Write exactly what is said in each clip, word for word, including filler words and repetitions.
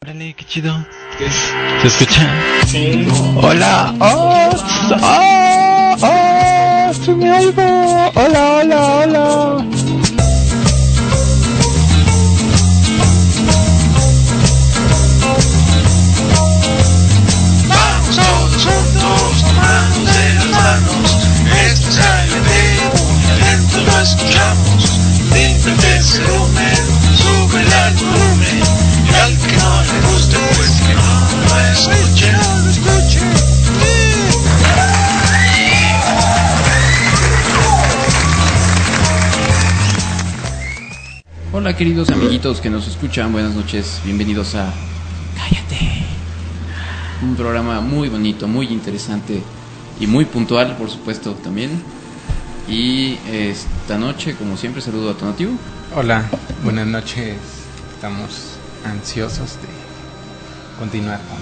Órale, qué chido. ¿Se escucha? Sí. Hola. Oh, oh, oh, ¿se me oigo? Hola, hola, hola. Vamos todos juntos, tomados de las manos. Esto es A L T, muy atento lo escuchamos. Límpiate el volumen, sube el volumen. Y al que no le guste, pues que no lo escuche. No lo escuche. Hola queridos amiguitos que nos escuchan, buenas noches, bienvenidos a Cállate. Un programa muy bonito, muy interesante y muy puntual, por supuesto, también. Y esta noche, como siempre, saludo a Tonatiuh. Hola, buenas noches. Estamos ansiosos de continuar con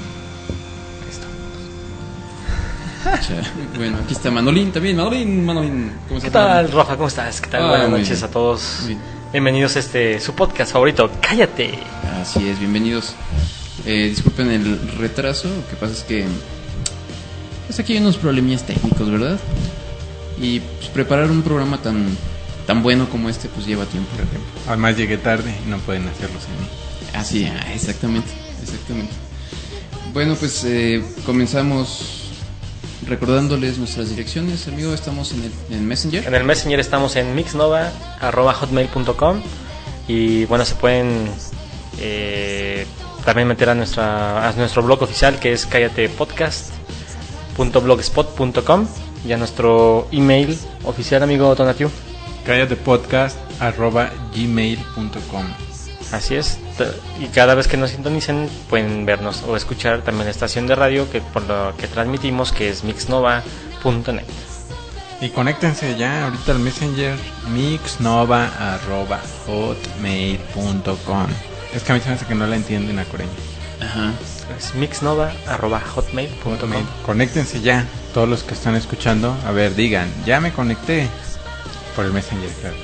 esto. Bueno, aquí está Manolín también. Manolín, Manolín, ¿cómo ¿Qué estás? tal, Rafa? ¿Cómo estás? ¿Qué tal? Ah, Buenas muy noches bien. a todos. Bien. Bienvenidos a este su podcast favorito, Cállate. Así es, bienvenidos. Eh, disculpen el retraso, lo que pasa es que pues aquí hay unos problemillas técnicos, ¿verdad? Y pues, preparar un programa tan tan bueno como este pues lleva tiempo. Además llegué tarde y no pueden hacerlo sin mí. Así, ah, exactamente, exactamente. Bueno, pues eh, comenzamos recordándoles nuestras direcciones, amigo. Estamos en el en Messenger. En el Messenger estamos en mixnova arroba hotmail punto com y bueno, se pueden eh, también meter a nuestra a nuestro blog oficial, que es cállate podcast punto blogspot punto com, y a nuestro email oficial, amigo Tonatiuh. Cállate podcast arroba gmail punto com. Así es, t- y cada vez que nos sintonicen pueden vernos o escuchar también la estación de radio que por lo que transmitimos, que es mixnova punto net. Y conéctense ya ahorita al Messenger mixnova arroba hotmail punto com. Es que a mí se me hace que no la entienden a coreño. Ajá. Es mixnova arroba hotmail punto com. Conéctense ya, todos los que están escuchando. A ver, digan, ya me conecté. Por el Messenger, claro.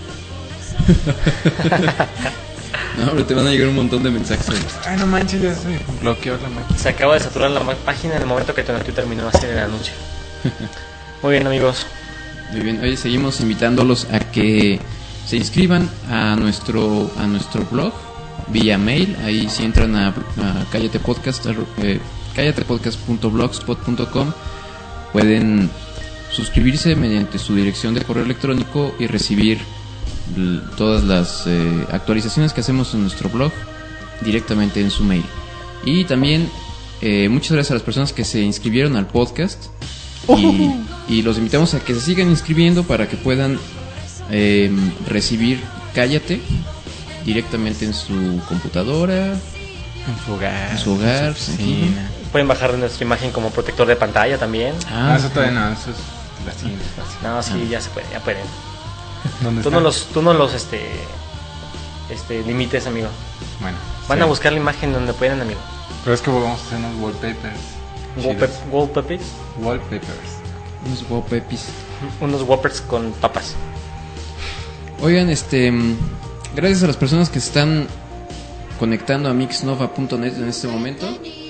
No, pero te van a llegar un montón de mensajes. Ay, no manches, ya se bloqueó la máquina. Se acaba de saturar la ma- página en el momento que Tonatiuh terminó de hacer el anuncio. Muy bien, amigos. Muy bien, oye, seguimos invitándolos a que se inscriban a nuestro a nuestro blog vía mail. Ahí si entran a, a Cállate Podcast, eh, cállate podcast punto blogspot punto com, pueden suscribirse mediante su dirección de correo electrónico y recibir l- todas las eh, actualizaciones que hacemos en nuestro blog directamente en su mail. Y también eh, muchas gracias a las personas que se inscribieron al podcast. Y, y los invitamos a que se sigan inscribiendo para que puedan eh, recibir Cállate directamente en su computadora, En su hogar. en su hogar, en su oficina. Pueden bajar nuestra imagen como protector de pantalla también. Ah, Ah, eso todavía no, eso es la siguiente fase. No, sí, ya se puede, ya pueden. ¿Dónde Tú está? no los, tú no los este, este, limites, amigo. Bueno, Van sí. a buscar la imagen donde puedan, amigo. Pero es que vamos a hacer unos wallpapers. Wallpa- chidos. Wallpapers, Wallpapers. unos wallpapers. unos whoppers con papas. Oigan, este, mm, gracias a las personas que se están conectando a mixnova punto net en este momento.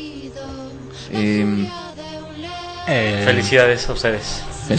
Eh, Eh, Felicidades a ustedes.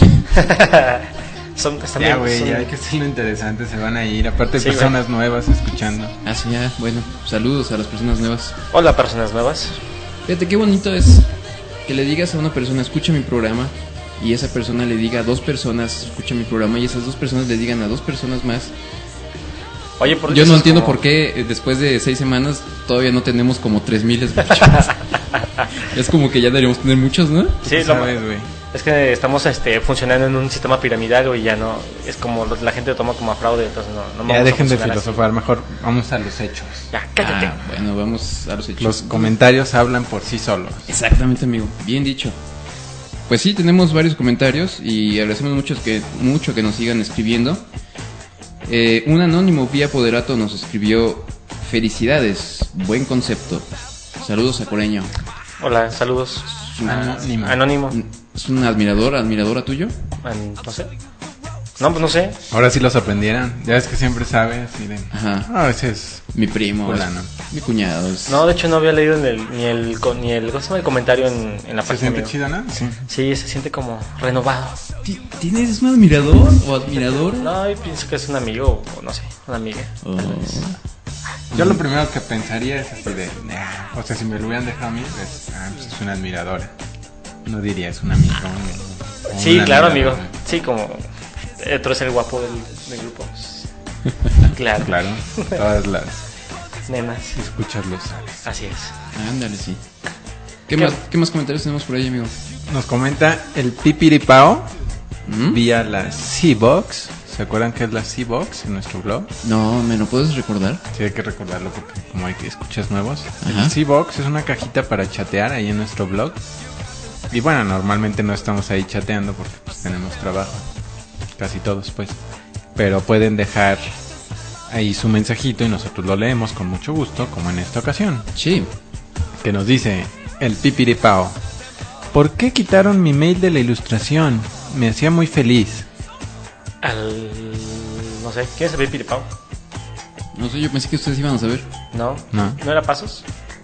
Son, están Ya, bien- güey, son- ya hay que hacerlo interesante, se van a ir. Aparte, Sí, personas nuevas escuchando. así ya, bueno, saludos a las personas nuevas. Hola, personas nuevas. Fíjate qué bonito es que le digas a una persona, escucha mi programa, y esa persona le diga a dos personas, escucha mi programa, y esas dos personas le digan a dos personas más. Oye, por Yo eso no es entiendo como- por qué eh, después de seis semanas todavía no tenemos como tres mil escuchas. Es como que ya deberíamos tener muchos, ¿no? Sí, Tú lo- sabes, güey. es que estamos este, funcionando en un sistema piramidal, y ya no, es como lo- la gente lo toma como fraude, entonces no, no Ya vamos a dejen de funcionar así. filosofar, mejor vamos a los hechos. Ya, cállate. Ah, bueno, vamos a los hechos. Los comentarios hablan por sí solos. Exactamente, amigo. Bien dicho. Pues sí, tenemos varios comentarios y agradecemos mucho que, mucho que nos sigan escribiendo. Eh, un anónimo vía Poderato nos escribió: felicidades, buen concepto. Saludos a Coreño. Hola, saludos. Anónima. Anónimo. ¿Es un admirador, admiradora tuyo? An- no sé. No, pues no sé. Ahora sí lo sorprendieron. Ya ves que siempre sabes. Y de... Ajá. Ah, ese es Mi primo, fulano. mi cuñado. Es... No, de hecho no había leído en el, ni el co- ni el, ¿cómo se llama? El comentario en, en la Se página. siente amigo. chido, ¿no? Sí. Sí, se siente como renovado. Ti- ¿Tienes un admirador o admiradora? No, yo pienso que es un amigo o no sé, una amiga. Oh. Yo lo primero que pensaría es así de... "Nah". O sea, si me lo hubieran dejado a mí, es, ah, pues es una admiradora. No diría, es un amigo. un- Sí, una claro, admiradora. amigo. Sí, como eh, tú eres el guapo del, del grupo. Claro. Claro, todas las Nenas. escuchas lo sabes. Así es. Ándale, sí. ¿Qué, ¿Qué? más, ¿Qué más comentarios tenemos por ahí, amigo? Nos comenta el Pipiripao ¿Mm? vía la C-Box. ¿Se acuerdan qué es la C-Box en nuestro blog? No, ¿me lo puedes recordar? Sí, hay que recordarlo porque como hay que escuchas nuevos. Ajá. El C-Box es una cajita para chatear ahí en nuestro blog. Y bueno, normalmente no estamos ahí chateando porque pues, tenemos trabajo. Casi todos, pues. Pero pueden dejar ahí su mensajito y nosotros lo leemos con mucho gusto, como en esta ocasión. Sí. Que nos dice el Pipiripao: ¿por qué quitaron mi mail de la ilustración? Me hacía muy feliz. Al... No sé, ¿quién es el Pipiripao? No sé, yo pensé que ustedes iban a saber. No. No. ¿No era Pasos?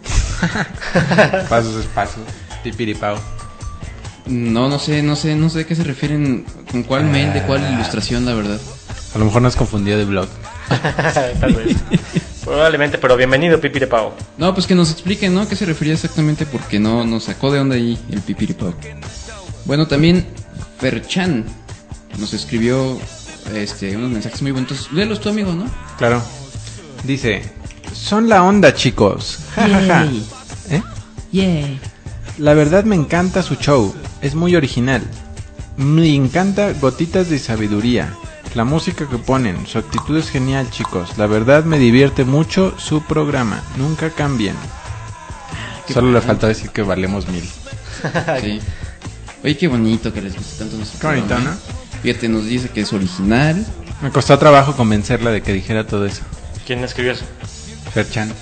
Pasos es pasos. Pipiripao. No, no sé, no sé, no sé a qué se refieren, con cuál mail, de cuál ilustración, la verdad. A lo mejor nos confundió de blog. Tal vez. Probablemente, pero bienvenido, Pipiripao. No, pues que nos expliquen, ¿no? ¿Qué se refería exactamente? Porque no nos sacó de onda ahí el pipiripao. Bueno, también Ferchan nos escribió este, unos mensajes muy bonitos. Léelos tú, amigo, ¿no? Claro. Dice: son la onda, chicos. Ja, ja, ja. Yay. ¿Eh? Yay. La verdad me encanta su show. Es muy original. Me encanta Gotitas de Sabiduría. La música que ponen, su actitud es genial, chicos. La verdad me divierte mucho su programa. Nunca cambien. Qué Solo le bonito. falta decir que valemos mil. Sí. Oye, qué bonito que les guste tanto nuestro Qué bonito, programa, ¿eh? Fíjate, nos dice que es original. Me costó trabajo convencerla de que dijera todo eso. ¿Quién escribió eso? Ferchan.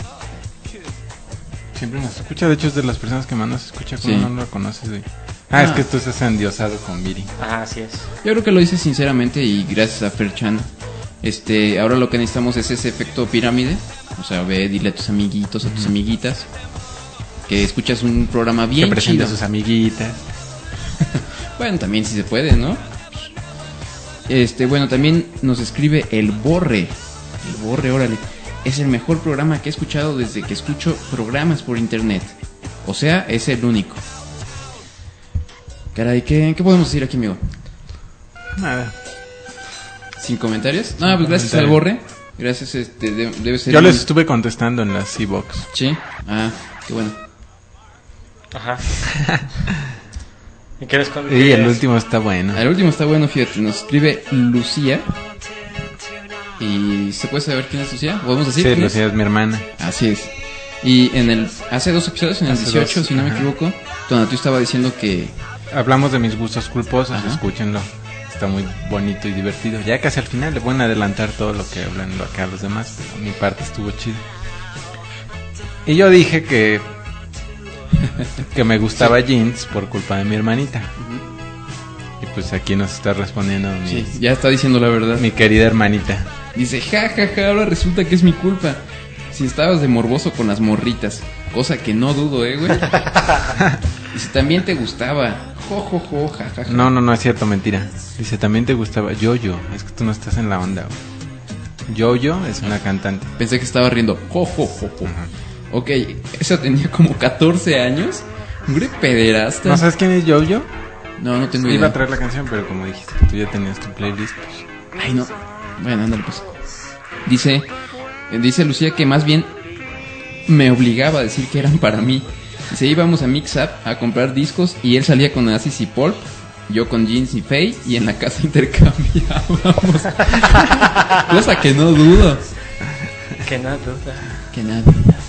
Siempre nos escucha, de hecho es de las personas que más nos escucha. ¿Cómo Sí. no lo conoces, güey? Ah, es Ah. que tú estás endiosado con Viri. Ajá, así es. Yo creo que lo dice sinceramente y gracias a Ferchan. Este, ahora lo que necesitamos es ese efecto pirámide. O sea, ve, dile a tus amiguitos, a tus amiguitas que escuchas un programa bien Que presente chido. a sus amiguitas. Bueno, también si se puede, ¿no? Este, bueno, también nos escribe el Borre. El Borre, órale. Es el mejor programa que he escuchado desde que escucho programas por internet. O sea, es el único. Caray, ¿qué, qué podemos decir aquí, amigo? Nada. ¿Sin comentarios? No, pues gracias comentario. al Borre. Gracias, este, de- debe ser... Yo un- les estuve contestando en la C-Box. Sí, ah, qué bueno. Ajá. ¿Y qué les con- Y qué el es? último está bueno. El último está bueno, fíjate, nos escribe Lucía. ¿Y se puede saber quién es Lucía? ¿Podemos decir Sí, quién es? Lucía es mi hermana. Así es. Y en el hace dos episodios, en el Hace dieciocho, dos, si no me ajá. equivoco, donde tú estaba diciendo que... Hablamos de mis gustos culposos, Ajá. escúchenlo. Está muy bonito y divertido. Ya casi al final le pueden adelantar todo lo que hablan lo acá los demás, pero mi parte estuvo chido. Y yo dije que que me gustaba jeans por culpa de mi hermanita. Y pues aquí nos está respondiendo mi, Sí, ya está diciendo la verdad. mi querida hermanita. Dice, ja, ja, ja, ahora resulta que es mi culpa. Si estabas de morboso con las morritas. Cosa que no dudo, eh, güey. Y si también te gustaba. Jo, jo, jo, ja, ja, ja. No, no, no es cierto, mentira. Dice, también te gustaba Yo-Yo. Es que tú no estás en la onda, güey. Yo-Yo es una cantante. Pensé que estaba riendo. Jo, jo, jo, jo. Ajá. Ok, esa tenía como catorce años. Hombre, pederasta. ¿No sabes quién es Yo-Yo? No, no tengo Iba idea. a traer la canción, pero como dijiste que tú ya tenías tu playlist, pues... Ay, no. Bueno, ándale pues. Dice, eh, dice Lucía que más bien me obligaba a decir que eran para mí. Dice, íbamos a Mix Up a comprar discos y él salía con Oasis y Pulp, yo con Jeans y Faye y en la casa intercambiábamos. Cosa que no dudo. Que nada duda. Que nada.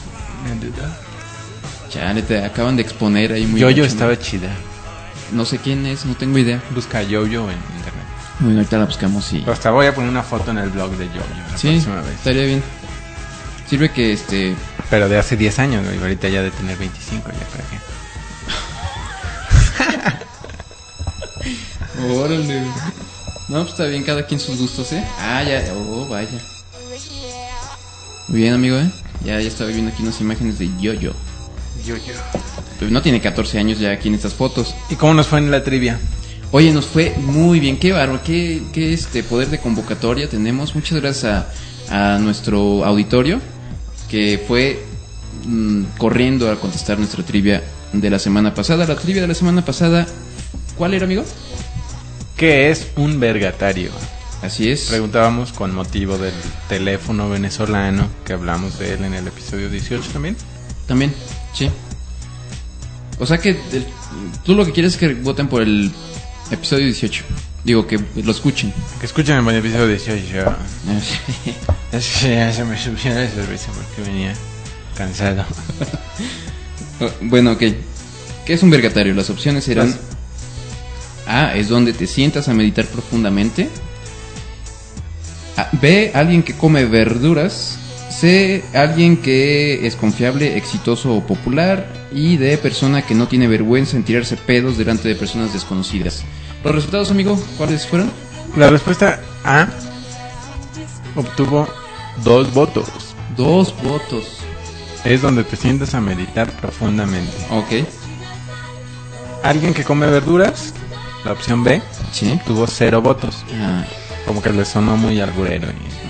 Chale, te acaban de exponer ahí muy Yo-Yo mucho, ¿no? estaba chida. No sé quién es, no tengo idea. Busca Yo-Yo en internet. Bueno, ahorita la buscamos y... Hasta voy a poner una foto en el blog de Yo-Yo la Sí, próxima vez. estaría bien. Sirve que este... Pero de hace diez años, güey. Ahorita ya de tener veinticinco, ya para qué. Órale. No, pues está bien, cada quien sus gustos, ¿eh? Ah, ya, oh, vaya. Muy bien, amigo, ¿eh? Ya, ya estaba viendo aquí unas imágenes de Yo-Yo. Yo-Yo. Pero no tiene catorce años ya aquí en estas fotos. ¿Y cómo nos fue en la trivia? Oye, nos fue muy bien, qué bárbaro, qué, qué este poder de convocatoria tenemos. Muchas gracias a, a nuestro auditorio que fue mmm, corriendo a contestar nuestra trivia de la semana pasada. La trivia de la semana pasada, ¿cuál era, amigo? ¿Qué es un vergatario? Así es. Preguntábamos con motivo del teléfono venezolano, que hablamos de él en el episodio dieciocho también. También, sí. O sea que el, tú lo que quieres es que voten por el episodio dieciocho. Digo, que lo escuchen. Que escuchen el episodio dieciocho. Eso ya se me subió la cerveza porque venía cansado. Bueno, ok. ¿Qué es un vergatario? Las opciones eran... Las... A, es donde te sientas a meditar profundamente. A, B, alguien que come verduras. C, alguien que es confiable, exitoso o popular. Y D, persona que no tiene vergüenza en tirarse pedos delante de personas desconocidas. ¿Los resultados, amigo? ¿Cuáles fueron? La respuesta A obtuvo dos votos. Dos votos. Es donde te sientas a meditar profundamente. Ok. Alguien que come verduras, la opción B, Sí. tuvo cero votos. Ah, Como que le sonó muy alburero. Y...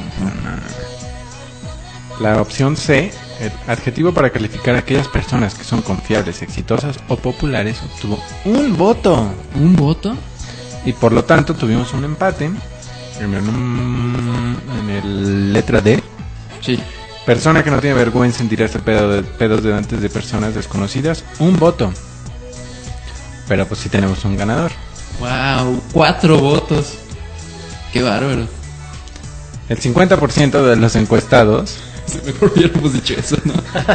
La opción C, el adjetivo para calificar a aquellas personas que son confiables, exitosas o populares, obtuvo un voto. ¿un voto? Y por lo tanto tuvimos un empate en el, en el letra D. Sí. Persona que no tiene vergüenza en tirarse pedo de, pedos delante de personas desconocidas, un voto. Pero pues sí tenemos un ganador. Wow, cuatro votos. Qué bárbaro. El cincuenta por ciento de los encuestados Mejor hubiéramos dicho eso, ¿no?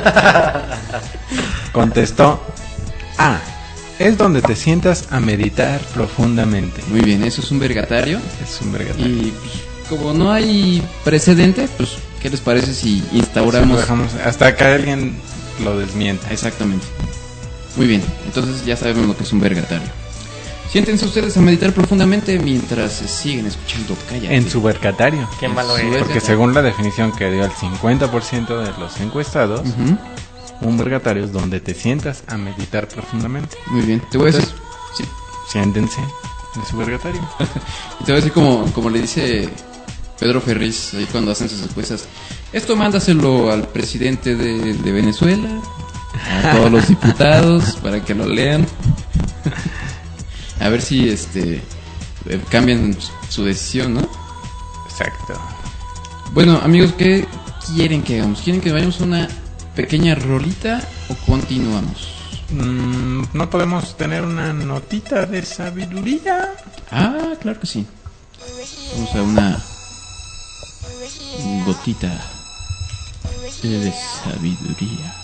contestó A. Es donde te sientas a meditar profundamente. Muy bien, eso es un vergatario. Es un vergatario. Y pues, como no hay precedente, pues, ¿qué les parece si Lo instauramos? dejamos hasta que alguien lo desmienta. Exactamente. Muy bien, entonces ya sabemos lo que es un vergatario. Siéntense ustedes a meditar profundamente mientras siguen escuchando Cállate. En su vergatario. Qué malo Su es. Porque según la definición que dio el cincuenta por ciento de los encuestados, Ujú. un vergatario es donde te sientas a meditar profundamente. Muy bien, te voy a decir, sí, Siéntense en su vergatario. y te voy a decir como, como le dice Pedro Ferriz ahí cuando hacen sus encuestas. Esto mándaselo al presidente de, de Venezuela, a todos los diputados para que lo lean. A ver si este eh, cambian su decisión, ¿no? Exacto. Bueno, amigos, ¿qué quieren que hagamos? ¿Quieren que vayamos a una pequeña rolita o continuamos? Mm, ¿No podemos tener una notita de sabiduría? Ah, claro que sí. Vamos a una gotita de sabiduría.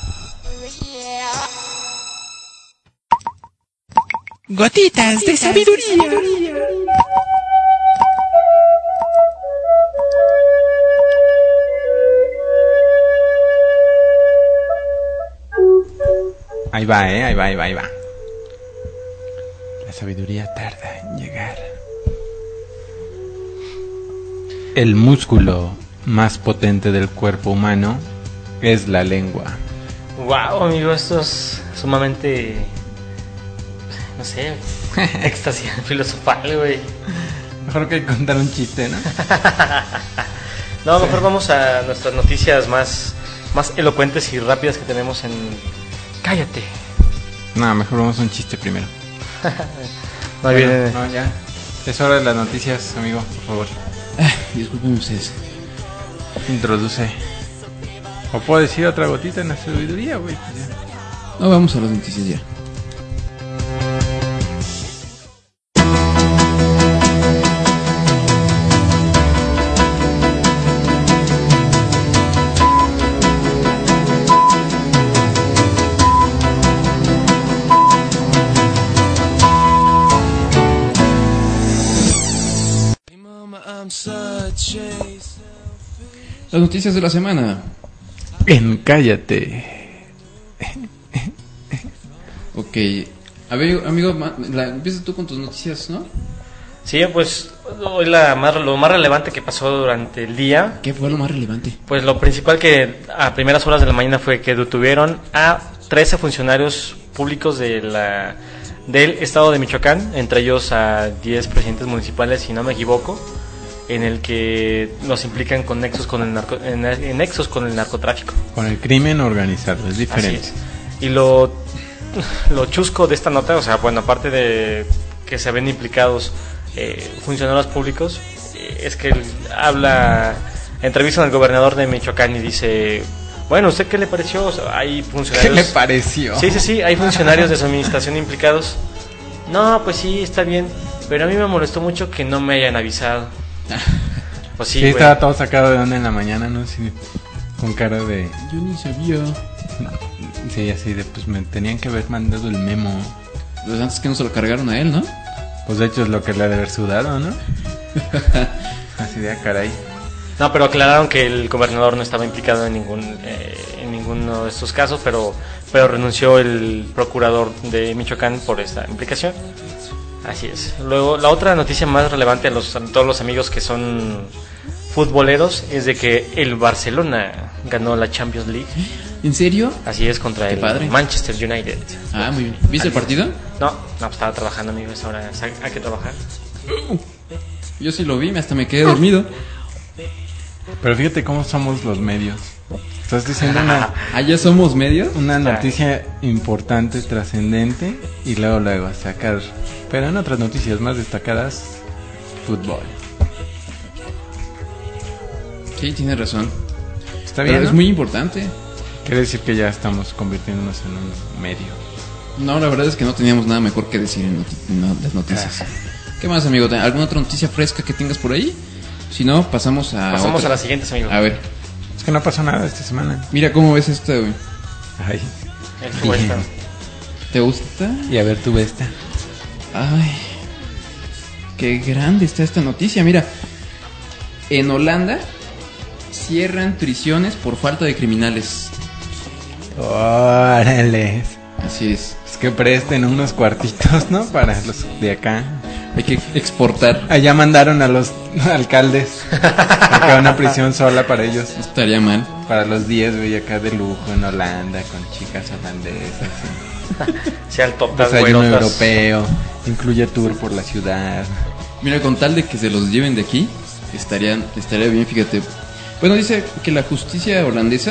Gotitas de sabiduría. Ahí va, eh, ahí va, ahí va, ahí va. La sabiduría tarda en llegar. El músculo más potente del cuerpo humano es la lengua. Wow, amigo, esto es sumamente, no sé, éxtasis filosofal, güey. Mejor que contar un chiste, ¿no? No, mejor vamos a nuestras noticias más, más elocuentes y rápidas que tenemos en Cállate. No, mejor vamos a un chiste primero. No, Bueno, viene- no, ya. Es hora de las noticias, amigo, por favor. Ah, disculpen ustedes. Introduce. O puedo decir otra gotita en la sabiduría, güey. Pues ya. No, vamos a las noticias ya. Las noticias de la semana. En Cállate. Ok. A ver, amigo, ma- la, empieza tú con tus noticias, ¿no? Sí, pues hoy la más, lo más relevante que pasó durante el día, ¿Qué fue lo más relevante? pues lo principal que a primeras horas de la mañana fue que detuvieron a trece funcionarios públicos de la, del estado de Michoacán, entre ellos a diez presidentes municipales, si no me equivoco, en el que los implican con nexos con el narco, en, en nexos con el narcotráfico. Con el crimen organizado, es diferente. Así es. Y lo, lo chusco de esta nota, o sea, bueno, aparte de que se ven implicados eh, funcionarios públicos, eh, es que él habla, entrevista al gobernador de Michoacán y dice, bueno, ¿usted qué le pareció? O sea, hay ¿Qué funcionarios... le pareció? Sí, sí, sí, hay funcionarios de su administración implicados. No, pues sí, está bien, pero a mí me molestó mucho que no me hayan avisado. Pues sí, Sí, güey. estaba todo sacado de onda en la mañana, ¿no? Sí, con cara de... Yo ni sabía. Sí, así de, pues me tenían que haber mandado el memo. Pues antes que no se lo cargaron a él, ¿no? Pues de hecho es lo que le ha de haber sudado, ¿no? Así de, ah, caray. No, pero aclararon que el gobernador no estaba implicado en ningún eh, en ninguno de estos casos, pero pero renunció el procurador de Michoacán por esta implicación. Así es. Luego, la otra noticia más relevante a, los, a todos los amigos que son futboleros es de que el Barcelona ganó la Champions League. ¿En serio? Así es, contra Qué el padre. Manchester United. Ah, muy bien. ¿Viste el partido? No, no, pues estaba trabajando, amigo, es hora, hay que trabajar. Yo sí lo vi, hasta me quedé dormido. Pero fíjate cómo somos los medios. Estás diciendo una, ¿Ah, ya somos medios? una noticia importante, trascendente, y luego luego sacar... Pero en otras noticias más destacadas, fútbol. Sí, tiene razón. Está Pero bien, es ¿no? muy importante. Quiere decir que ya estamos convirtiéndonos en un medio. No, la verdad es que no teníamos nada mejor que decir en, noti- en no- las noticias. ¿Qué más, amigo? ¿Alguna otra noticia fresca que tengas por ahí? Si no, pasamos a Pasamos otra. a las siguientes, amigo. A ver, Es que no pasó nada esta semana. mira cómo ves esta, güey. Ay. Estuvo esta. ¿Te gusta? Y a ver, tú ves esta. Ay, qué grande está esta noticia. Mira, en Holanda cierran prisiones por falta de criminales. Órale. Así es. Pues que presten unos cuartitos, ¿no? Para los de acá. Hay que exportar. Allá mandaron a los alcaldes acá una prisión sola para ellos. No estaría mal. Para los diez, güey, acá de lujo en Holanda, con chicas holandesas. Sea el top Sí. das Desayuno güerotas. europeo, incluye tour por la ciudad. Mira, con tal de que se los lleven de aquí, estarían, estaría bien, fíjate. Bueno, dice que la justicia holandesa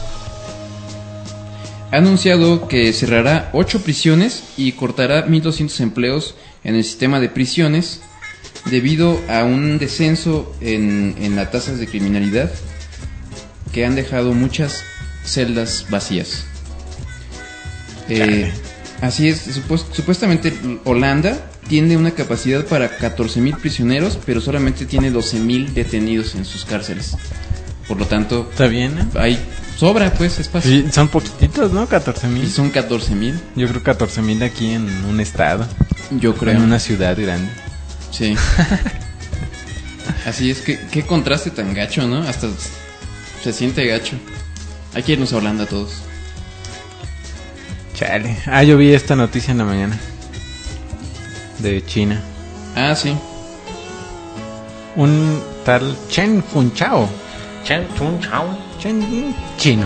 ha anunciado que cerrará ocho prisiones y cortará mil doscientos empleos en el sistema de prisiones debido a un descenso en, en las tasas de criminalidad que han dejado muchas celdas vacías. Eh, así es, supuest- supuestamente Holanda tiene una capacidad para catorce mil prisioneros, pero solamente tiene doce mil detenidos en sus cárceles. Por lo tanto, ¿Está bien, eh? hay sobra pues espacio. Sí, son poquititos, ¿no? catorce Y mil. son catorce mil, Yo creo catorce mil aquí en un estado, yo creo. en una ciudad grande. Sí. Así es que qué contraste tan gacho, ¿no? Hasta se siente gacho. Hay que irnos a Holanda todos. Chale. Ah, yo vi esta noticia en la mañana. De China. Ah, sí. Un tal Chen Funchao. Chen Chun Chao. Chen chino.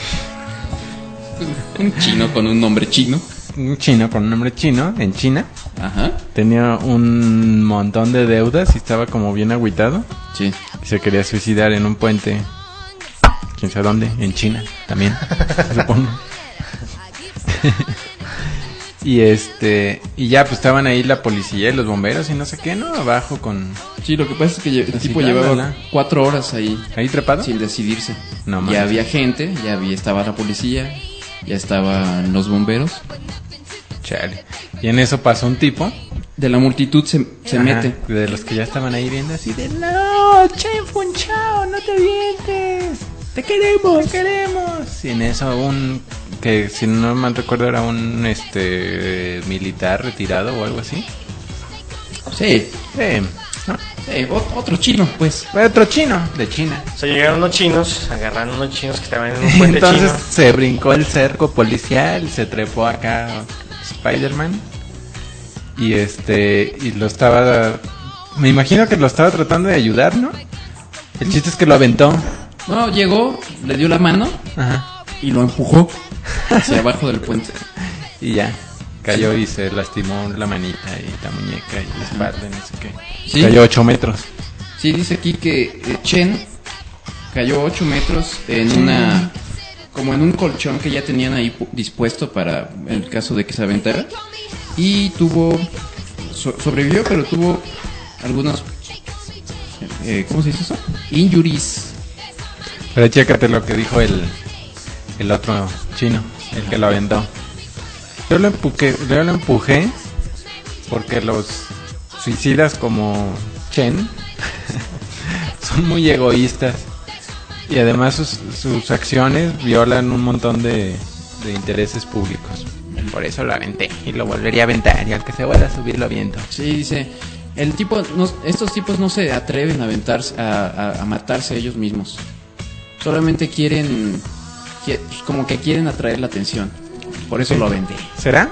Un chino con un nombre chino. Un chino con un nombre chino en China. Ajá. Tenía un montón de deudas y estaba como bien agüitado. Sí. Y se quería suicidar en un puente. Quién sabe dónde, en China también, supongo. Y este, y ya pues estaban ahí la policía y los bomberos y no sé qué, ¿no? Abajo con... Sí, lo que pasa es que lle- el Así, tipo la, llevaba la, la. cuatro horas ahí ¿Ahí trepado? sin decidirse. No ya manches. había gente, ya había, estaba la policía, ya estaban los bomberos. Chale. Y en eso pasó un tipo. De la multitud se, se Ajá, mete. de los que ya estaban ahí viendo así de... No, Chen Funchao, no te vientes. Te queremos, te queremos. Y en eso un... Que si no mal recuerdo era un este militar retirado o algo así. Sí, Eh, no, sí, o- otro chino, pues. otro chino, de China. O sea, llegaron unos chinos, agarraron unos chinos que estaban en un puente Entonces chino. se brincó el cerco policial, se trepó acá Spider-Man y este y lo estaba Me imagino que lo estaba tratando de ayudar, ¿no? El chiste es que lo aventó. No, llegó, le dio la mano Ajá. y lo empujó hacia abajo del puente. Y ya. Cayó y se lastimó la manita y la muñeca y la espalda, no sé qué. ¿Sí? Cayó ocho metros. Sí, dice aquí que eh, Chen cayó ocho metros en una... como en un colchón que ya tenían ahí pu- dispuesto para el caso de que se aventara. Y tuvo... so- sobrevivió, pero tuvo algunos... Eh, ¿cómo se dice eso? Injuries. Pero chécate lo que dijo el, el otro chino, el que lo aventó. Yo lo empujé, yo lo empujé porque los suicidas como Chen son muy egoístas y además sus, sus acciones violan un montón de, de intereses públicos. Por eso lo aventé y lo volvería a aventar y al que se vuelva a subir lo aviento. Sí, dice... El tipo, no, estos tipos no se atreven a aventarse, a, a, a matarse ellos mismos. Solamente quieren, qui- como que quieren atraer la atención. Por eso Sí. lo aventé. ¿Será?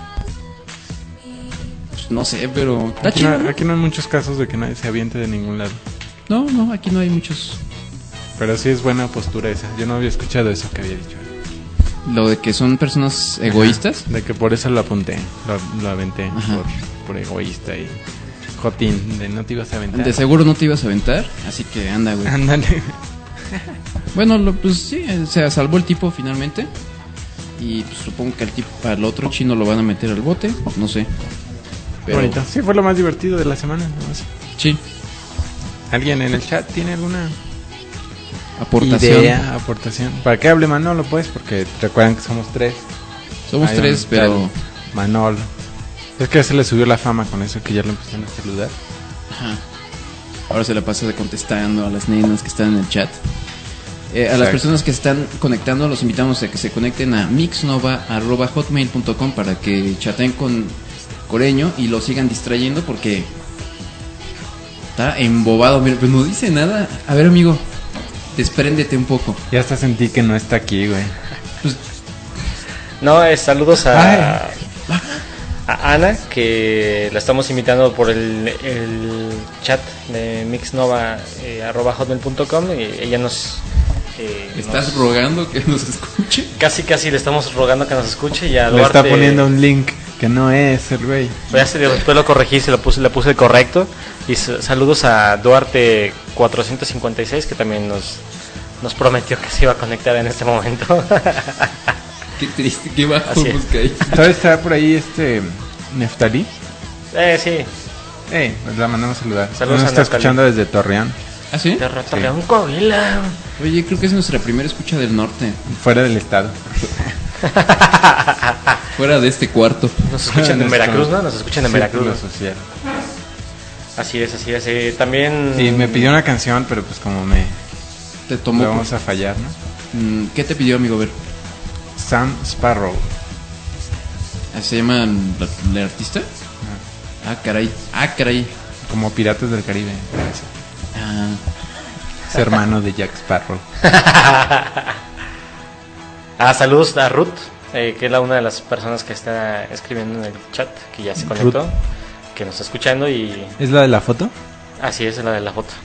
Pues no sé, pero está Aquí chido, no, ¿no? aquí no hay muchos casos de que nadie se aviente de ningún lado. No, no, aquí no hay muchos. Pero sí es buena postura esa. Yo no había escuchado eso que había dicho. Lo de que son personas egoístas. De que por eso lo apunté, lo, lo aventé Ajá. por, por egoísta y jotín, de no te ibas a aventar. De seguro no te ibas a aventar, así que anda, güey. Ándale. Bueno, lo, pues sí, se salvó el tipo finalmente. Y pues, supongo que al tipo, al otro chino lo van a meter al bote, no sé. Pero Bonito. Sí, fue lo más divertido de la semana. nomás. sí, ¿Alguien en el chat tiene alguna aportación. idea, aportación? ¿Para qué hable Manolo, pues? Porque recuerdan que somos tres. Somos Hay tres, un pero tal Manolo. Es que ya se le subió la fama con eso, que ya lo empezaron a saludar. ajá. Ahora se la pasa de contestando a las nenas que están en el chat. Eh, a las Exacto. personas que están conectando, los invitamos a que se conecten a mixnova arroba hotmail punto com para que chateen con Coreño y lo sigan distrayendo porque está embobado. Mira, pues no dice nada. A ver, amigo, despréndete un poco. Ya hasta sentí que no está aquí, güey. Pues, No, eh, saludos a, Ay. a Ana, que la estamos invitando por el, el chat de mixnova eh, arroba hotmail punto com y ella nos... eh, ¿estás nos- rogando que nos escuche? Casi, casi le estamos rogando que nos escuche y a Le Duarte... está poniendo un link que no es el güey. Pues ya se, después lo corregí, se lo puse, le puse el correcto. Y s- saludos a Duarte cuatrocientos cincuenta y seis, que también nos, nos prometió que se iba a conectar en este momento. Qué triste, qué bajo Así es. busca ahí. ¿Sabes estar por ahí este Neftalí? eh, sí, Eh, pues la mandamos a saludar. Saludos Nos a está Neftalí. escuchando desde Torreón, ¿Ah, sí? de Torreón, Coahuila. Oye, creo que es nuestra primera escucha del norte. fuera del estado. Fuera de este cuarto. Nos escuchan en Nuestro Veracruz, ¿no? Nos escuchan en Veracruz. Círculo social. Así es, así es. Eh, también... Sí, me pidió una canción, pero pues como me Te le tomó. vamos a fallar, ¿no? Mm, ¿Qué te pidió, amigo? A ver. Sam Sparrow. ¿Ah, ¿Se llama la, la artista? Ah, caray. Ah, caray. Como Piratas del Caribe. parece. Ah, Es hermano de Jack Sparrow. Ah, saludos a Ruth, eh, que es la una de las personas que está escribiendo en el chat, que ya se conectó, Ruth. que nos está escuchando y... ¿Es la de la foto? Así es, la de la foto.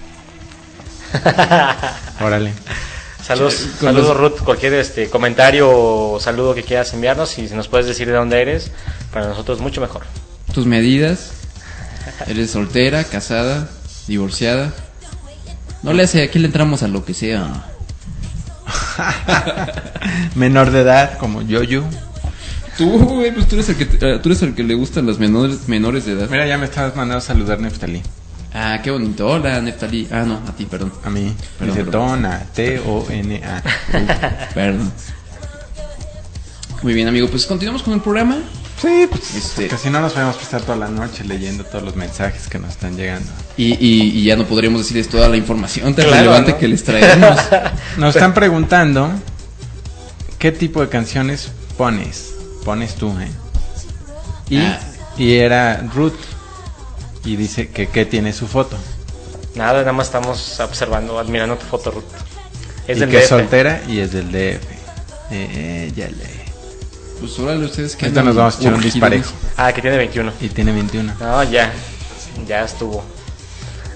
Órale. Saludos, Con saludos los- Ruth, cualquier este comentario o saludo que quieras enviarnos y si nos puedes decir de dónde eres, para nosotros mucho mejor. tus medidas. ¿Eres soltera, casada, divorciada? No le hace, aquí le entramos a lo que sea. Menor de edad, como Yoyo. Tú, güey, pues tú eres el que, te- eh, tú eres el que le gustan las menores, menores de edad. Mira, ya me estabas mandando a saludar Neftalí. Ah, qué bonito. Hola, Neftalí. Ah, no, a ti, perdón. A mí. Perdón, Dice perdón. Tona. T O N A. Perdón. Muy bien, amigo, pues continuamos con el programa. Sí, pues Este- que si no nos podemos pasar toda la noche leyendo todos los mensajes que nos están llegando. Y, y, y ya no podríamos decirles toda la información tan Claro, relevante ¿no? que les traemos. Nos están preguntando qué tipo de canciones pones. Pones tú, ¿eh? Y, Ah. y era Ruth. Y dice que qué tiene su foto. Nada, nada más estamos observando, admirando tu foto, Ruth. Es y del que D es F. soltera y es del D F. Eh, ya le. Pues órale, ustedes que Ahorita andan nos vamos a echar un urgidos. disparejo. Ah, que tiene veintiuno. Y tiene veintiuno. No, ya, ya estuvo.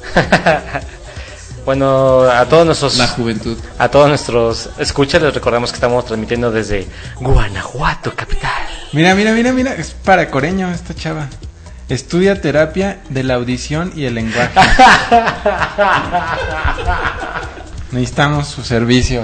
Bueno, a todos nuestros La juventud. a todos nuestros escuchas les recordamos que estamos transmitiendo desde Guanajuato, capital. Mira, mira, mira, mira, es para coreño esta chava. Estudia terapia de la audición y el lenguaje. Necesitamos sus servicios.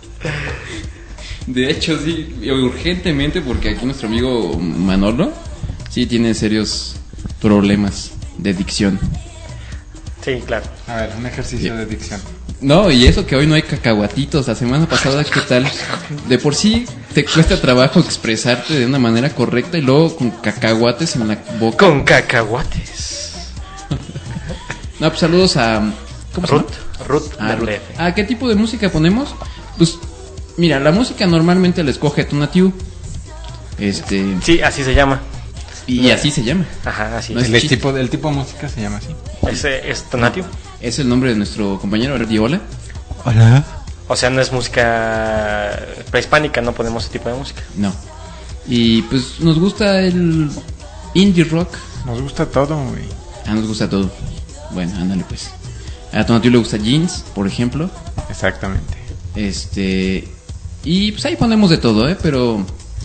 De hecho, sí, urgentemente, porque aquí nuestro amigo Manolo sí tiene serios problemas de dicción. Sí, claro. A ver, un ejercicio de dicción. No, y eso que hoy no hay cacahuatitos. La semana pasada, ¿qué tal? De por sí te cuesta trabajo expresarte de una manera correcta y luego con cacahuates en la boca. Con cacahuates. No, pues saludos a... ¿Cómo se llama? Ruth, Ruth, Ah, Ruth. W F. Ah, ¿qué tipo de música ponemos? Pues, mira, la música normalmente la escoge Tonatiu. Este... Sí, así se llama. Y así se llama. Ajá, así No es. es El chiste. tipo, el tipo de música se llama así. Ese es Tonatio. Es el nombre de nuestro compañero, a ver, di hola. Hola. O sea, no es música prehispánica, no ponemos ese tipo de música. No. Y pues nos gusta el indie rock. Nos gusta todo, güey. Ah, nos gusta todo. Bueno, ándale pues. A Tonatiu le gusta Jeans, por ejemplo. Exactamente. Este... Y pues ahí ponemos de todo, ¿eh? Pero...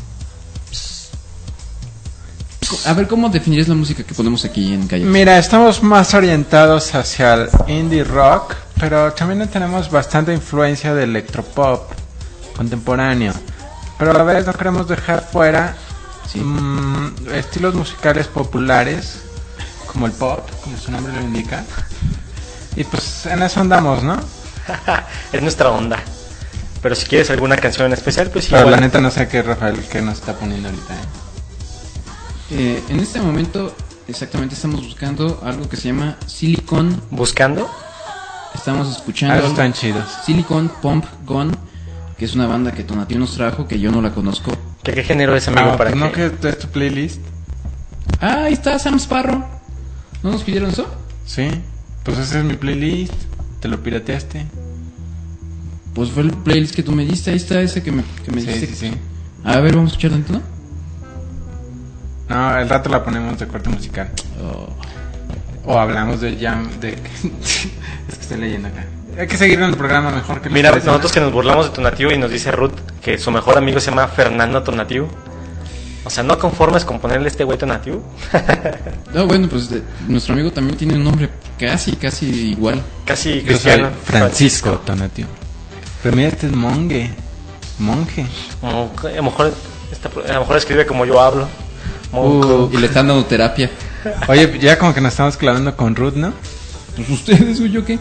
A ver, ¿cómo definirías la música que ponemos aquí en Calle? Mira, estamos más orientados hacia el indie rock, pero también tenemos bastante influencia de electropop contemporáneo. Pero a la vez no queremos dejar fuera Sí. mm, estilos musicales populares, como el pop, como su nombre lo indica. Y pues en eso andamos, ¿no? Es nuestra onda. Pero si quieres alguna canción en especial, pues Pero igual. la neta no sé qué Rafael que nos está poniendo ahorita, ¿eh? Eh, en este momento, exactamente, estamos buscando algo que se llama Silicon. Buscando. Estamos Ah, escuchando esos están chidos. Silicon Pump Gun, que es una banda que Tonatiu nos trajo, que yo no la conozco. ¿Qué, qué género es, amigo? Ah, para pues no que... que es tu playlist. Ah, ahí está Sam Sparrow. ¿No nos pidieron eso? Sí, pues ese es mi playlist. Te lo pirateaste. Pues fue el playlist que tú me diste. Ahí está ese que me, que me Sí, dijiste. sí, sí. A ver, vamos a escuchar dentro, ¿no? No, el rato la ponemos de corte musical. Oh. O hablamos de jam, de... es que estoy leyendo acá. Hay que seguir en el programa mejor que les Mira, parece, nosotros ¿no? que nos burlamos de Tonatiuh y nos dice Ruth que su mejor amigo se llama Fernando Tonatiuh. O sea, ¿no conformes con ponerle este güey Tonatiuh? No, bueno, pues de- nuestro amigo también tiene un nombre casi, casi igual. Casi Yo soy cristiano. Francisco Tonatiuh. Pero mira, este es monje. Monje. Como que a lo mejor, está- a lo mejor escribe como yo hablo. Monco. Uh, y le están dando terapia. Oye, ya como que nos estamos clavando con Ruth, ¿no? Pues ustedes o yo qué.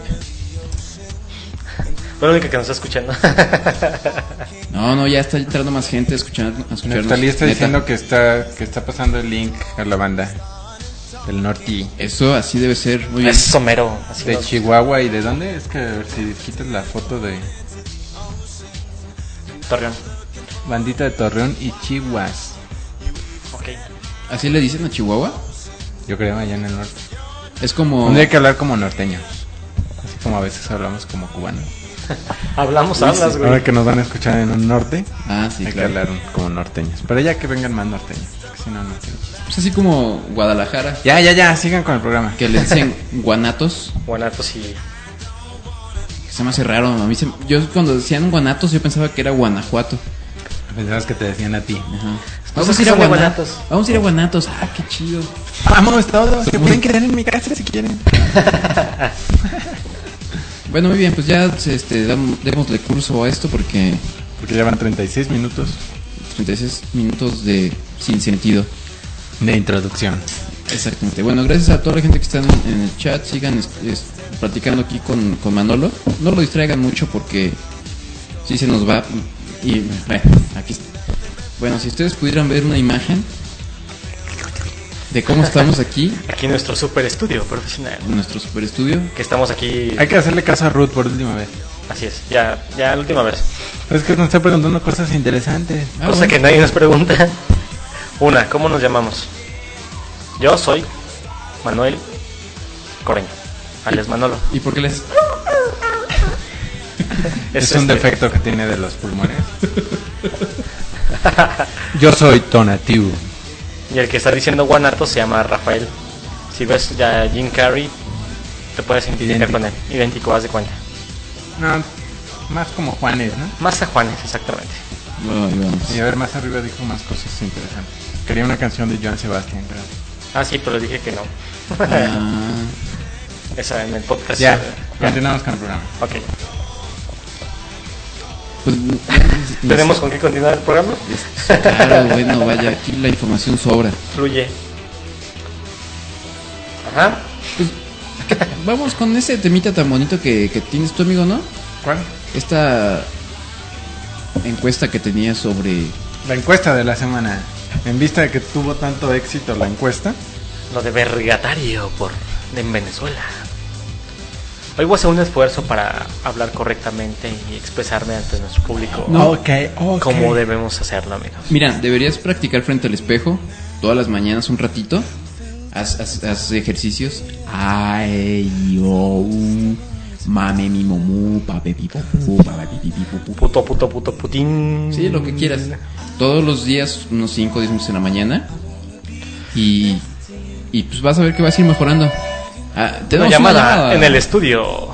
Fue la única que nos está escuchando. No, no, ya está entrando más gente a escuchar, a escucharnos. Natalie está Neta. diciendo que está que está pasando el link a la banda del norte, Eso así debe ser, muy bien. Es somero. Así de no- Chihuahua. ¿Y de dónde? Es que a ver si quitas la foto de Torreón. bandita de Torreón y Chihuas. Ok. ¿Así le dicen a Chihuahua? Yo creo allá en el norte. Es como... Tendría que hablar como norteños. Así como a veces hablamos como cubanos. Hablamos, hablas, güey. Ahora que nos van a escuchar en un norte, Ah, sí, hay que claro. hablar un- como norteños. Pero ya que vengan más norteños, porque si no, no tiene chiste. Pues así como Guadalajara, Ya, ya, ya, sigan con el programa. que le dicen guanatos, Guanatos y... que se me hace raro. A mí se- yo cuando decían guanatos yo pensaba que era Guanajuato. Pensabas que te decían a ti. Ajá. Pues Vamos es a ir que a son de Guanatos. Guanatos. Vamos a ir a Guanatos. Ah, qué chido. Vamos todos, se pueden quedar en mi casa si quieren. Bueno, muy bien, pues ya este, dam- démosle curso a esto porque Porque ya van treinta y seis minutos treinta y seis minutos de sin sentido. de introducción. Exactamente. Bueno, gracias a toda la gente que está en, en el chat. Sigan es- es- platicando aquí con, con Manolo. No lo distraigan mucho porque sí se nos va. Y bueno, aquí está. Bueno, si ustedes pudieran ver una imagen de cómo estamos aquí Aquí en nuestro super estudio profesional. en nuestro super estudio. Que estamos aquí... Hay que hacerle caso a Ruth por última vez. Así es, ya, ya la última vez. Es que nos está preguntando cosas interesantes. Ah, Cosa bueno. que nadie nos pregunta. Una, ¿cómo nos llamamos? Yo soy Manuel Coreño, alias Manolo. ¿Y por qué les.? Es, un este- defecto que tiene de los pulmones. Yo soy Tonatiuh. Y el que está diciendo Guanato se llama Rafael. Si ves ya Jim Carrey, te puedes identificar Idéntico. con él. Idéntico, haz de cuenta. No, más como Juanes, ¿no? Más a Juanes, exactamente. Ay, vamos. Y a ver, más arriba dijo más cosas interesantes. Quería una canción de Joan Sebastián, creo. Ah, sí, pero dije que no. Ah, Esa en el podcast. Ya, eh, continuamos con el programa. Ok. pues, ¿Tenemos con qué continuar el programa? Claro, bueno, vaya, aquí la información sobra. Fluye. Ajá. Vamos con ese temita tan bonito que, que tienes tu amigo, ¿no? ¿Cuál? Esta encuesta que tenía sobre... La encuesta de la semana. En vista de que tuvo tanto éxito la encuesta. Lo de Vergatario por en Venezuela. Hoy voy a hacer un esfuerzo para hablar correctamente y expresarme ante nuestro público No. Ok, ok. como debemos hacerlo, amigos. Mira, deberías practicar frente al espejo todas las mañanas un ratito. Haz, haz, haz ejercicios. Ay, yo, uh, mame, mi momu, pape, pipo, pu, pape, pipi, pipo, pu. Puto, puto, puto, putín. Sí, lo que quieras. Todos los días, unos cinco o diez minutos en la mañana. Y, y pues vas a ver que vas a ir mejorando. Ah, Una tenemos llamada en el estudio.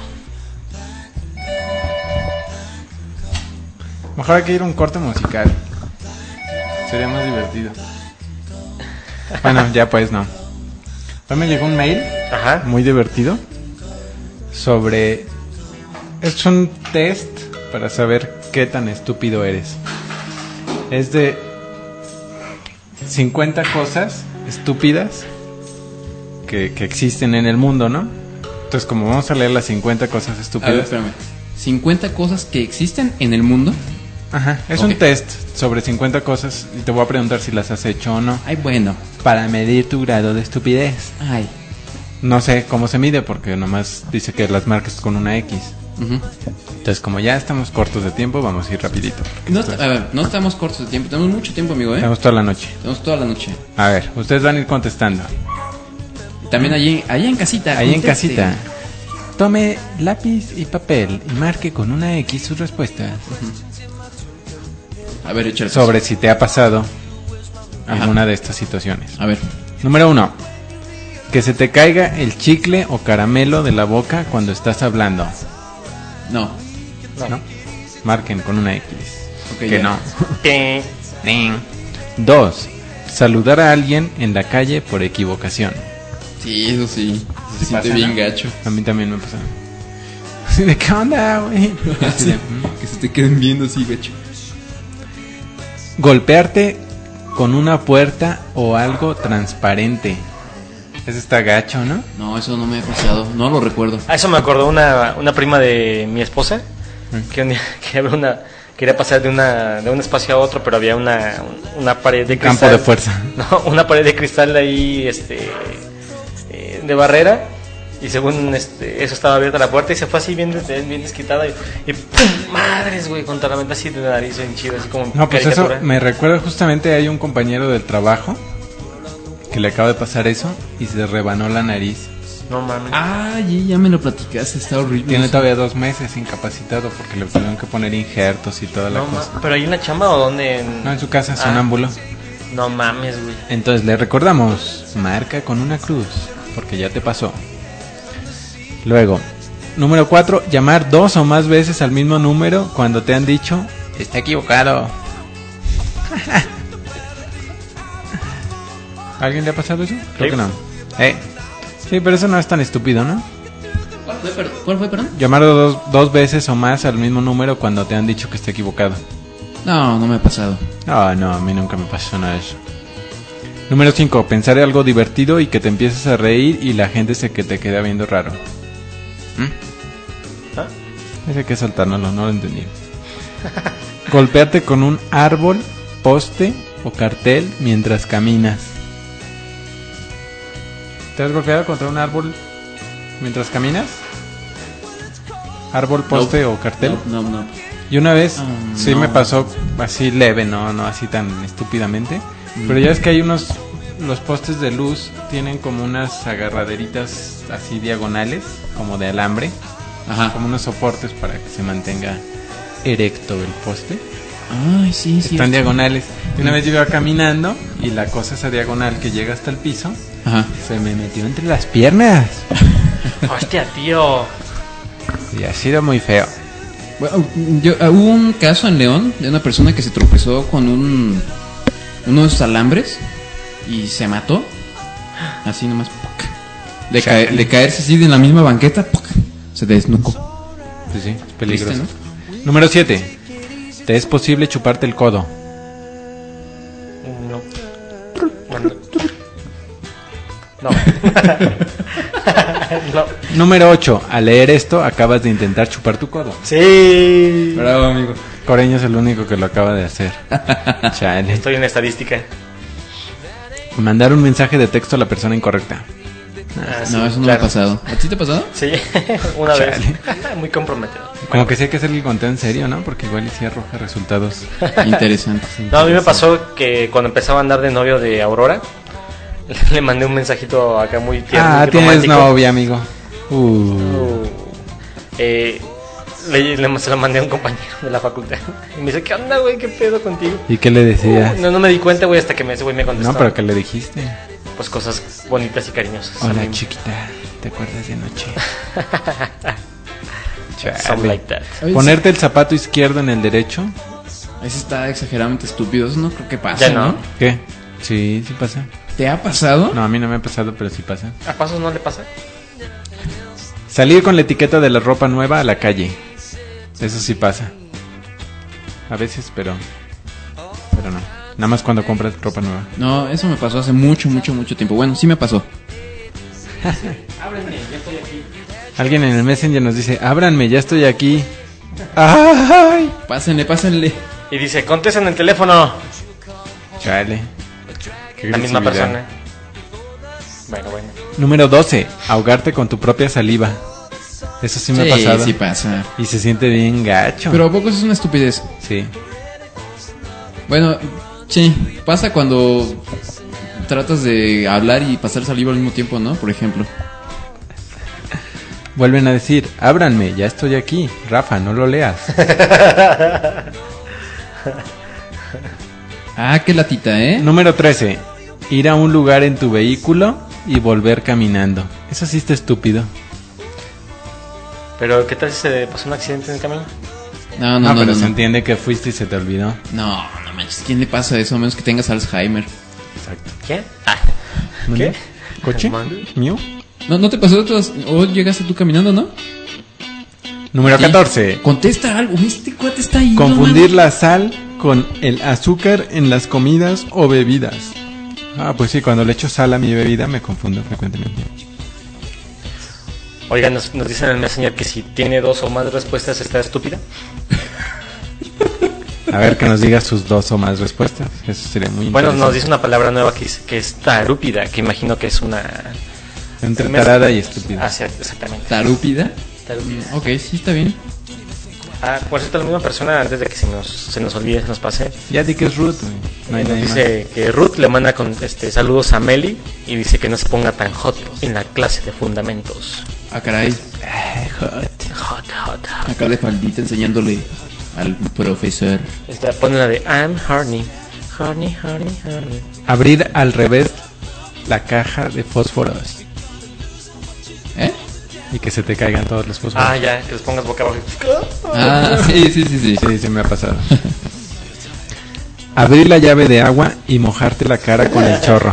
Mejor hay que ir a un corte musical. Sería más divertido. Bueno, ya pues no. Hoy me llegó un mail Ajá. muy divertido sobre... Es un test para saber qué tan estúpido eres. Es de cincuenta cosas estúpidas que, que existen en el mundo, ¿no? Entonces, como vamos a leer las cincuenta cosas A ver, estúpidas... espérame. cincuenta cosas que existen en el mundo. Ajá, es Ok. un test sobre cincuenta cosas y te voy a preguntar si las has hecho o no. Ay, bueno. Para medir tu grado de estupidez. Ay. No sé cómo se mide porque nomás dice que las marques con una X. Ujú. Entonces, como ya estamos cortos de tiempo, vamos a ir rapidito. porque No, esto a ver, no estamos cortos de tiempo. Tenemos mucho tiempo, amigo, es- ¿eh? Tenemos toda la noche. Tenemos toda la noche. A ver, ustedes van a ir contestando. También allí, allí en casita. Ahí en conteste. casita. Tome lápiz y papel y marque con una X sus respuestas. A ver, échale. Sobre si te ha pasado Ajá. alguna de estas situaciones. A ver. Número uno. Que se te caiga el chicle o caramelo de la boca cuando estás hablando. No. ¿No? Marquen con una X. Ok, que ya. no. Pe- Dos. Saludar a alguien en la calle por equivocación. Sí, eso sí. Se Sí siente pasa, bien ¿no? gacho. A mí también me pasa. Así de, ¿qué onda, güey? Así Sí, de, mm. que se te queden viendo así, gacho. Golpearte con una puerta o algo transparente. Ese está gacho, ¿no? No, eso no me ha pasado. No lo recuerdo. A eso me acordó una, una prima de mi esposa Mm. que un día que había una, quería pasar de una de un espacio a otro, pero había una, una pared de cristal. Campo de fuerza. No, una pared de cristal ahí, este, eh, de barrera. Y según este, eso estaba abierta la puerta y se fue así bien, des- bien desquitada y, y ¡pum! Madres, güey, contra la mente así de nariz bien chido, así como No, pues eso caricatura. me recuerda justamente, hay un compañero del trabajo que le acaba de pasar eso y se rebanó la nariz. No mames. Ay, ya me lo platicaste. Está horrible. Tiene eso. todavía dos meses incapacitado porque le tuvieron que poner injertos y toda la No cosa. ma- pero ahí en la chamba o dónde? En- No, en su casa, Ah, sonámbulo. No mames, güey. Entonces le recordamos, marca con una cruz, porque ya te pasó. Luego, número cuatro, llamar dos o más veces al mismo número cuando te han dicho, está equivocado. ¿Alguien le ha pasado eso? Creo Sí. que no. Eh. Sí, pero eso no es tan estúpido, ¿no? ¿Cuál fue, per- ¿Cuál fue, perdón? Llamar dos, dos veces o más al mismo número cuando te han dicho que está equivocado. No, no me ha pasado. Ah, no, a mí nunca me pasó nada de eso. Número cinco, pensar en algo divertido y que te empieces a reír y la gente se que te queda viendo raro. ¿Mm? ¿Ah? Ese hay que saltarnos, no, no lo entendí. Golpearte con un árbol, poste o cartel mientras caminas. ¿Te has golpeado contra un árbol mientras caminas? ¿Árbol, poste No. o cartel? No, no, no. Y una vez Ah, sí no. me pasó así leve, no, no así tan estúpidamente. Mm. Pero ya es que hay unos, los postes de luz tienen como unas agarraderitas así diagonales, como de alambre, Ajá. como unos soportes para que se mantenga erecto el poste. Ay, sí, sí. Están diagonales. Y una vez yo iba caminando y la cosa esa diagonal que llega hasta el piso Ajá. se me metió entre las piernas. Hostia, tío. Y ha sido muy feo. Bueno, yo, uh, hubo un caso en León de una persona que se tropezó con un unos alambres y se mató. Así nomás. ¡Puc! De, caer, de caerse así en la misma banqueta. ¡Puc! Se desnucó. Sí, sí, es peligroso. ¿Viste, Número siete. ¿Te es posible chuparte el codo? No. No. No. Número ocho. Al leer esto, acabas de intentar chupar tu codo. Sí. Bravo, amigo. Coreño es el único que lo acaba de hacer. Chale. Estoy en estadística. Mandar un mensaje de texto a la persona incorrecta. Ah, No, sí, eso no claro. me ha pasado. ¿A ti te ha pasado? Sí, una Chale. vez. Muy comprometedor. Como que sí hay que hacer el conteo en serio, ¿no? Porque igual y sí arroja resultados. Interesante. No, a mí me pasó que cuando empezaba a andar de novio de Aurora, le mandé un mensajito acá muy tierno. Ah, muy tienes romántico. novia, amigo. Uh. Uh, eh, le, le- se lo mandé a un compañero de la facultad. Y me dice, ¿qué onda, güey? ¿Qué pedo contigo? ¿Y qué le decías? Uh, no, no me di cuenta, güey, hasta que me, ese güey me contestó. No, pero ¿qué le dijiste? Pues cosas bonitas y cariñosas. Hola, Something- chiquita. ¿Te acuerdas de anoche? Something like that. Oye, Ponerte el zapato izquierdo en el derecho. Eso está exageradamente estúpido. Eso no creo que pase, Ya no. ¿no? ¿Qué? Sí, sí pasa. ¿Te ha pasado? No, a mí no me ha pasado, pero sí pasa. ¿A pasos no le pasa? Salir con la etiqueta de la ropa nueva a la calle. Eso sí pasa. A veces, pero... Pero no. Nada más cuando compras ropa nueva. No, eso me pasó hace mucho, mucho, mucho tiempo. Bueno, sí me pasó. Ábrenme, ya estoy aquí. Alguien en el Messenger nos dice, ábranme, ya estoy aquí. ¡Ay! Pásenle, pásenle. Y dice, contesten el teléfono. Chale. Qué La misma agresividad. persona. Bueno, bueno. Número doce. Ahogarte con tu propia saliva. Eso sí me ha pasado. sí pasa. Y se siente bien gacho. Pero ¿a poco eso es una estupidez? Sí. Bueno, sí, pasa cuando tratas de hablar y pasar saliva al mismo tiempo, ¿no? Por ejemplo. Vuelven a decir, ábranme, ya estoy aquí. Rafa, no lo leas. Ah, qué latita, ¿eh? Número trece. Ir a un lugar en tu vehículo y volver caminando. Eso sí está estúpido. Pero, ¿qué tal si se pasó un accidente en el camino? No, no, Ah, no, pero no, se no. entiende que fuiste y se te olvidó. No, no manches, ¿quién le pasa eso? A menos que tengas Alzheimer. Exacto. ¿Qué? Ah, ¿Qué? ¿Coche? Mando. ¿Mío? ¿No, no te pasó otras? ¿O llegaste tú caminando, no? Número Sí. catorce. Contesta algo, este cuate está ahí. Confundir la sal con el azúcar en las comidas o bebidas. Ah, pues sí, cuando le echo sal a mi bebida me confundo frecuentemente. Oigan, nos, nos dicen en el Messenger que si tiene dos o más respuestas está estúpida. A ver, que nos diga sus dos o más respuestas. Eso sería muy Bueno, interesante. nos dice una palabra nueva que es, que es tarúpida, que imagino que es una... Entre tarada y estúpida. Ah, sí, exactamente. ¿Tarúpida? Tarúpida. Ok, sí, está bien. Ah, por cierto, la misma persona, antes de que se nos, se nos olvide, se nos pase, Ya di que es Ruth, güey. No hay nos nadie más. dice que Ruth le manda con este saludos a Meli y dice que no se ponga tan hot en la clase de fundamentos. Ah, caray. Hot, hot, hot. Acá de faldita enseñándole al profesor. Esta, pone la de I'm horny. Horny, horny, horny. Abrir al revés la caja de fósforos ¿Eh? y que se te caigan todos los fósforos. Ah, ya, que los pongas boca abajo. Ah, sí, sí, sí, sí. Sí, sí me ha pasado. Abrir la llave de agua y mojarte la cara con el chorro.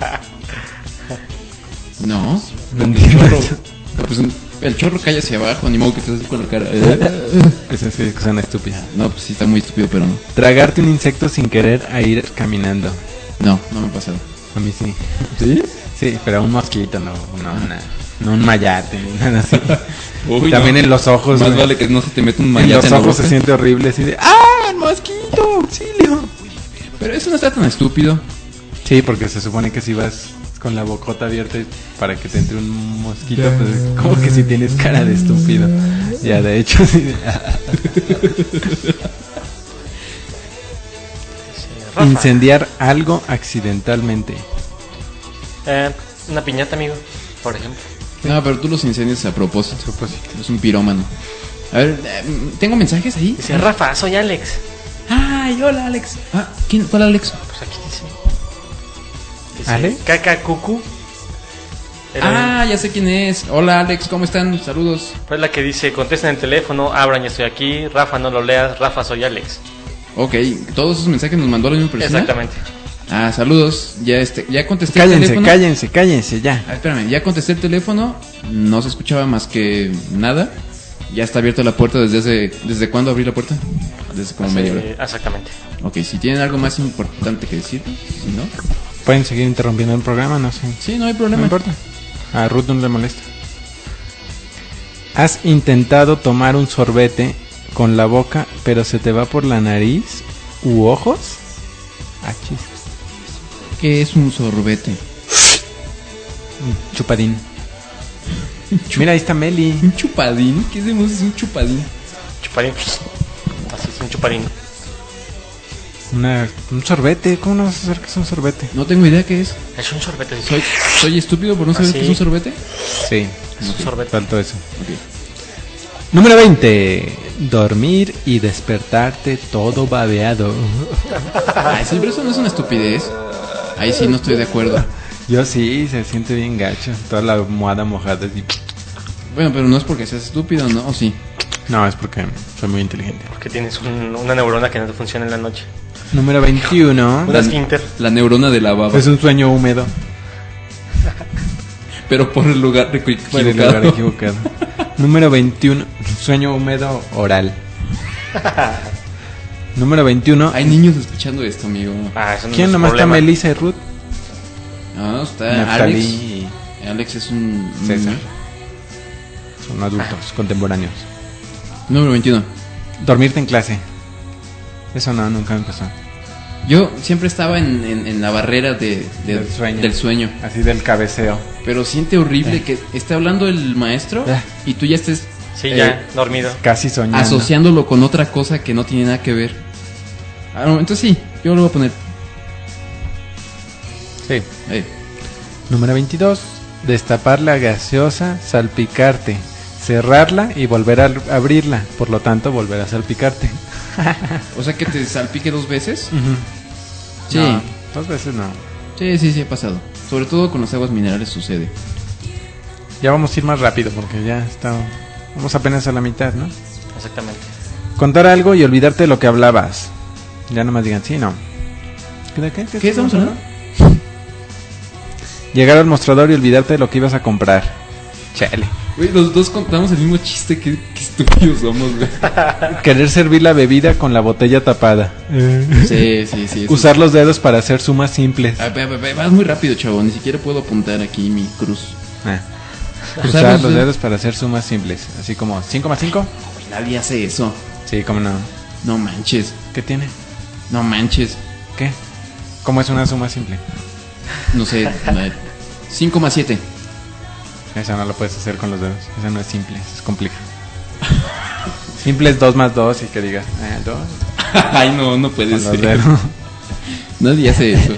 No. No entiendo. Pues el chorro cae hacia abajo, ni modo que te haces con la cara. Eso sí que suena estúpido. No, pues sí está muy estúpido, pero no. Tragarte un insecto sin querer a ir caminando. No, no me ha pasado. A mí sí. ¿Sí? Sí, pero un mosquito, no, no, una- no un mayate, ni nada así. Uy, También no. en los ojos. Más güey. vale que no se te meta un En mayate los en la ojos se boca. siente horrible, así de ¡ah, el mosquito! ¡Auxilio! Pero eso no está tan estúpido. Sí, porque se supone que si vas con la bocota abierta para que te entre un mosquito, pues como que si tienes cara de estúpido. Ya, de hecho, sí. Rafa. Incendiar algo accidentalmente. Eh, una piñata, amigo, por ejemplo. No, pero tú los incendias a propósito. A propósito. Es un pirómano. A ver, eh, ¿tengo mensajes ahí? Dice, Rafa, soy Alex. Ay, hola, Alex. Ah, ¿quién? ¿Cuál Alex? Pues aquí dice. Dice ¿Ale? Caca Cucu. Era- Ah, ya sé quién es. Hola Alex, ¿cómo están? Saludos. Pues la que dice, contesten el teléfono, abran, ya estoy aquí, Rafa, no lo leas, Rafa, soy Alex. Ok, todos esos mensajes nos mandó la misma persona. Exactamente. Ah, saludos. Ya este, ya contesté el Cállense, teléfono. cállense, cállense, ya. Ah, espérame, ya contesté el teléfono. No se escuchaba más que nada. Ya está abierta la puerta desde hace... ¿Desde cuándo abrí la puerta? Desde como media hora. Eh, exactamente. Ok, si tienen algo más importante que decir, si no... Pueden seguir interrumpiendo el programa, no sé. Sí, no hay No problema. importa. A Ruth no le molesta. Has intentado tomar un sorbete con la boca, pero se te va por la nariz u ojos. Ah, chis. ¿Qué es un sorbete? Un chupadín. Mira, ahí está Meli. ¿Un chupadín? ¿Qué demonios es un chupadín? Chuparín. Así es un chuparín. Una, un sorbete. ¿Cómo no vas a saber que es un sorbete? No tengo idea qué es. Es un sorbete. dice. ¿Soy, soy estúpido por no saber ¿Ah, qué es sí? un sorbete? Sí, Es un sorbete. faltó eso. Ok. Número veinte. Dormir y despertarte todo babeado. Ay, sí, pero eso no es una estupidez. Ahí sí no estoy de acuerdo. Yo sí, se siente bien gacho. Toda la almohada mojada. Así. Bueno, pero no es porque seas estúpido, ¿no? ¿O sí? No, es porque soy muy inteligente. Porque tienes un- una neurona que no te funciona en la noche. Número veintiuno. Una esfínter. La neurona de la baba. Es un sueño húmedo. Pero por el lugar equi- Por el equivocado. lugar equivocado. Número veintiuno. Sueño húmedo oral. Número veintiuno. Hay niños escuchando esto, amigo. Ah, eso no ¿Quién es nomás está problema. Melissa y Ruth? No, está Neftalí Alex. y Alex es un... César. Son adultos, contemporáneos. Número veintiuno. Dormirte en clase. Eso no, nunca me pasó. Yo siempre estaba en, en, en la barrera de, de- Del sueño. del sueño. Así del cabeceo. Pero siente horrible Eh. que esté hablando el maestro Eh. y tú ya estés Sí, eh, ya, dormido. Casi soñando. asociándolo con otra cosa que no tiene nada que ver. Ah, no, entonces sí, yo lo voy a poner. Sí. Eh, Número veintidós. Destapar la gaseosa, salpicarte, cerrarla y volver a abrirla. Por lo tanto, volver a salpicarte. o sea que te salpique dos veces. Sí, No, dos veces no. sí, sí, sí, ha pasado. Sobre todo con las aguas minerales sucede. Ya vamos a ir más rápido porque ya está. Vamos apenas a la mitad, ¿no? Exactamente. Contar algo y olvidarte de lo que hablabas. Ya nomás digan sí, no. ¿De qué? ¿Qué estamos hablando? Llegar al mostrador y olvidarte de lo que ibas a comprar. Chale. Güey, los dos contamos el mismo chiste. Qué, qué estúpidos somos, güey. Querer servir la bebida con la botella tapada. Sí, sí, sí. eso- Usar los dedos para hacer sumas simples. Ah, ve, ve, ve, vas muy rápido, chavo. Ni siquiera puedo apuntar aquí mi cruz. Ah. Usar Usar los los dedos- dedos para hacer sumas simples. Así como cinco más cinco. Nadie hace eso. Sí, cómo no. No manches. ¿Qué tiene? No manches. ¿Qué? ¿Cómo es una suma simple? No sé. cinco más siete. Esa no lo puedes hacer con los dedos. Esa no es simple, es compleja. Simple es dos más dos y que digas, ah, dos. Ay, no, no puede Con los ser. dedos. Nadie hace eso.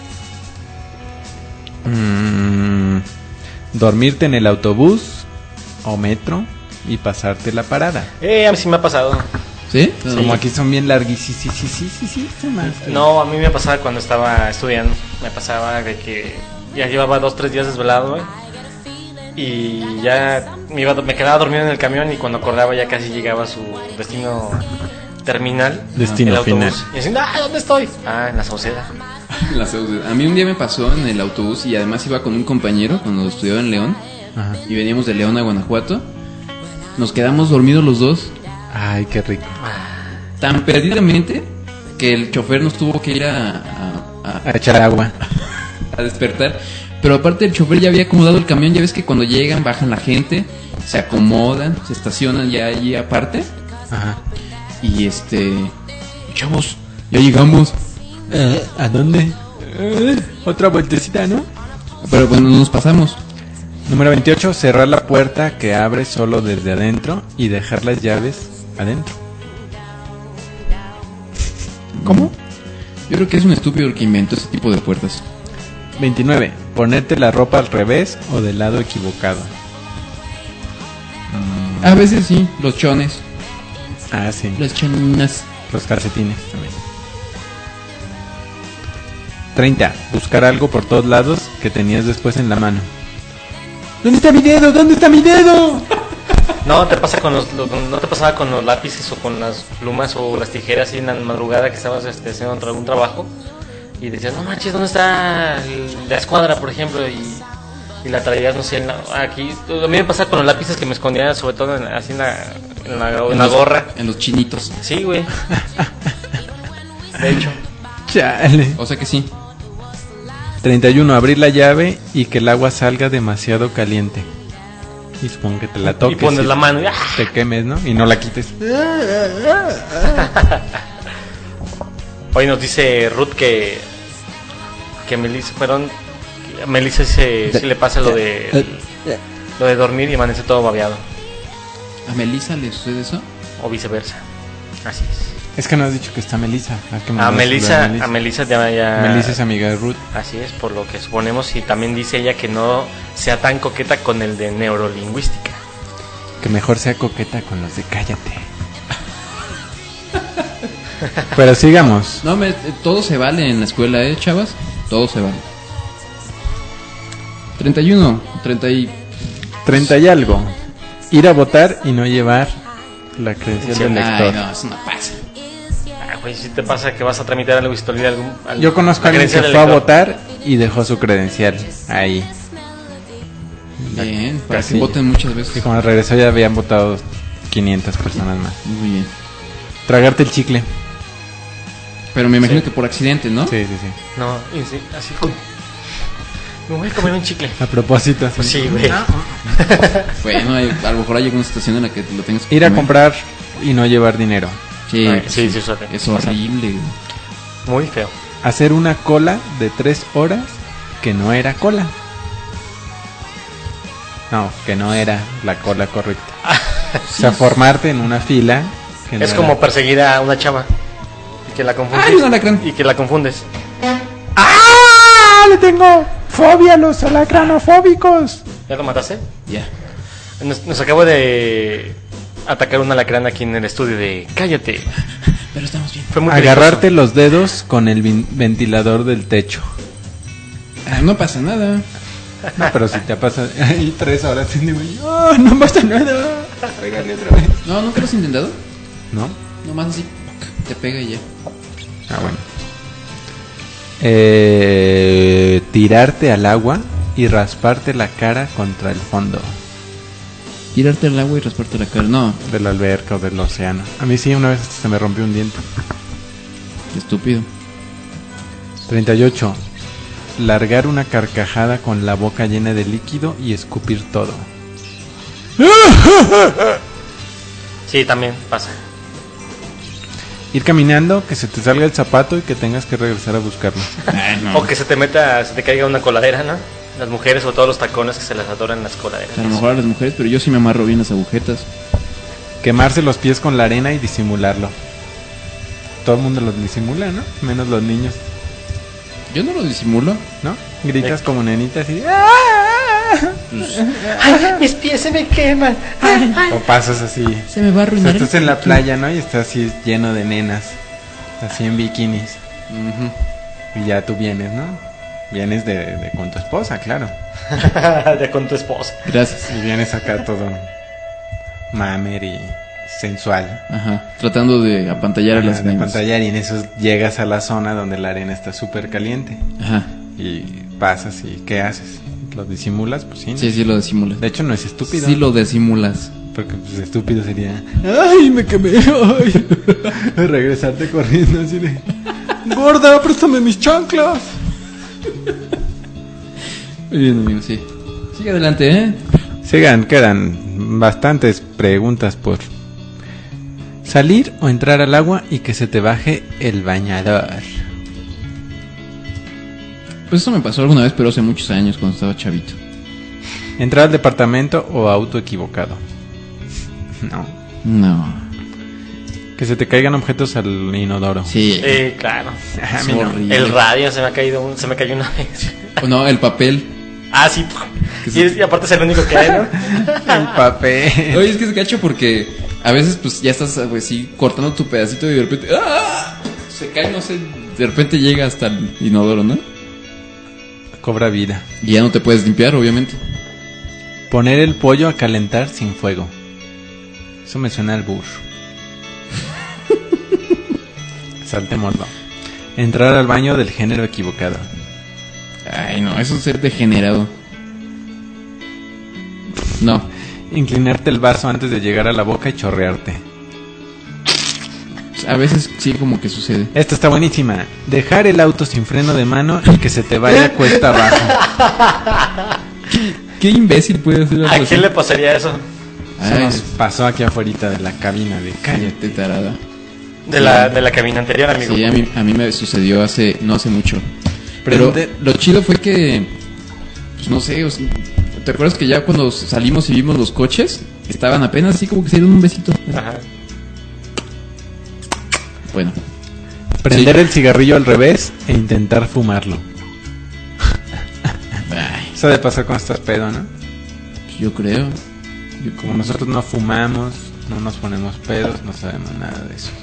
Mm, dormirte en el autobús o metro y pasarte la parada. Eh, a mí sí me ha pasado. ¿Sí? Como aquí son bien larguísimos. Sí, sí, sí, sí, sí, sí, más que- No, a mí me pasaba cuando estaba estudiando. Me pasaba de que ya llevaba dos, tres días desvelado, güey. Y ya me, iba, me quedaba dormido en el camión y cuando acordaba ya casi llegaba a su destino terminal. Destino el autobús. final. Y así, ah, ¿dónde estoy? Ah, en la Sauceda. La Sauceda. A mí un día me pasó en el autobús y además iba con un compañero cuando estudiaba en León Ajá. y veníamos de León a Guanajuato. Nos quedamos dormidos los dos Ay, qué rico. tan perdidamente que el chofer nos tuvo que ir a, a- a- A echar agua. a despertar. Pero aparte el chofer ya había acomodado el camión. Ya ves que cuando llegan bajan la gente, se acomodan, se estacionan ya allí aparte. Ajá. Y este... Chavos, ya llegamos. Eh, ¿A dónde? Eh, otra vueltecita, ¿no? Pero pues no nos pasamos. Número veintiocho. Cerrar la puerta que abre solo desde adentro y dejar las llaves adentro. ¿Cómo? Yo creo que es un estúpido el que inventó ese tipo de puertas. veintinueve. Ponerte la ropa al revés o del lado equivocado. A veces sí, los chones, Ah, sí. las choninas. Los calcetines también. treinta. Buscar algo por todos lados que tenías después en la mano. ¿Dónde está mi dedo? ¿Dónde está mi dedo? No, te pasa con los, lo- no te pasaba con los lápices o con las plumas o las tijeras así en la madrugada que estabas este, haciendo tra- un trabajo y decías, no manches, ¿dónde está el- la escuadra, por ejemplo? Y, y la traías, no sé, en la- aquí. A mí me pasa con los lápices que me escondía, sobre todo en, así en la, en la, en la los- gorra. En los chinitos. Sí, güey. De hecho. Chale. O sea que sí. treinta y uno. Abrir la llave y que el agua salga demasiado caliente. Y supongo que te la toques. Y pones y la mano y ¡ah! te quemes, ¿no? Y no la quites. Hoy nos dice Ruth que que Melissa, perdón, que a Melissa se, sí le pasa lo de lo de dormir y amanece todo babeado ¿A Melissa le sucede eso? o viceversa. Así es. Es que no has dicho que está Melissa. Ah, que A mandas Melissa, saludar a Melissa ya, ya Melissa es amiga de Ruth. así es, por lo que suponemos, y también dice ella que no sea tan coqueta con el de neurolingüística. Que mejor sea coqueta con los de Cállate. Pero sigamos. No, me, todo se vale en la escuela, ¿eh, chavas? Todo se vale. treinta y uno, treinta y... treinta y algo. Ir a votar y no llevar la credencial Sí, del Ay, lector. no, eso no pasa. Ah, güey, si te pasa que vas a tramitar algo y se te olvida algún, al- Yo conozco la a alguien que credencial del fue a lector. votar y dejó su credencial ahí. Bien, para Así. que voten muchas Y veces. cuando regresó ya habían votado quinientas personas más. Muy bien. Tragarte el chicle. Pero me imagino Sí. que por accidente, ¿no? Sí, sí, sí. No, y sí, así uy, me voy a comer un chicle. A propósito. así. Pues sí, güey. Bueno, hay- a lo mejor hay alguna situación en la que lo tengas que Ir a comer. comprar y no llevar dinero. Sí, Ay, pues sí, sí, sí, suele. es horrible. Muy feo. Hacer una cola de tres horas que no era cola. No, que no era la cola correcta. O sea, formarte en una fila. Que no Es era. como perseguir a una chava y que la confundes. ¡Ay, un alacrán! Y que la confundes. ¡Ah! Le tengo fobia a los alacranofóbicos. ¿Ya lo mataste? Ya. Nos, nos acabo de atacar un alacrán aquí en el estudio de Cállate. Pero estamos bien. Fue muy Agarrarte peligroso. los dedos con el vin- ventilador del techo. Ah, no pasa nada. No, pero si te pasa ahí tres horas, y digo, ¡oh, no pasa nada! Pégale otra vez. No, ¿nunca lo has intentado? ¿No? Nomás así, ¡pac! Te pega y ya. Ah, bueno. Eh, tirarte al agua y rasparte la cara contra el fondo Tirarte al agua y rasparte la cara. No, de la alberca o del océano. A mí sí, una vez se me rompió un diente. qué estúpido. treinta y ocho. Largar una carcajada con la boca llena de líquido y escupir todo. Sí, también pasa. Ir caminando, que se te salga el zapato y que tengas que regresar a buscarlo. Ay, no. O que se te meta, se te caiga una coladera, ¿no? Las mujeres o todos los tacones que se les adoran las coladeras. A lo mejor a las mujeres, pero yo sí me amarro bien las agujetas. Quemarse los pies con la arena y disimularlo. Todo el mundo lo disimula, ¿no? Menos los niños, Yo no lo disimulo. ¿no? Gritas Eh. como nenita así de, ¡ah! ¡Ay, mis pies se me queman! ¡Ay, ay! O pasas así. Se me va a O sea, arruinar. estás en la playa, ¿no? Y estás así lleno de nenas. Así en bikinis. Ujú. Y ya tú vienes, ¿no? Vienes de, de con tu esposa, claro. Ya con tu esposa. Gracias. Y vienes acá todo mamer y sensual. Ajá. Tratando de apantallar a Ajá, las de nenas. pantallar, y en eso llegas a la zona donde la arena está súper caliente. Ajá. Y pasas y ¿qué haces? ¿Lo disimulas? Pues sí, ¿no? Sí, sí lo disimulas. De hecho no es estúpido. Sí lo disimulas. Porque pues estúpido sería, ¡ay, me quemé! ¡Ay! Regresarte corriendo así de, ¡gorda, préstame mis chanclas! Muy bien, amigo, sí. Sigue adelante, ¿eh? Sigan, quedan bastantes preguntas por salir o entrar al agua y que se te baje el bañador. Pues eso me pasó alguna vez, pero hace muchos años, cuando estaba chavito. Entrar al departamento o auto equivocado. No. No. Que se te caigan objetos al inodoro. Sí. Sí, claro. A Es mí no. horrible. El radio se me ha caído, un- se me cayó una vez. O no, el papel. Ah, sí. Que Y, se- es- y aparte es el único que hay, ¿no? El papel. Oye, es que es gacho porque a veces pues ya estás pues, sí, cortando tu pedacito y de repente ¡ah! Se cae, no sé, de repente llega hasta el inodoro, ¿no? Cobra vida. Y ya no te puedes limpiar, obviamente. Poner el pollo a calentar sin fuego. Eso me suena al burro. Saltémoslo. Entrar al baño del género equivocado. Ay, no, eso es ser degenerado. No. Inclinarte el vaso antes de llegar a la boca y chorrearte. A veces sí como que sucede. Esta está buenísima. Dejar el auto sin freno de mano y que se te vaya cuesta abajo. ¿Qué, qué imbécil puede hacer algo ¿A así? quién le pasaría eso? Eso Ay, nos pasó aquí afuera de la cabina de Cállate. cállate, tarada. De la, de la cabina anterior, amigo. Sí, a mí, a mí me sucedió hace no hace mucho. Pero Prende- lo chido fue que, pues no sé, o sea, ¿te acuerdas que ya cuando salimos y vimos los coches, estaban apenas así como que se dieron un besito? Ajá. Bueno, Prender el cigarrillo al revés e intentar fumarlo. ay, Eso de pasar cuando estás pedo, ¿no? pues yo creo. Yo Como nosotros no fumamos, no nos ponemos pedos, no sabemos nada de eso.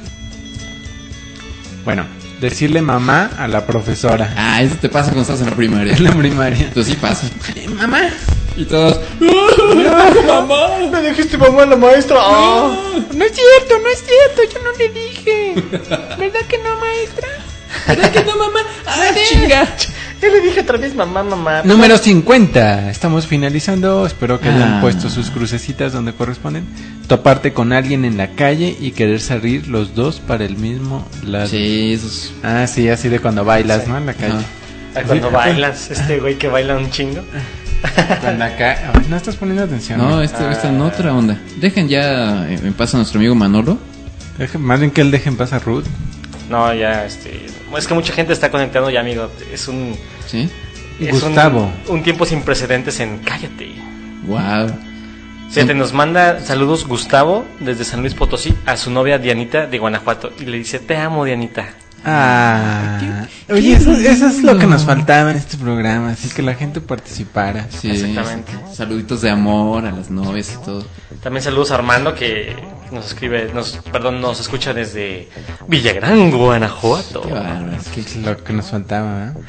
Bueno, decirle mamá a la profesora Ah, eso te pasa cuando estás en la primaria. en la primaria. Entonces sí pasa. Eh, mamá. Y todos, ¡Mamá! ¡Me dijiste mamá a la maestra! ¡Ah! No es cierto, no es cierto, yo no le dije. ¿Verdad que no, maestra? ¿verdad que no, mamá? ¡Ah, chinga! Yo le dije otra vez mamá, mamá. Número cincuenta. Estamos finalizando. Espero que hayan Ah. puesto sus crucecitas donde corresponden. Toparte con alguien en la calle y querer salir los dos para el mismo lado. Sí, eso es... Ah, sí, así de cuando bailas, Sí. ¿no? En la calle. Ah, Cuando Sí. bailas, este güey que baila un chingo. Cuando acá... Ay, no estás poniendo atención. No, ¿no? este está en otra onda. Dejen ya eh, en paz a nuestro amigo Manolo. Deja- Más bien que él deje en paz a Ruth. No, ya, este... Es que mucha gente está conectando ya, amigo. Es un... ¿Sí? es Gustavo. Un, un tiempo sin precedentes en Cállate. Wow. Fíjate, nos manda saludos Gustavo desde San Luis Potosí a su novia Dianita de Guanajuato. Y le dice, te amo, Dianita. Ah, oye, eso, eso es lo que nos faltaba en este programa, así que la gente participara. Sí, Exactamente. saluditos de amor a las novias y todo. También saludos a Armando que nos escribe, nos, perdón, nos escucha desde Villagrán, Guanajuato. Qué bárbaro. Que es lo que nos faltaba, ¿eh?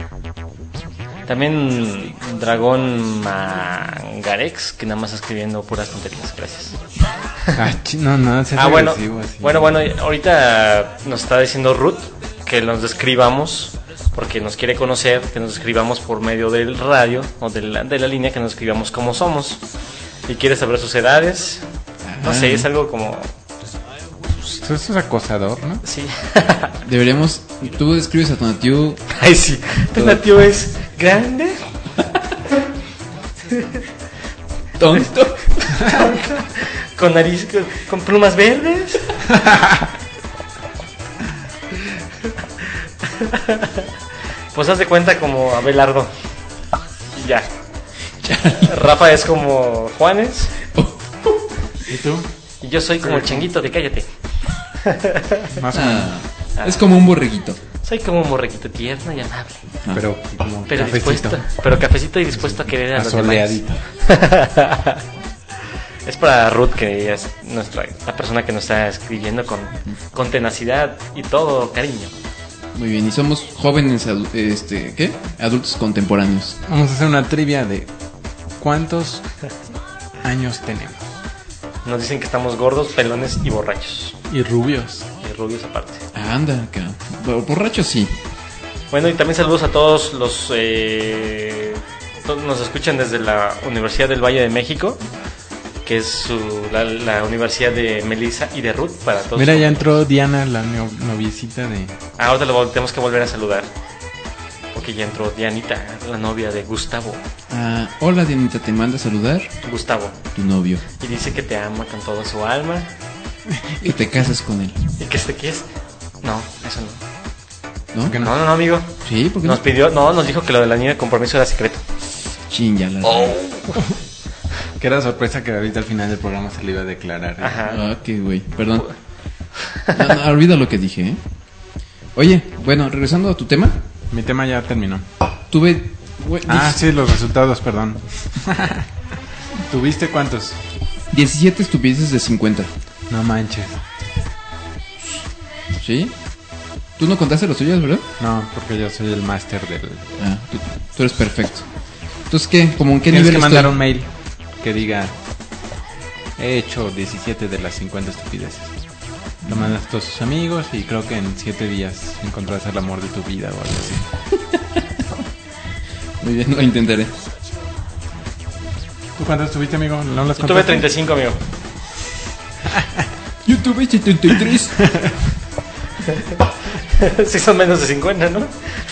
También Dragón Mangarex, que nada más está escribiendo puras tonterías. Gracias. Ah, chi- no, no, seas Ah, bueno, agresivo así. bueno, bueno, ahorita nos está diciendo Ruth que nos describamos, porque nos quiere conocer, que nos escribamos por medio del radio o de la, de la línea, que nos escribamos como somos. Y quiere saber sus edades. No sé, es algo como... Eso es acosador, ¿no? Sí. Deberíamos... Tú describes a Tonatiu... Ay, sí. Tu tío es grande, Tonto. con nariz, con, con plumas verdes. Pues haz de cuenta como Abelardo. Y ya. Rafa es como Juanes. ¿Y tú? Y yo soy como el changuito de Cállate. Más o menos. Ah, es como un borreguito. Soy como un morrequito tierno y amable. Ah. Pero como Pero cafecito. dispuesto. Pero cafecito y dispuesto a querer a los demás. Asoleadito. Es para Ruth, que ella es nuestra, la persona que nos está escribiendo con, con tenacidad y todo cariño. Muy bien, y somos jóvenes, adu- este, ¿qué? Adultos contemporáneos. Vamos a hacer una trivia de ¿cuántos años tenemos? Nos dicen que estamos gordos, pelones y borrachos. Y rubios. Y rubios aparte. Ah, anda, acá. Bo- Borracho sí. Bueno, y también saludos a todos los... Eh, to- nos escuchan desde la Universidad del Valle de México, que es su, la, la universidad de Melissa y de Ruth para todos. Mira, ya entró Diana, la no- noviecita de... Ah, ahora lo vol- tenemos que volver a saludar. Porque ya entró Dianita, la novia de Gustavo. Ah, hola, Dianita, te manda a saludar Gustavo. tu novio. Y dice que te ama con toda su alma. Que te casas con él, ¿Y que te quieres? No, eso no. ¿no? ¿Qué No, no, no, amigo. Sí, porque Nos no. pidió, no, nos dijo que lo del anillo de compromiso era secreto. Chin, ya la... Que era sorpresa que ahorita al final del programa se le iba a declarar. ¿eh? Ajá. Ah, qué güey, perdón. No, no, olvida lo que dije, ¿eh? Oye, bueno, regresando a tu tema, Mi tema ya terminó. tuve... güey, Ah, dieci- sí, los resultados, perdón. ¿Tuviste cuántos? diecisiete estupideces de cincuenta, No manches. ¿sí? Tú no contaste los tuyos, ¿verdad? No, porque yo soy el máster del... Ah, tú, tú eres perfecto. Entonces, ¿qué? ¿Cómo en qué Tienes nivel que estoy? mandar un mail. que diga he hecho diecisiete de las cincuenta estupideces. Lo mandas a todos tus amigos y creo que en siete días encontrarás el amor de tu vida o algo así. Muy bien, lo intentaré. ¿Tú cuántos tuviste, amigo? ¿No las Yo tuve treinta y cinco, amigo. Yo tuve setenta y tres. Sí, son menos de cincuenta, ¿no?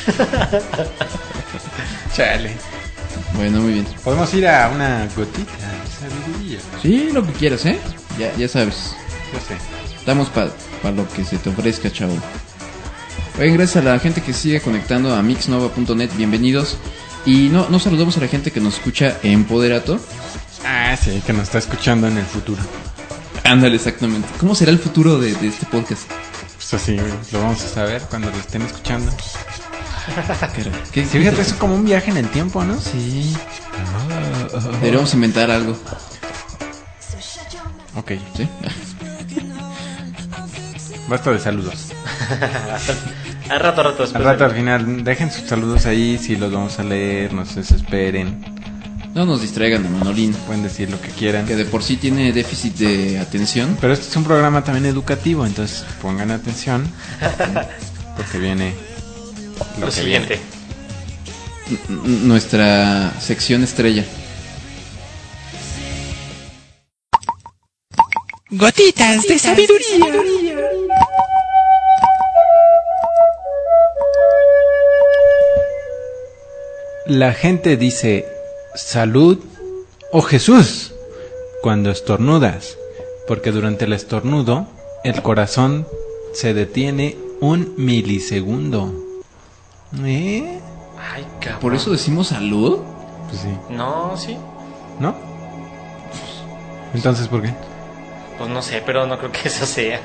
Chale. Bueno, muy bien. Podemos ir a una gotita de sabiduría. Sí, lo que quieras, ¿eh? Ya, ya sabes. Yo sé. Estamos para pa lo que se te ofrezca, chavo. Oigan, gracias a la gente que sigue conectando a mixnova punto net. Bienvenidos. Y no, no saludamos a la gente que nos escucha en Poderato. Ah, sí, que nos está escuchando en el futuro. Ándale, exactamente. ¿Cómo será el futuro de, de este podcast? Pues así, güey, lo vamos a saber cuando lo estén escuchando. ¿Qué, Sí, fíjate, eso es como un viaje en el tiempo, ¿no? Sí. Deberíamos inventar algo. Ok, ¿Sí? basta de saludos. Al rato, al rato. Al después rato, de- al final, dejen sus saludos ahí, si los vamos a leer, no se desesperen. No nos distraigan de Manolín, Pueden decir lo que quieran. que de por sí tiene déficit de atención. Pero este es un programa también educativo, entonces pongan atención. Porque viene lo, Lo que siguiente. N- n- Nuestra sección estrella. Gotitas de sabiduría. Viene. La gente dice salud o Jesús cuando estornudas, porque durante el estornudo el corazón se detiene un milisegundo. ¿Eh? Ay, cabrón. ¿Por eso decimos salud? Pues sí. No, sí. ¿No? Entonces, ¿por qué? Pues no sé, pero no creo que eso sea.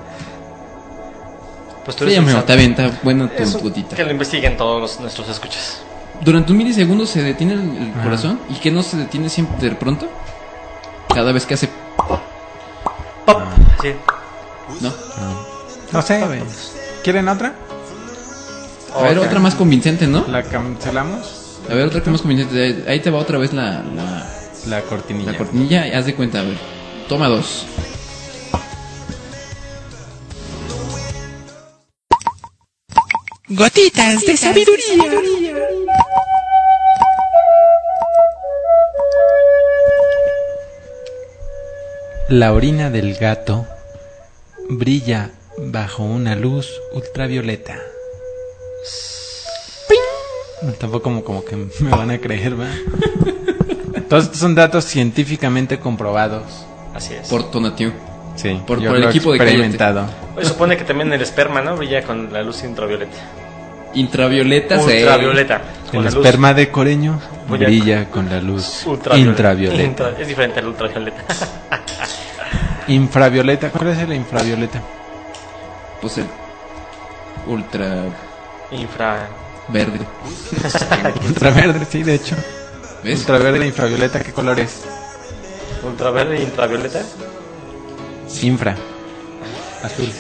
Pues tú Sí, eres amigo, un está bien, está buena tu Eso, gotita. que lo investiguen todos los- nuestros escuchas. Durante un milisegundo se detiene el, el Ajá. corazón. ¿Y que no se detiene siempre de pronto? Cada vez que hace... Pop. Sí. ¿No? No sé. ¿Quieren otra? A ver, Ok. otra más convincente, ¿no? ¿La cancelamos? A ver, otra que más convincente. Ahí- Ahí te va otra vez la, la, La cortinilla. la cortinilla. Haz de cuenta, a ver. Toma dos. Gotitas de sabiduría. La orina del gato brilla bajo una luz ultravioleta. No, tampoco como, como que me van a creer, ¿va? Todos estos son datos científicamente comprobados. Así es. Por Tonatiuh. Sí, Por- yo por el lo he equipo de experimentado. Oye, supone que también el esperma, ¿no? Brilla con la luz ultravioleta. Intravioleta. sí. Ultravioleta. Con El la luz esperma de coreño Voy a- brilla con la luz ultravioleta. intravioleta. Intra- es diferente al ultravioleta. Infravioleta, ¿cuál es el infravioleta? Pues el ultra Infra. verde. Ultraverde, sí, de hecho. ¿Ves? Ultraverde e infravioleta, ¿qué color es? Ultraverde y intravioleta. Infra. Azul.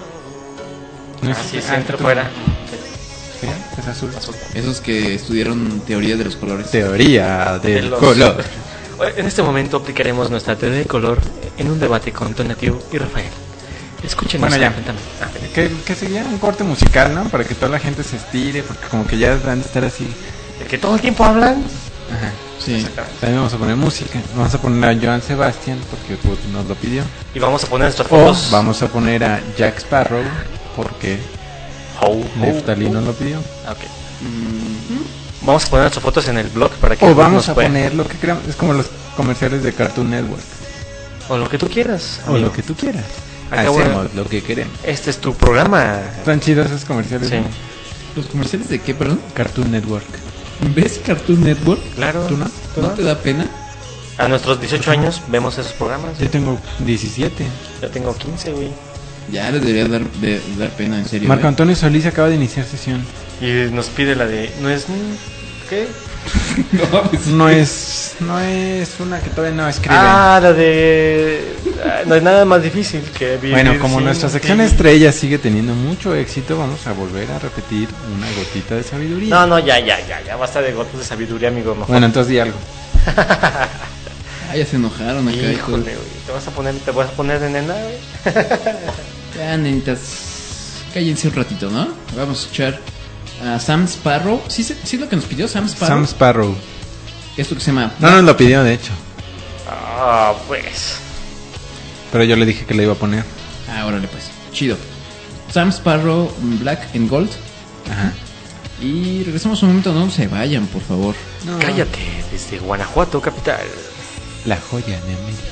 ¿No es- Así es, ah, entre tú- fuera. Sí, es azul. Azul. Esos que estudiaron teoría de los colores. Teoría De del los- color. Oye, En este momento aplicaremos nuestra teoría de color en un debate con Tonatiuh y Rafael. Escúchenos Bueno, ya. atentamente. Ah, Que, que seguía un corte musical, ¿no? Para que toda la gente se estire, porque como que ya van a estar así. ¿de que todo el tiempo hablan? Ajá. Sí. También vamos a poner música. Vamos a poner a Joan Sebastián, porque Wood nos lo pidió. Y vamos a poner nuestras O fotos. vamos a poner a Jack Sparrow, porque Ho, ho, Neftali ho. nos lo pidió. Ah, ok. Vamos a poner nuestras fotos en el blog para que O nos vamos a puedan- poner lo que queramos. Es como los comerciales de Cartoon Network. O lo que tú quieras. O amigo. lo que tú quieras. Acabo de- Hacemos lo que queremos. Este es tu programa. Están chidos esos comerciales. Sí. ¿no? ¿Los comerciales de qué, perdón? Cartoon Network. ¿Ves Cartoon Network? Claro. ¿Tú no? ¿Tú ¿No no? te da pena? A nuestros dieciocho años vemos esos programas. Yo tengo diecisiete. Yo tengo quince, güey. Ya les debería dar, de- dar pena, en serio. Marco ¿eh? Antonio Solís acaba de iniciar sesión. Y nos pide la de. ¿No es. ¿Qué? No, pues, No es, no es una que todavía no escribe. Ah, la de. ah, No hay nada más difícil que vivir. Bueno, como sin nuestra ti. sección estrella sigue teniendo mucho éxito, vamos a volver a repetir una gotita de sabiduría. No, no, ya, ya, ya, ya basta de gotas de sabiduría, amigo. Mejor. Bueno, entonces di algo. Ah, ya se enojaron acá. Híjole, güey. ¿Te vas a poner, te vas a poner de nena, güey? Ya, nenitas, cállense un ratito, ¿no? Vamos a escuchar a Sam Sparrow. ¿Sí, sí es lo que nos pidió Sam Sparrow? Sam Sparrow. Esto que se llama... No nos lo pidió, de hecho. Ah, pues. Pero yo le dije que le iba a poner. Ah, órale pues. Chido. Sam Sparrow, Black and Gold. Ajá. Y regresamos un momento, no se vayan, por favor. No. Cállate, desde Guanajuato, capital. La joya de América.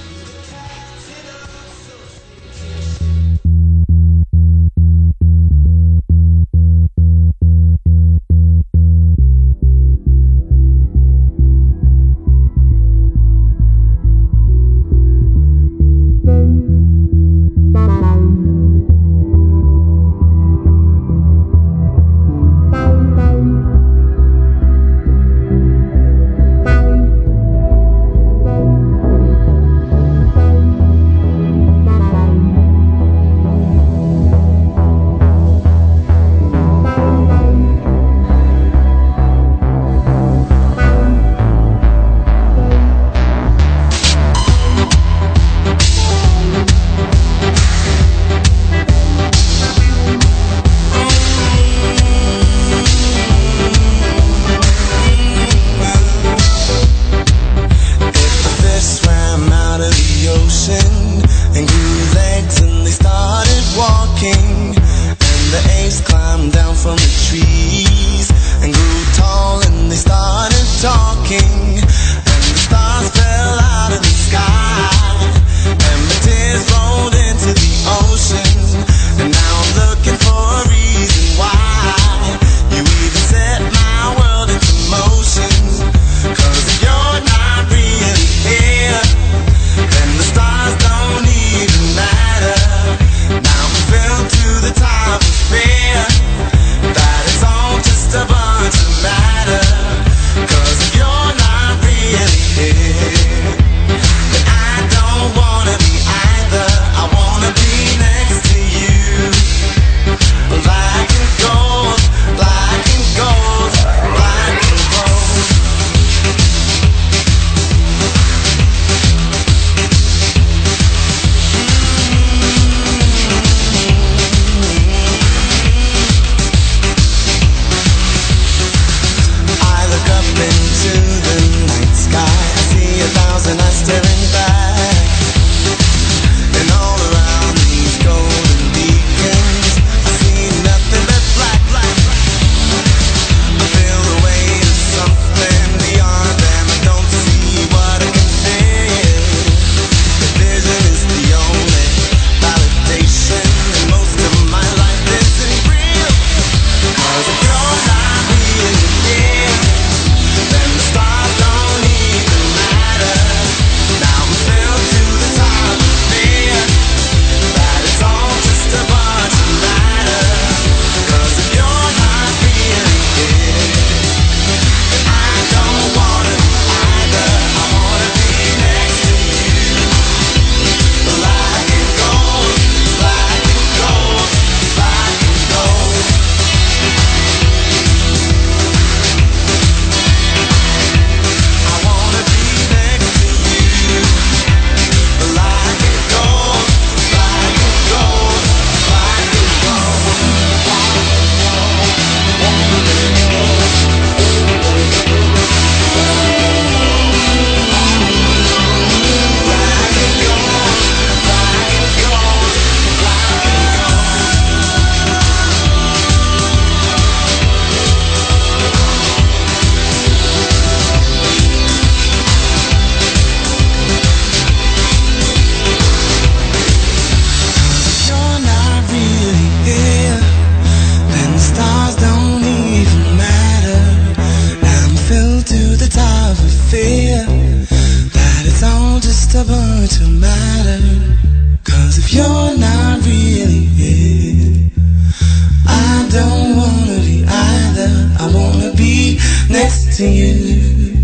to you.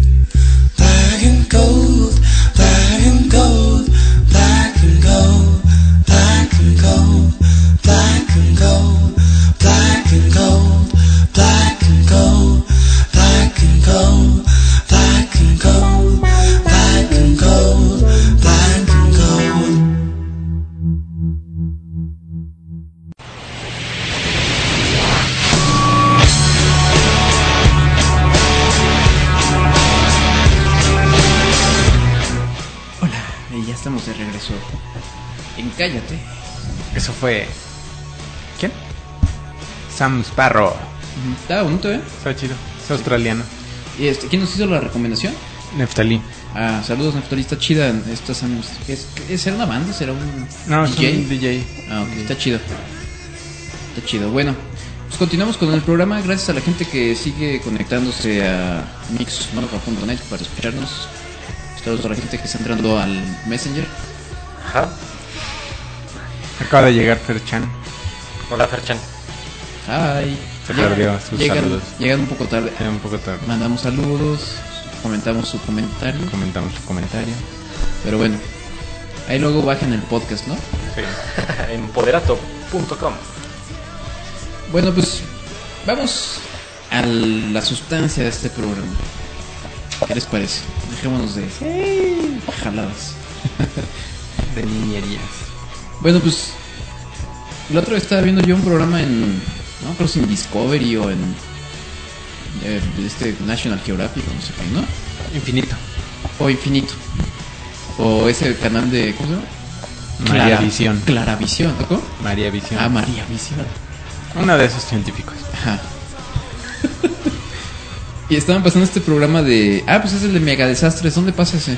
Black and gold, black and gold, black and gold, black and gold, black and gold, black and gold, black and gold, black and gold, black and gold, black and gold. estamos de regreso en Cállate. Eso fue... ¿Quién? Sam Sparrow. Ujú, Estaba bonito, ¿eh? Está chido. Es australiano. Y este, ¿quién nos hizo la recomendación? Neftalí. Ah, saludos, Neftalí, está chida. Esta, ¿es, ¿es, ¿Será una banda? ¿Será un No, D J? es un D J. Ah, ok, está chido. Está chido. Bueno, pues continuamos con el programa. Gracias a la gente que sigue conectándose a mix punto net para escucharnos. Saludos a la gente que está entrando al Messenger. Ajá. Acaba de llegar Ferchan. Hola, Ferchan. Hi. Se perdió sus llegan, saludos. llegan un poco tarde. Era un poco tarde. Mandamos saludos, comentamos su comentario. Comentamos su comentario. Pero bueno, ahí luego bajen el podcast, ¿no? Sí. Empoderato punto com. Bueno, pues vamos a la sustancia de este programa. ¿Qué les parece? Dejémonos de jaladas. De niñerías. Bueno, pues la otra vez estaba viendo yo un programa en, no creo si en Discovery o en eh, este National Geographic, no sé qué, ¿no? Infinito. O Infinito. O ese canal de, ¿cómo se llama? María Clara- Visión. Claravisión, ¿no? ¿Cómo? María Visión. Ah, María Visión. Uno de esos científicos. Ajá. Y estaban pasando este programa de... Ah, pues es el de Mega Desastres. ¿Dónde pasa ese?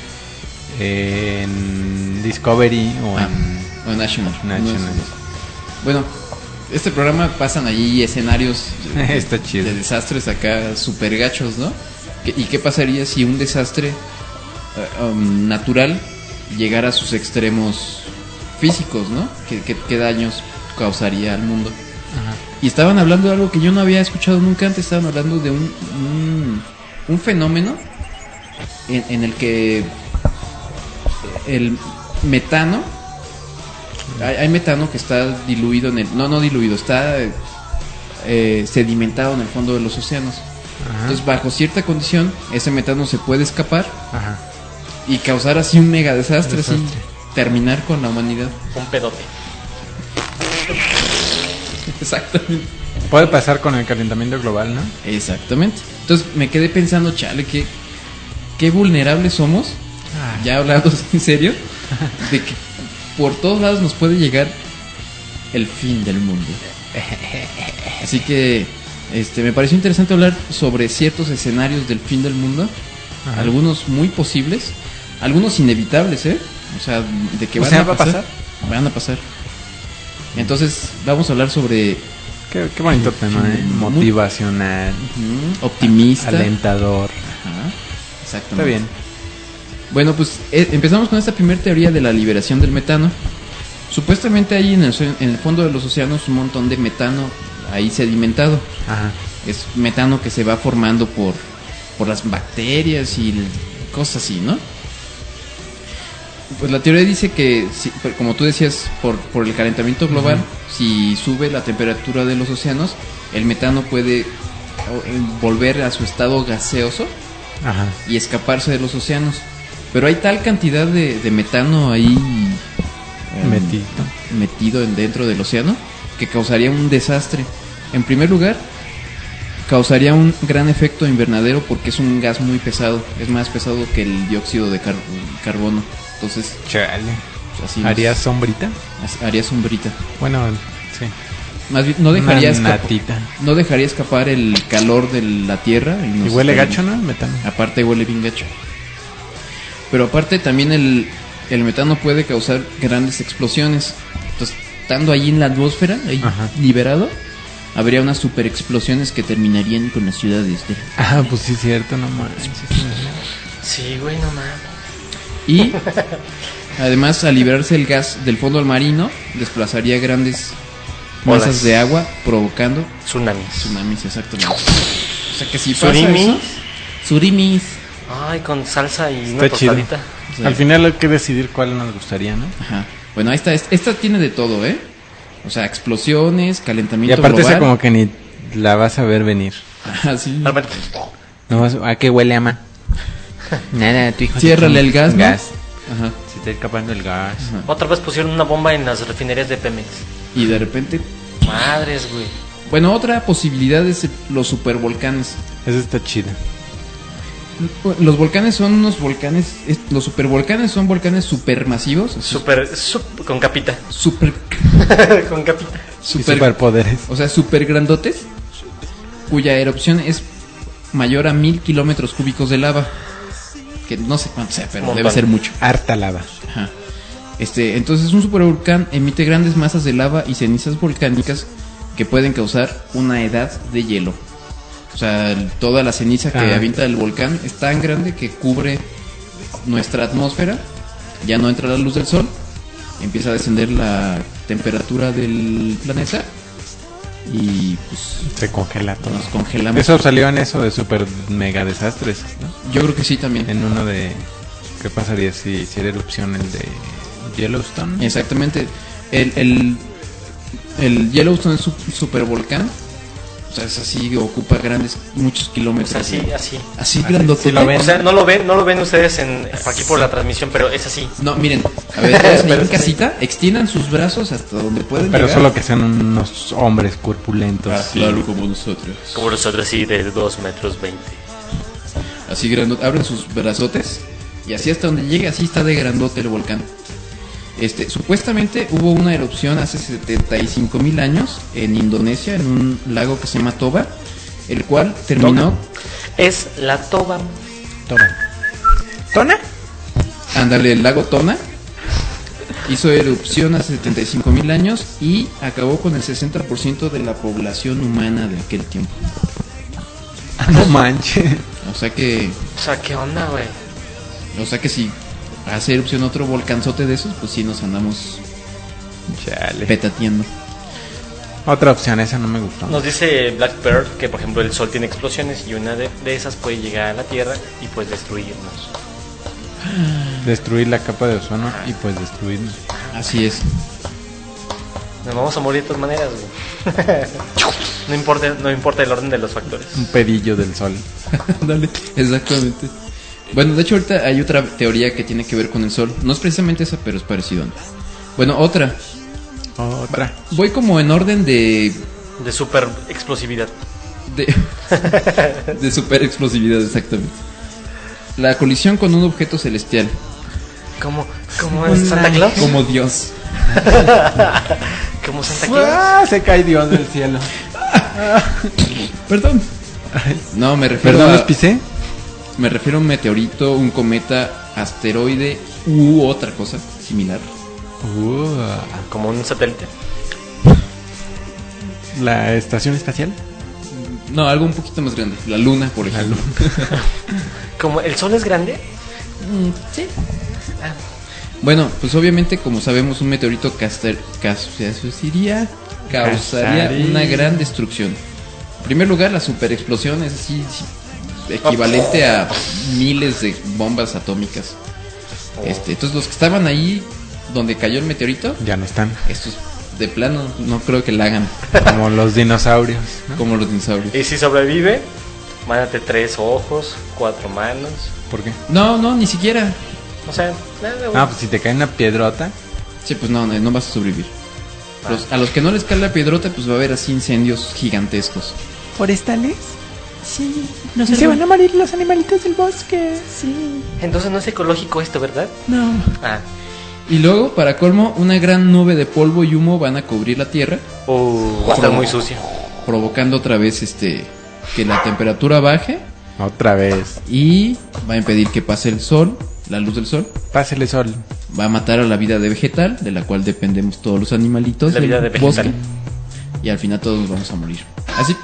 En Discovery o Ah, en o en National. National. Uno de esos dos. Bueno, este programa pasan allí escenarios de, Está chido. de desastres acá super gachos, ¿no? ¿Qué- ¿Y qué pasaría si un desastre eh, um, natural llegara a sus extremos físicos, ¿no? ¿Qué, qué, qué daños causaría al mundo? Ajá. Y estaban hablando de algo que yo no había escuchado nunca antes. Estaban hablando de un, un, un fenómeno en, en el que el metano, hay, hay metano que está diluido en el, no, no diluido, está eh, sedimentado en el fondo de los océanos. Ajá. Entonces, bajo cierta condición, ese metano se puede escapar Ajá. y causar así un mega desastre, así, Desastre. terminar con la humanidad. Un pedote. Exactamente. Puede pasar con el calentamiento global, ¿no? Exactamente. Entonces me quedé pensando, chale, que qué vulnerables somos, ya hablando en serio, de que por todos lados nos puede llegar el fin del mundo. Así que este me pareció interesante hablar sobre ciertos escenarios del fin del mundo, Ajá. algunos muy posibles, algunos inevitables, ¿eh? O sea, de que O van sea, a ¿va a pasar, pasar? van a pasar. Entonces vamos a hablar sobre Qué, qué bonito tema, ¿eh? Muy- Motivacional, mm, optimista. alentador. Ajá, Está exactamente. bien. Bueno, pues eh, empezamos con esta primera teoría de la liberación del metano. Supuestamente hay en el, océ- en el fondo de los océanos un montón de metano ahí sedimentado. Ajá. Es metano que se va formando por, por las bacterias y l- cosas así, ¿no? Pues la teoría dice que, si- pues, como tú decías, por, por el calentamiento global, si sube la temperatura de los océanos, el metano puede o, eh, volver a su estado gaseoso Ajá. y escaparse de los océanos. Pero hay tal cantidad de, de metano ahí em, Metido. metido en dentro del océano que causaría un desastre. En primer lugar, causaría un gran efecto invernadero porque es un gas muy pesado, es más pesado que el dióxido de car- carbono. Entonces, Chale. pues, así nos- ¿Harías sombrita? así- haría sombrita. Bueno, sí. Más bien, no dejaría Una escapar, natita. no dejaría escapar el calor de la tierra. Y, nos Y huele estaría- gacho, ¿no? El metano. Aparte huele bien gacho. Pero aparte también el, el metano puede causar grandes explosiones. Entonces, estando allí en la atmósfera, ahí Ajá. liberado, habría unas super explosiones que terminarían con las ciudades. de- Ah, pues sí, es cierto, no manches. Sí, güey, no mames. Y además, al liberarse el gas del fondo marino, desplazaría grandes masas Olas. de agua, provocando Tsunamis. tsunamis, exactamente. O sea que si pasa Surimi. eso... Surimis. Ay, con salsa y una Está chido. tostadita. O sea, Al final hay que decidir cuál nos gustaría, ¿no? Ajá. Bueno, ahí está. Esta tiene de todo, ¿eh? O sea, explosiones, Y calentamiento aparte global. esa como que ni la vas a ver venir. Ajá, sí. De repente, No vas- ¿A qué huele, ama? Nada, tu hijo. Ciérrale el gas, ¿no? Gas. Ajá. Se está escapando el gas. Ajá. Otra vez pusieron una bomba en las refinerías de Pemex. Y de repente... Madres, güey. Bueno, otra posibilidad es los supervolcanes. Eso está chido. Los volcanes son unos volcanes, es- los supervolcanes son volcanes supermasivos, así, Super, sup- con capita. super, Con capita. Y super, superpoderes. o sea, super grandotes, cuya erupción es mayor a mil kilómetros cúbicos de lava, que no sé cuánto sea, pero Montón. debe ser mucho. Harta lava. Ajá. Este, entonces un supervolcán emite grandes masas de lava y cenizas volcánicas que pueden causar una edad de hielo. O sea, el- toda la ceniza que Ah. avienta el volcán es tan grande que cubre nuestra atmósfera, ya no entra la luz del sol, empieza a descender la temperatura del planeta y pues Se congela todo. nos congelamos. Eso salió en eso de super mega desastres, ¿no? Yo creo que sí también. En uno de... ¿Qué pasaría si hiciera erupción el de Yellowstone? Exactamente. El, el, el Yellowstone es un supervolcán. O sea, es así, ocupa grandes, muchos O kilómetros. sea, así, así. Así grandote. sí lo ven. O sea, no lo ven, no lo ven ustedes en, aquí por la transmisión, pero es así. No, miren, a ver, todos ahí Pero en sí. casita, extiendan sus brazos hasta donde pueden Pero llegar. solo que sean unos hombres corpulentos. Ah, claro, como nosotros. Como nosotros, sí, de dos metros veinte. Así grandote, abren sus brazotes y así hasta donde llegue, así está de grandote el volcán. Este, supuestamente hubo una erupción hace setenta y cinco mil años en Indonesia, en un lago que se llama Toba, el cual terminó, Es la toba. Tona. ¿Tona? ándale, el lago Tona, hizo erupción hace setenta y cinco mil años y acabó con el sesenta por ciento de la población humana de aquel tiempo. No manches. O sea que, O sea, ¿qué onda, güey? o sea que si hace erupción otro volcanzote de esos, pues sí nos andamos Chale. petateando. Otra opción, esa no me gustó. Nos dice Black Pearl que, por ejemplo, el Sol tiene explosiones y una de, de esas puede llegar a la Tierra y pues destruirnos. Destruir la capa de ozono y pues destruirnos. Así es. Nos vamos a morir de todas maneras, güey. No importa, no importa el orden de los factores. Un pedillo del sol. Dale, exactamente. Bueno, de hecho ahorita hay otra teoría que tiene que ver con el sol. No es precisamente esa, pero es parecido. Bueno, otra. Otra. Voy como en orden de... De super explosividad. De, de super explosividad, exactamente. La colisión con un objeto celestial. ¿Cómo, cómo es Santa Claus? Como Dios. ¿Como Santa Claus? ¡Ah! Se cae Dios del cielo. Perdón. No, me refiero ¿Perdón, a... les pisé? Me refiero a un meteorito, un cometa, asteroide u otra cosa similar. Uh, Como un satélite. ¿La estación espacial? No, algo un poquito más grande. La luna, por La ejemplo. Como el Sol es grande. Sí. Bueno, pues obviamente, como sabemos, un meteorito caster, causaría, causaría Casaría. una gran destrucción. En primer lugar, la superexplosión es así, sí, equivalente a miles de bombas atómicas. Este, entonces, los que estaban ahí donde cayó el meteorito, Ya no están. estos de plano no creo que la hagan Como los dinosaurios, ¿no? como los dinosaurios. Y si sobrevive, mándate tres ojos, cuatro manos. ¿Por qué? No, no, ni siquiera. O sea, nada, güey. Ah, pues si te cae una piedrota. Sí, pues no, no, no vas a sobrevivir. Los- a los que no les cae la piedrota, pues va a haber así incendios gigantescos. ¿Forestales? Sí, ¿Y se van a morir los animalitos del bosque? Sí. Entonces no es ecológico esto, ¿verdad? No. Ah. Y luego, para colmo, una gran nube de polvo y humo van a cubrir la Tierra, Uh, va a estar muy sucio. provocando otra vez este que la temperatura baje Otra vez. y va a impedir que pase el sol, la luz del sol. Pásele sol. Va a matar a la vida de vegetal, de la cual dependemos todos los animalitos La del vida de bosque. vegetal. Y al final todos nos vamos a morir. Así.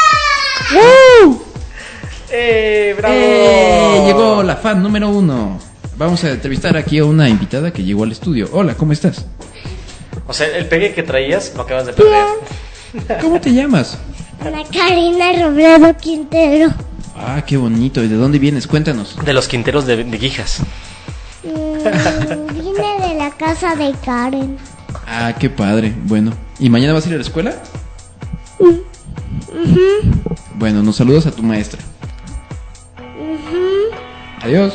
¡Eh, bravo! ¡Eh! Llegó la fan número uno. Vamos a entrevistar aquí a una invitada que llegó al estudio. Hola, ¿cómo estás? O sea, el pegue que traías lo acabas de perder. ¿Cómo te llamas? Ana Karina Robledo Quintero. Ah, qué bonito. ¿Y de dónde vienes? Cuéntanos. De los quinteros de, de Guijas. Mm, vine de la casa de Karen. Ah, qué padre. Bueno. ¿Y mañana vas a ir a la escuela? Bueno, nos saludas a tu maestra. Adiós.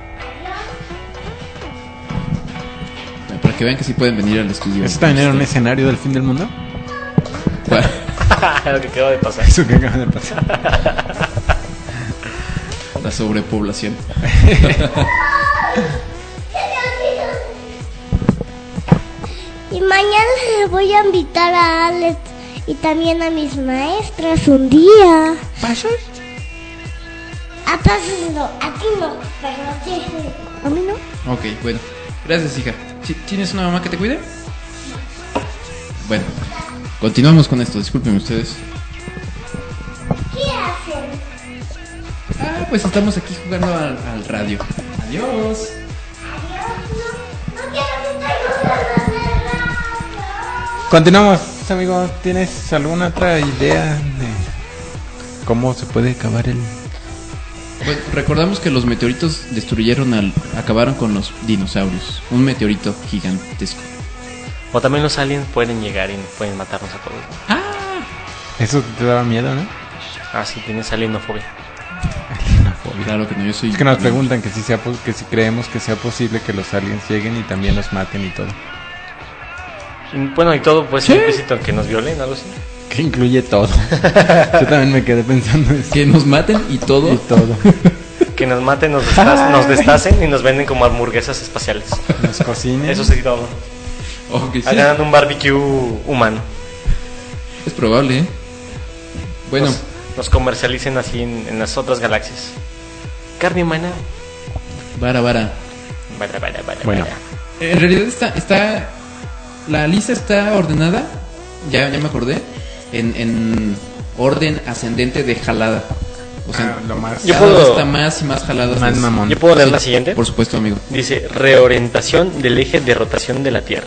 Para que vean que sí pueden venir al estudio. ¿Eso también era un escenario del fin del mundo? ¿Cuál? Lo que acaba de pasar. Eso que acaba de pasar. La sobrepoblación. Y mañana le voy a invitar a Alex y también a mis maestras un día. ¿Pasos? A todos no, a ti no, pero a ti sí. ¿A mí no? Ok, bueno. Gracias, hija. ¿Sí- ¿Tienes una mamá que te cuide? Bueno, continuamos con esto. Disculpen ustedes. ¿Qué hacen? Ah, pues estamos aquí jugando al, al radio. Adiós. Adiós, no, no quiero que estés jugando de radio. Continuamos, amigo. ¿Tienes alguna otra idea de cómo se puede acabar el...? Pues, recordamos que los meteoritos destruyeron al... acabaron con los dinosaurios. Un meteorito gigantesco. O también los aliens pueden llegar y pueden matarnos a todos. Ah, Eso te daba miedo, ¿no? Ah, sí, tienes alienofobia. claro que no, yo soy... Es que nos preguntan que si, sea, pos- que si creemos que sea posible que los aliens lleguen y también nos maten y todo. Y, bueno, y todo pues Sí. implícito en que nos violen, algo así. Que incluye todo. Yo también me quedé pensando eso. Que nos maten y todo. Y todo. Que nos maten, nos, destas- nos destacen y nos venden como hamburguesas espaciales. Nos cocinen. Eso sí, todo. Oh, que sí. Hagan un barbecue humano. Es probable, ¿eh? Bueno, Nos, nos comercialicen así en, en las otras galaxias. Carne humana. vara, vara. Vara, vara, vara, Bueno. vara. En realidad está, está, la lista está ordenada, ya, ya me acordé, en, en orden ascendente de jalada. O sea, Ah, lo más... Yo cada puedo- vez está más y más jalada. Más mamón. Yo puedo leer Sí, la siguiente. Por supuesto, amigo. Dice, reorientación del eje de rotación de la Tierra.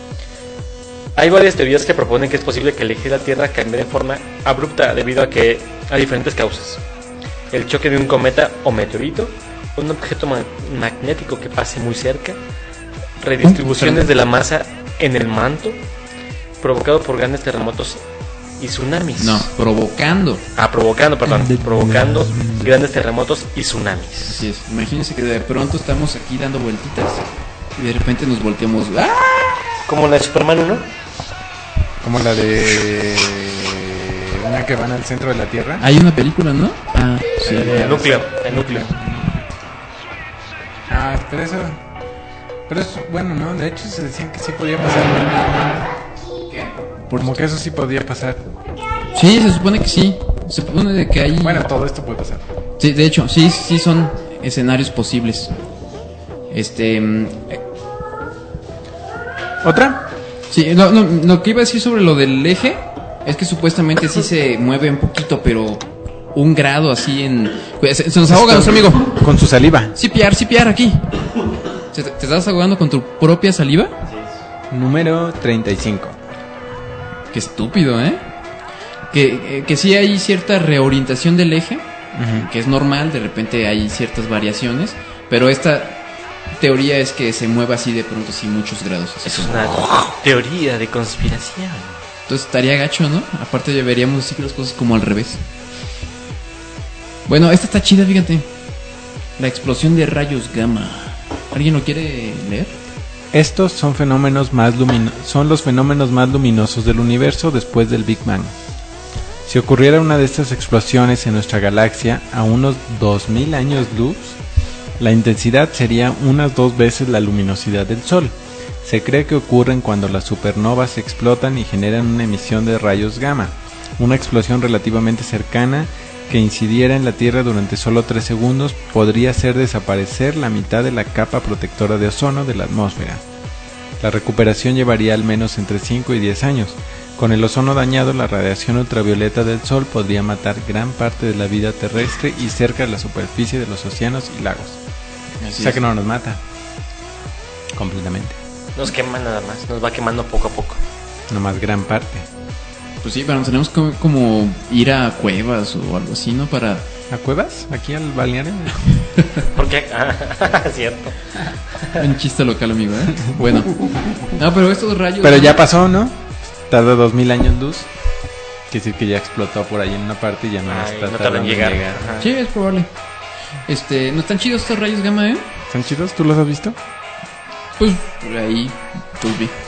Hay varias teorías que proponen que es posible que el eje de la Tierra cambie de forma abrupta debido a que a diferentes causas. El choque de un cometa o meteorito, un objeto ma- magnético que pase muy cerca, redistribuciones de la masa en el manto, provocado por grandes terremotos y tsunamis. No, provocando. Ah, provocando, perdón, provocando grandes terremotos y tsunamis. Así es. Imagínense que de pronto estamos aquí dando vueltitas y de repente nos volteamos. ¡Ah! Como la de Superman uno. Como la de... Una que van al centro de la Tierra. Hay una película, ¿no? Ah, sí. El núcleo, el núcleo. Ah, pero eso... Pero es bueno, ¿no? De hecho se decían que sí podía pasar. Como que eso sí podía pasar. Sí, se supone que sí. Se supone de que hay. Bueno, todo esto puede pasar. Sí, de hecho, sí, sí son escenarios posibles. Este. mm, eh, ¿Otra? Sí, lo, lo, lo que iba a decir sobre lo del eje es que supuestamente sí se mueve un poquito, pero un grado así en. Se, se nos ahoga nuestro amigo. Con su saliva. Sí, piar, sí, piar aquí. ¿Te, te estás ahogando con tu propia saliva? Número treinta y cinco. Qué estúpido, ¿eh? Que, eh, que sí hay cierta reorientación del eje, que es normal, de repente hay ciertas variaciones, pero esta teoría es que se mueva así de pronto, así muchos grados. Así Es como- una teoría de conspiración. Entonces estaría gacho, ¿no? Aparte deberíamos decir las cosas como al revés. Bueno, esta está chida, fíjate. La explosión de rayos gamma. ¿Alguien lo quiere leer? Estos son fenómenos más lumino- son los fenómenos más luminosos del universo después del Big Bang. Si ocurriera una de estas explosiones en nuestra galaxia a unos dos mil años luz, la intensidad sería unas dos veces la luminosidad del Sol. Se cree que ocurren cuando las supernovas explotan y generan una emisión de rayos gamma, una explosión relativamente cercana que incidiera en la Tierra durante solo tres segundos podría hacer desaparecer la mitad de la capa protectora de ozono de la atmósfera. La recuperación llevaría al menos entre cinco y diez años. Con el ozono dañado, la radiación ultravioleta del Sol podría matar gran parte de la vida terrestre y cerca de la superficie de los océanos y lagos. Así O sea es. que no nos mata completamente, Nos quema nada más, nos va quemando poco a poco. nomás gran parte. Pues sí, pero tenemos que como ir a cuevas o algo así, ¿no? Para... ¿A cuevas? ¿Aquí al balneario? Porque, ah, cierto. Un chiste local, amigo, ¿eh? Bueno. No, pero estos rayos... Pero ya pasó, ¿no? Tarda dos mil años luz. Quiere decir que ya explotó por ahí en una parte y ya no Ay, está no tardan tardando en en llegar. llegar. Ajá. Sí, es probable. Este, ¿no están chidos estos rayos gamma, eh? ¿Están chidos? ¿Tú los has visto? Pues, por ahí, pues vi.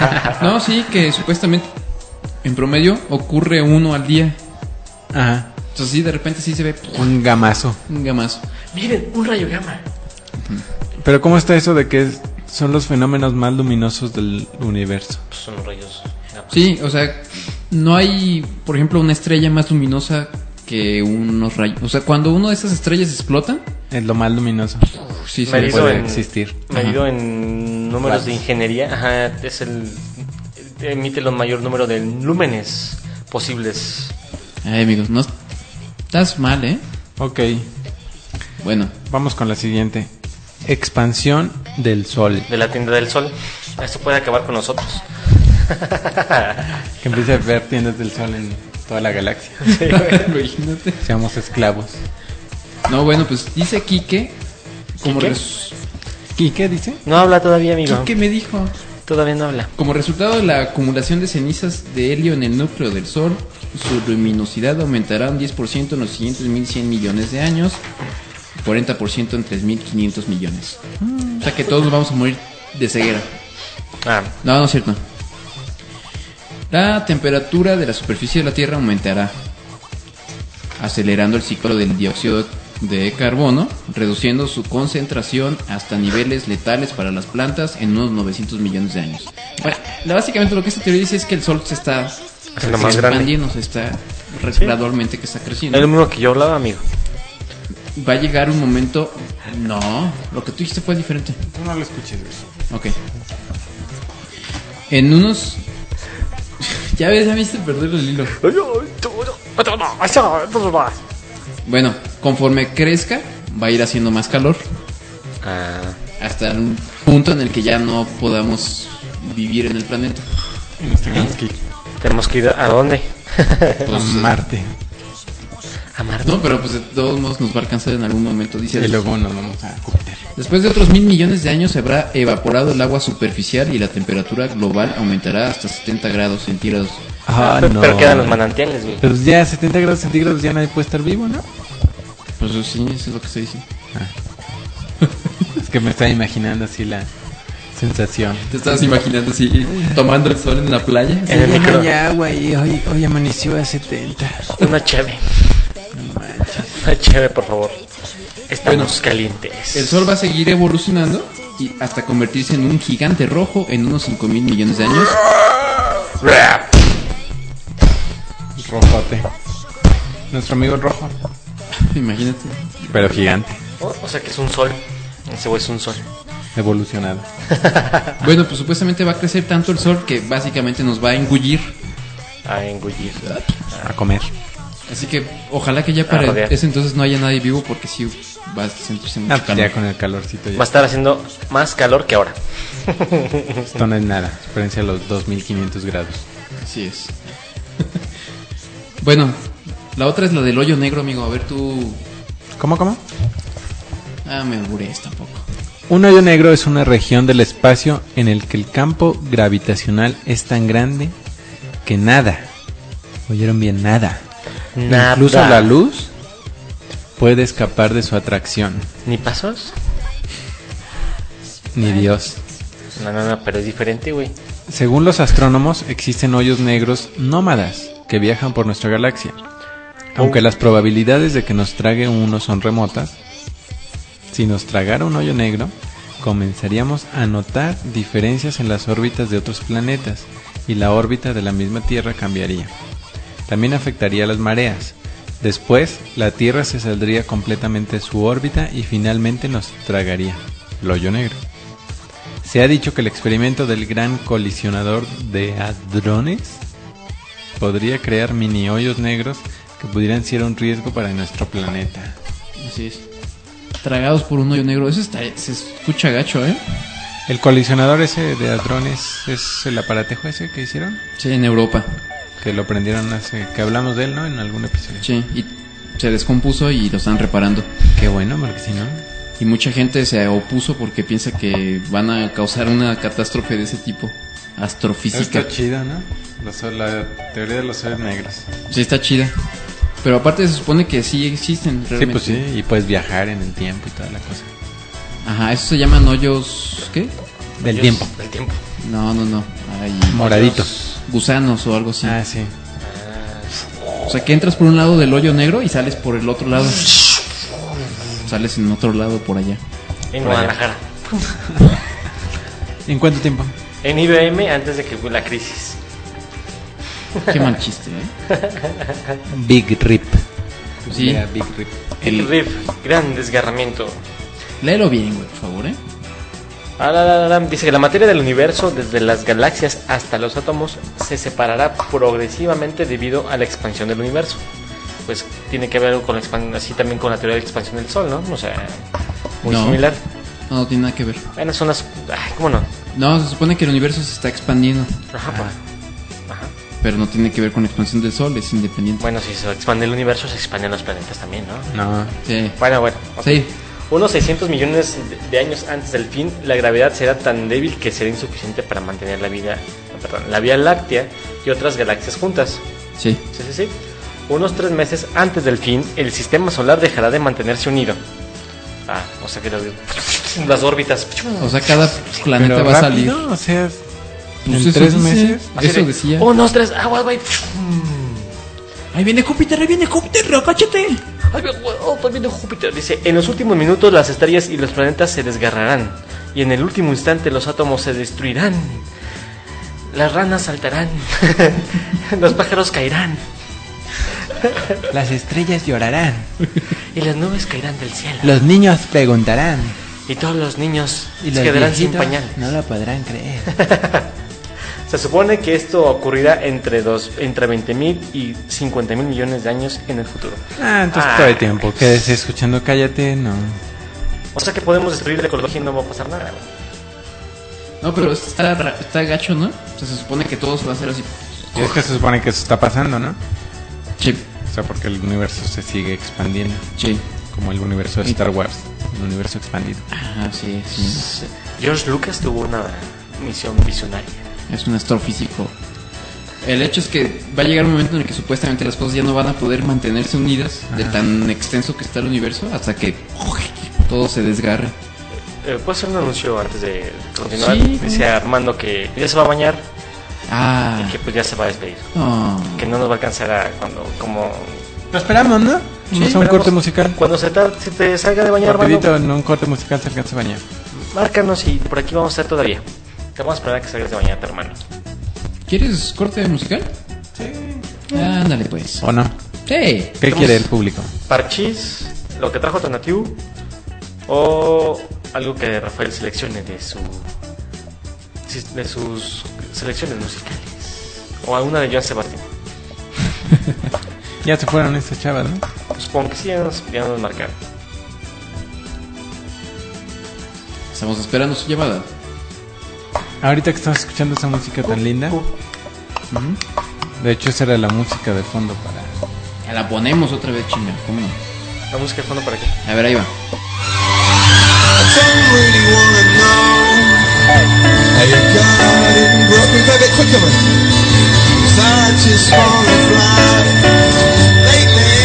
No, sí, que supuestamente en promedio ocurre uno al día. Ajá. Entonces sí, de repente sí se ve Un gamazo. un gamazo. Miren, un rayo gamma. Pero ¿cómo está eso de que es- son los fenómenos más luminosos del universo? Pues son los rayos gamma. Sí, o sea, no hay, por ejemplo, una estrella más luminosa que unos rayos. O sea, cuando uno de esas estrellas explota, Es lo más luminoso. sí se Medido Medido puede en, existir. medido Ajá. en números de ingeniería, ajá, es el emite el mayor número de lúmenes posibles. Ay, amigos, no estás mal, ¿eh? Ok, Bueno, vamos con la siguiente. Expansión del Sol. De la tienda del sol. Esto puede acabar con nosotros. Que empiece a ver tiendas del Sol en toda la galaxia. imagínate. Seamos esclavos. No, bueno, pues dice Quique, como ¿Quique? res- ¿Y qué dice? No habla todavía, amigo. Quique me dijo, Todavía no habla. como resultado de la acumulación de cenizas de helio en el núcleo del Sol, su luminosidad aumentará un diez por ciento en los siguientes mil cien millones de años, cuarenta por ciento en tres mil quinientos millones. O sea que todos vamos a morir de ceguera. Ah, No, no es cierto. La temperatura de la superficie de la Tierra aumentará, acelerando el ciclo del dióxido de carbono, reduciendo su concentración hasta niveles letales para las plantas en unos novecientos millones de años. Bueno, la- básicamente lo que esta teoría dice es que el Sol se está Haciendo más grande. expandiendo, se está re- Sí. gradualmente que está creciendo. es lo mismo que yo hablaba, amigo. Va a llegar un momento... No, lo que tú dijiste fue diferente. Tú no lo escuches, güey. Ok. En unos... ya ves, ya me hiciste perder el hilo. Bueno, conforme crezca, va a ir haciendo más calor. Ah, Hasta un punto en el que ya no podamos vivir en el planeta. Y nos tengamos que ir tenemos que ir a dónde? a Pues, Marte. A Marte. no, pero pues de todos modos nos va a alcanzar en algún momento, dice. Y luego nos vamos a Júpiter. Después de otros mil millones de años se habrá evaporado el agua superficial y la temperatura global aumentará hasta setenta grados centígrados. Ah, pero, pero quedan los manantiales, güey. Pero ya a setenta grados centígrados ya nadie puede estar vivo, ¿no? Pues sí, eso es lo que se dice. Es que me estaba imaginando así la sensación. ¿Te estabas imaginando así, tomando el sol en la playa? En el Ya no micro. hay agua y hoy, hoy amaneció a setenta. Una cheve. Una cheve, por favor. Estamos calientes. El Sol va a seguir evolucionando y hasta convertirse en un gigante rojo en unos cinco mil millones de años. Rojote. Nuestro amigo rojo. Imagínate. Pero gigante. O, o sea que es un sol. Ese güey es un sol. Evolucionado. Bueno, pues supuestamente va a crecer tanto el Sol que básicamente nos va a engullir. A engullir. A comer. Así que ojalá que ya A para rodear. ese entonces no haya nadie vivo porque sí va a sentirse mucho Ah, pues calor. ya con el calorcito Va a ya. estar haciendo más calor que ahora. Esto no es nada. Espérense a los dos mil quinientos grados. Así es. Bueno, la otra es la del hoyo negro, amigo. A ver tú... ¿Cómo, cómo? Ah, me aburres tampoco. Un hoyo negro es una región del espacio en el que el campo gravitacional es tan grande que nada, oyeron bien, nada, Nada. incluso la luz puede escapar de su atracción. ¿Ni pasos? Ni Dios. No, no, no, pero es diferente, güey. Según los astrónomos, existen hoyos negros nómadas que viajan por nuestra galaxia. Aunque las probabilidades de que nos trague uno son remotas, si nos tragara un hoyo negro, comenzaríamos a notar diferencias en las órbitas de otros planetas y la órbita de la misma Tierra cambiaría. También afectaría las mareas. Después, la Tierra se saldría completamente de su órbita y finalmente nos tragaría el hoyo negro. Se ha dicho que el experimento del gran colisionador de hadrones podría crear mini hoyos negros que pudieran ser un riesgo para nuestro planeta. Así es. Tragados por un hoyo negro. Eso está, se escucha gacho, ¿eh? El colisionador ese de hadrones es el aparatejo ese que hicieron, Sí, en Europa. que lo prendieron hace, que hablamos de él, ¿no? En algún episodio. Sí, y se descompuso y lo están reparando. Qué bueno, porque si no... Y mucha gente se opuso porque piensa que van a causar una catástrofe de ese tipo. Astrofísica. Está chido, ¿no? Los- la teoría de los hoyos negros. Sí, está chida. Pero aparte se supone que sí existen Sí, realmente. pues sí, y puedes viajar en el tiempo y toda la cosa. Ajá, eso se llaman hoyos... ¿Qué? Del Ellos- tiempo. Del tiempo. No, no, no. Hay Moraditos. gusanos o algo así. Ah, sí. sea, que entras por un lado del hoyo negro y sales por el otro lado. Sales en otro lado por allá. En Guadalajara. ¿En cuánto tiempo? En I B M antes de que fue la crisis. Qué mal chiste, ¿eh? Big Rip. Sí. Yeah, Big Rip. El El- riff, gran desgarramiento. Léelo bien, güey, por favor, ¿eh? Ah, la, la, la, dice que la materia del universo, desde las galaxias hasta los átomos, se separará progresivamente debido a la expansión del universo. Pues tiene que ver con la expan- así también con la teoría de la expansión del Sol, ¿no? O sea, muy No. similar. No, no tiene nada que ver. Bueno, son las... Ay, ¿cómo no? No, se supone que el universo se está expandiendo, Ajá, pues. Ajá. pero no tiene que ver con la expansión del Sol, es independiente. Bueno, si se expande el universo, se expanden los planetas también, ¿no? No. Sí. Bueno, bueno. ok. Sí. Unos seiscientos millones de- de años antes del fin, la gravedad será tan débil que será insuficiente para mantener la vida, perdón, la Vía Láctea y otras galaxias juntas. Sí. Sí, sí, sí. Unos tres meses antes del fin, el sistema solar dejará de mantenerse unido. Ah, o sea que las, las órbitas. O sea, cada planeta Pero va a salir. rápido, o sea, Pues en eso tres dice. meses. Así Eso de, decía. Unos tres, aguas, güey. Ahí viene Júpiter, ahí viene Júpiter, agáchate. Ay, me acuerdo, también de Júpiter. Dice, en los últimos minutos las estrellas y los planetas se desgarrarán. Y en el último instante los átomos se destruirán. Las ranas saltarán. Los pájaros caerán. Las estrellas llorarán. Y las nubes caerán del cielo. Los niños preguntarán. Y todos los niños Y se los quedarán sin viejitos pañal. no lo podrán creer. Se supone que esto ocurrirá entre, dos, entre veinte mil y cincuenta mil millones de años en el futuro. Ah, entonces Ah. todo el tiempo. Quédese escuchando, cállate, no. O sea que podemos destruir la ecología y no va a pasar nada. güey. No, pero está, ra- está gacho, ¿no? O sea, se supone que todo se va a hacer así. Y es que se supone que eso está pasando, ¿no? Sí, O sea, porque el universo se sigue expandiendo. sí. Como el universo de Star Wars. El universo expandido. Ajá, sí, sí. George Lucas tuvo una misión visionaria. Es un astrofísico. El hecho es que va a llegar un momento en el que supuestamente las cosas ya no van a poder mantenerse unidas de Ajá. tan extenso que está el universo hasta que todo se desgarre. Eh, ¿Puedo hacer un anuncio antes de continuar? Sí. Dice Armando que ya se va a bañar Ah, y que pues ya se va a despedir. no. Que no nos va a alcanzar a cuando, como... Lo esperamos, ¿no? Vamos a un esperamos. corte musical. Cuando se, ta- se te salga de bañar, Rapidito, Armando, en un corte musical se alcanza a bañar. márcanos y por aquí vamos a estar todavía. Te vamos a esperar a que salgas de bañarte, hermano. ¿Quieres corte musical? Sí. Ándale, pues. ¿O no? Sí. ¿Qué Estamos- quiere el público? Parchís, lo que trajo Tonatiu o algo que Rafael seleccione de su de sus selecciones musicales o alguna de Joan Sebastián. Ya se fueron estas chavas, ¿no? Supongo que sí, ya nos, ya nos marcaron. Estamos esperando su llamada. Ahorita que estamos escuchando esa música tan linda. Uh, Ujú. De hecho, esa era la música de fondo para... Ya la ponemos otra vez, chinga. ¿Cómo no? la música de fondo para qué. A ver, ahí va. I don't really wanna know how you got it and broke me, baby, quicker man. 'Cause I just wanna fly lately.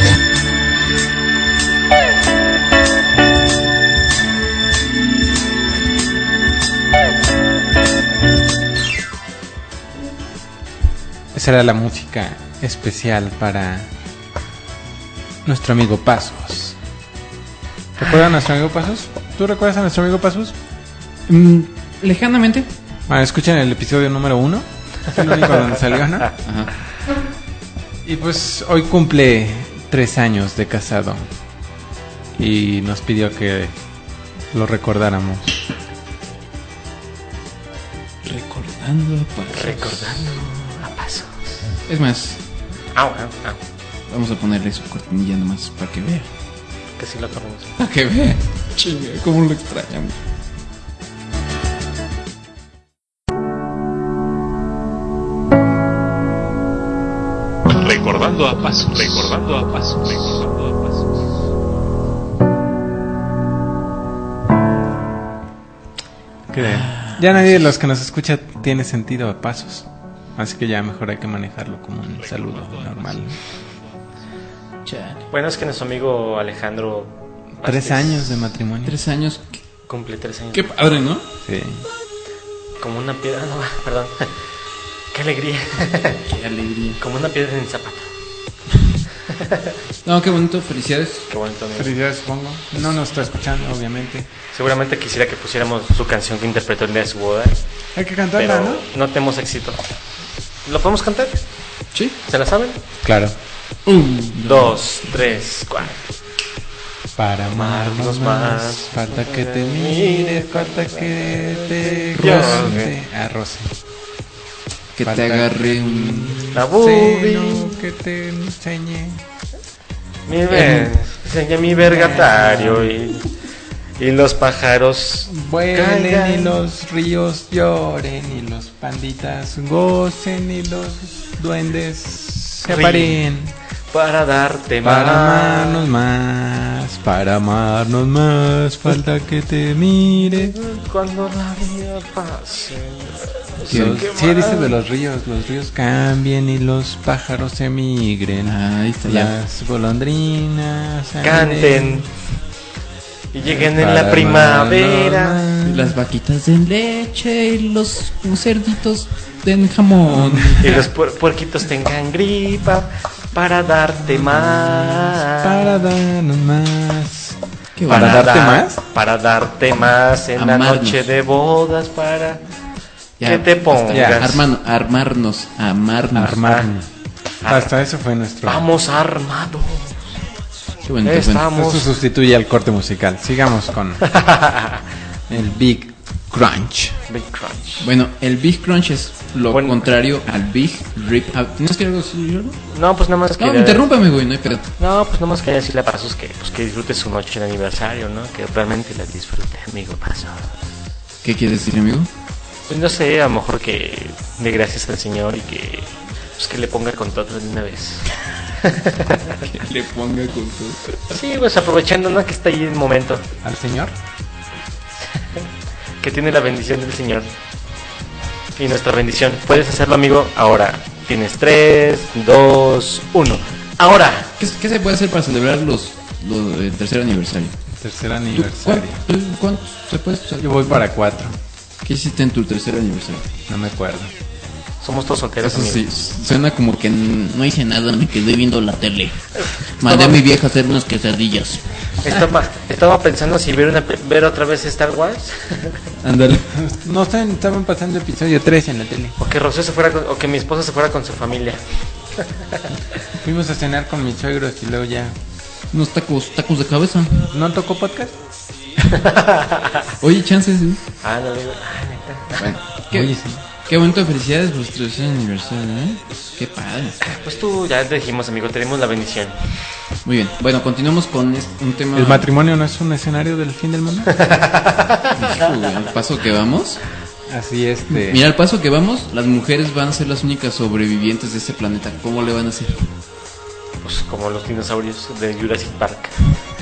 Esa era la música especial para nuestro amigo Pasos. ¿Recuerdan a nuestro amigo Pasos? ¿Tú recuerdas a nuestro amigo Pasos? Mm, lejanamente. Bueno, escuchen el episodio número uno. Es el único donde salió, ¿no? Ajá. Y pues hoy cumple tres años de casado. Y nos pidió que lo recordáramos. Recordando a Pasos. Recordando a pasos. Es más, Ah, bueno, ah, vamos a ponerle su cortinilla nomás para que vea. que sí lo ponemos. Para que vea. Chinga, cómo lo extrañamos. Recordando a pasos, recordando a pasos, recordando a pasos. Que ya nadie de los que nos escucha tiene sentido a Pasos. Así que ya mejor hay que manejarlo como un saludo normal. Chale. Bueno, es que nuestro amigo Alejandro Tres Vázquez años de matrimonio. Tres años. cumple tres años. Qué padre, ¿no? Sí. Como una piedra, no, perdón. Qué alegría. Qué alegría. Como una piedra en el zapato. No, qué bonito, felicidades. Qué bonito, amigo. Felicidades, supongo. No nos está escuchando, obviamente. Seguramente quisiera que pusiéramos su canción que interpretó el día de su boda, Hay que cantarla, pero ¿no? no tenemos éxito. ¿Lo podemos cantar? Sí. ¿Se la saben? Claro. Un, Dos, tres, cuatro. Para amarnos más, falta que te mire, falta que te roce. Ah, roce. Que Falta te agarre un... La boobie. Seno que te enseñe. Mi ver, enseña mi vergatario y, y los pájaros Vuelen caigan. y los ríos lloren y los panditas gocen y los duendes se Ríen. aparen. para darte Para más. amarnos más, para amarnos más, falta que te mire. Cuando la vida pase. Los- Qué sí, mal. dice de los ríos, los ríos cambien y los pájaros emigren. Ahí está ya. Las golondrinas Canten y lleguen en Para la primavera. amarnos más. Las vaquitas den leche y los cerditos den jamón. Y los puer- puerquitos tengan gripa para darte más. Para darnos más. Qué ¿Para bueno. darte dar- más? Para darte más en la Amarnos. noche de bodas para Ya, que te pongas. Ya. Armano- armarnos, amarnos. Armarnos. Ah. Hasta eso fue nuestro. Vamos armados. Qué bonito, bueno. Estamos. Eso sustituye al corte musical. Sigamos con el Big Crunch. Big Crunch. Bueno, el Big Crunch es lo Bueno. contrario al Big Rip. Ah, ¿tienes que algo decir? No, pues nada más No, quería- interrúmpame, güey, no hay pedo. No, pues nada más quería decirle a Pasos que, pues, que disfrute su noche de aniversario, ¿no? Que realmente la disfrute, amigo Pasos. ¿Qué quieres decir, amigo? Pues no sé, a lo mejor que dé gracias al Señor y que, pues, que le ponga con todo de una vez. Que le ponga con todo. Sí, pues aprovechando, ¿no? Que está ahí el momento, ¿Al señor? que tiene la bendición del Señor. Y nuestra bendición. Puedes hacerlo, amigo, ahora. Tienes tres, dos, uno. Ahora. ¿Qué, qué se puede hacer para celebrar los, los el tercer aniversario? Tercer ¿Tú, aniversario. cuán- tú- ¿Cuánto se puede hacer? Yo voy para cuatro. ¿Qué hiciste en tu tercer aniversario? No me acuerdo. Somos todos solteros, Eso amigo. sí, suena como que n- no hice nada, me quedé viendo la tele. Mandé a mi vieja a hacer unas quesadillas. Estaba, estaba pensando si ver, una, pe- ver otra vez Star Wars. Ándale. No sé, estaban pasando episodio tres en la tele. O que Rocío se fuera con- o que mi esposa se fuera con su familia. Fuimos a cenar con mis suegros y luego ya. Unos tacos, tacos de cabeza. ¿No tocó podcast? Oye, chances, ¿sí? Ah, no, digo, ah, neta. Bueno, qué, Oye, sí. qué bonito, felicidades por tu tercer aniversario, ¿eh? Qué padre. Pues tú ya te dijimos, amigo, tenemos la bendición. Muy bien, bueno, continuamos con este- un tema. ¿El matrimonio no es un escenario del fin del mundo? Hijo, güey, al paso que vamos. Así este. Mira, al paso que vamos, las mujeres van a ser las únicas sobrevivientes de este planeta. ¿Cómo le van a hacer? Pues como los dinosaurios de Jurassic Park.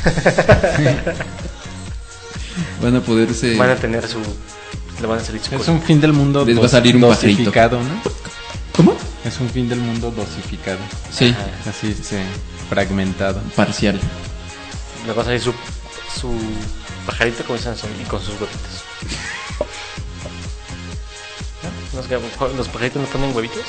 Van a poderse. Van a tener su... Le van a salir su Es cosa. un fin del mundo Les va a dos- salir un pajarito. dosificado, ¿no? ¿Cómo? Es un fin del mundo dosificado. Sí, Así se fragmentado. parcial. Le va a salir su... Su pajarito con, esas- y con sus huevitos. ¿No? ¿Los, que- ¿Los pajaritos no ponen huevitos?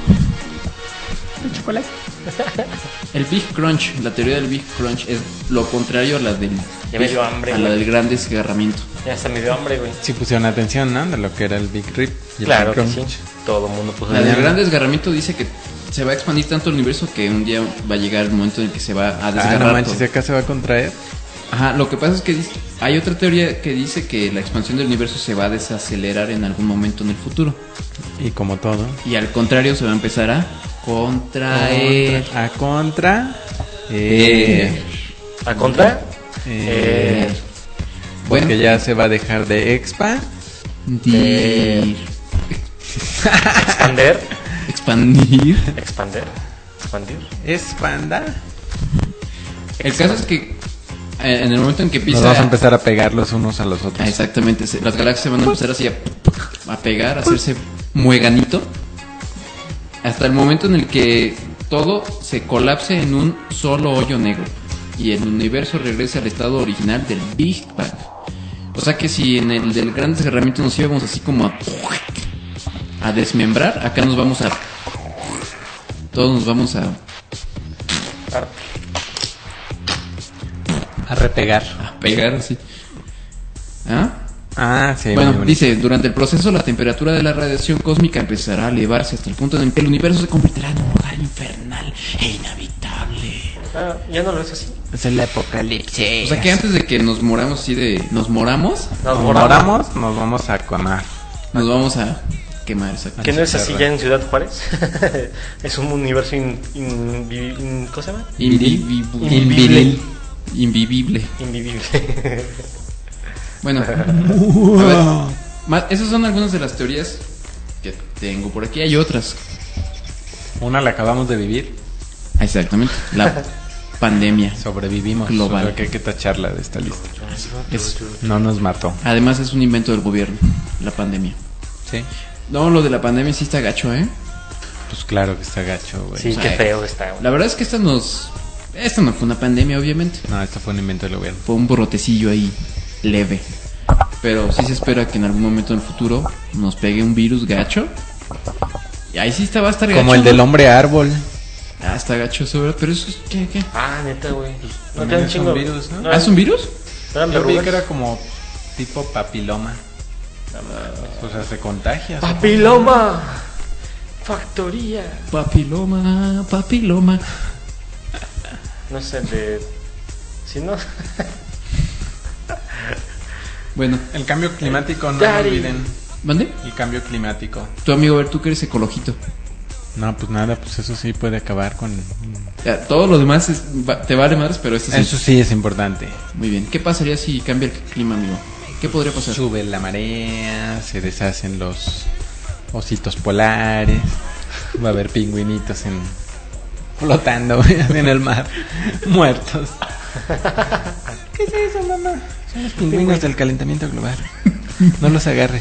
El Big Crunch, la teoría del Big Crunch es lo contrario a la del. Ya me dio hambre, A la güey. del gran desgarramiento. Ya hasta me dio hambre, güey. Sí pusieron atención, ¿no? De lo que era el Big Rip y el Claro Big que sí. Crunch. Todo el mundo puso... La del gran desgarramiento dice que se va a expandir tanto el universo que un día va a llegar el momento en el que se va a Ah, desgarrar. no manches, todo. acá se va a contraer. Ajá, lo que pasa es que dice- hay otra teoría que dice que la expansión del universo se va a desacelerar en algún momento en el futuro. Y como todo. Y al contrario se va a empezar a contraer. Contra- a contra. Eh, ¿A contra? eh, Eh, porque Bueno. ya se va a dejar de expa. Dir- expander. expandir. Expander. Expandir. Expanda. El caso es que eh, en el momento en que Nos empieza vamos a empezar a pegar los unos a los otros. Ah, exactamente, se- las galaxias se van a empezar así a, a pegar, a hacerse mueganito, hasta el momento en el que todo se colapse en un solo hoyo negro y el universo regrese al estado original del Big Bang. O sea que si en el del gran desgarramiento nos íbamos así como a, a desmembrar, acá nos vamos a... Todos nos vamos a... Arte. repegar. A pegar así. ¿Ah? Ah, sí. Bueno, muy bonito. dice, durante el proceso la temperatura de la radiación cósmica empezará a elevarse hasta el punto en el que el universo se convertirá en un lugar infernal e inhabitable. Ah, ya no lo ves así. Es el apocalipsis. O sea que antes de que nos moramos así de... ¿Nos moramos? Nos Nos moramos. moramos, nos vamos a quemar. Nos vamos a quemar esa ¿Que no es así ya en Ciudad Juárez? Es un universo in, in- in- in- ¿cómo se llama? Invivible. Invivible. Invivible. Invivible. Bueno, a ver, ma- esas son algunas de las teorías que tengo por aquí. Hay otras. Una la acabamos de vivir. Exactamente. La pandemia. Sobrevivimos. Global. O sea que hay que tacharla de esta lista. Es- No nos mató. además es un invento del gobierno, la pandemia. Sí. No, lo de la pandemia sí está gacho, ¿eh? Pues claro que está gacho, güey. Sí, O sea, qué feo está. güey. La verdad es que esta nos... Esta no fue una pandemia, obviamente. No, esto fue un invento del gobierno. Fue un brotecillo ahí, leve. Pero sí se espera que en algún momento en el futuro nos pegue un virus gacho. Y ahí sí está, va a estar gacho. Como el ¿no? del hombre árbol. Ah, está gacho eso, ¿verdad? Pero eso es... ¿Qué? ¿Qué? Ah, neta, güey. No también te dan es chingo. un virus, ¿no? No, ¿Ah, es un virus? eran Yo vi verrugas. que era como tipo papiloma. O sea, se contagia. Papiloma. Factoría. Papiloma, papiloma. No sé, de... Si no... Bueno, El cambio climático, no Daddy. lo olviden. ¿mande? El cambio climático. Tu amigo, a ver, tú que eres ecologito. No, pues nada, pues eso sí puede acabar con... Ya, todo lo demás es- va- te vale madres, pero esto sí. Eso sí es importante. Muy bien. ¿Qué pasaría si cambia el clima, amigo? ¿Qué podría pasar? Sube la marea, se deshacen los ositos polares, va a haber pingüinitos en flotando en el mar, muertos. ¿Qué es eso, mamá? Son los pingüinos del calentamiento global. No los agarres.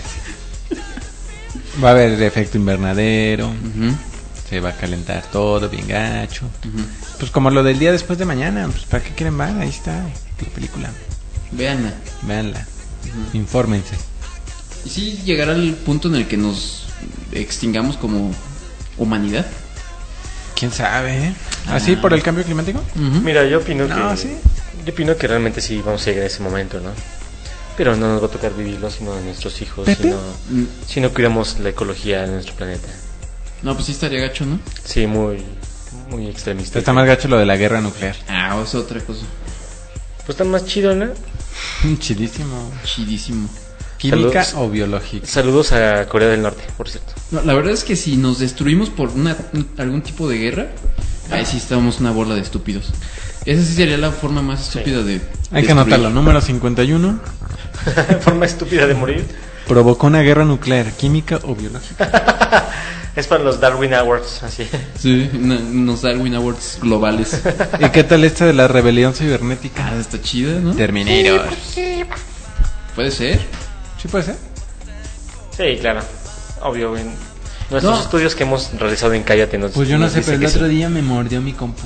Va a haber efecto invernadero, Ujú, se va a calentar todo bien gacho. ujú. Pues como lo del día después de mañana, pues ¿para qué quieren ver? Ahí está la película. Veanla. Véanla, infórmense. ¿Y si llegará el punto en el que nos extingamos como humanidad? ¿Quién sabe? ¿Eh? ¿Así por el cambio climático? Ujú. Mira, yo opino No, que... sí. Yo opino que realmente sí vamos a llegar a ese momento, ¿no? Pero no nos va a tocar vivirlo, sino a nuestros hijos, ¿Pepe? si no, Mm, si no cuidamos la ecología de nuestro planeta. No, pues sí estaría gacho, ¿no? Sí, muy, muy extremista. Está más gacho lo de la guerra nuclear. Ah, es otra cosa. Pues está más chido, ¿no? Chidísimo. Chidísimo. ¿Química Saludos. o biológica? Saludos a Corea del Norte, por cierto. No, la verdad es que si nos destruimos por una, algún tipo de guerra, ahí sí estamos una bola de estúpidos. Esa sí sería la forma más estúpida de... Hay que destruir. anotarlo. Número cincuenta y uno. Forma estúpida de morir. Provocó una guerra nuclear, química o biológica. Es para los Darwin Awards, así. Sí, una- unos Darwin Awards globales. ¿Y qué tal esta de la rebelión cibernética? Ah, está chida, ¿no? Terminator. Puede ser. ¿Sí puede ser? Sí, claro. Obvio, en nuestros No. estudios que hemos realizado en Cállate nos Pues yo no nos sé, dice pero el que otro sí. día me mordió mi compu.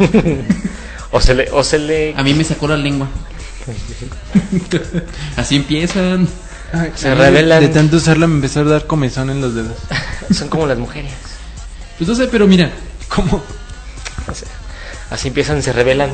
O se le... O se le... A mí me sacó la lengua. Así empiezan. Se A mí revelan. De tanto usarla me empezó a dar comezón en los dedos. Son como las mujeres. Pues no sé, pero mira. ¿Cómo? O sea, así empiezan, se revelan.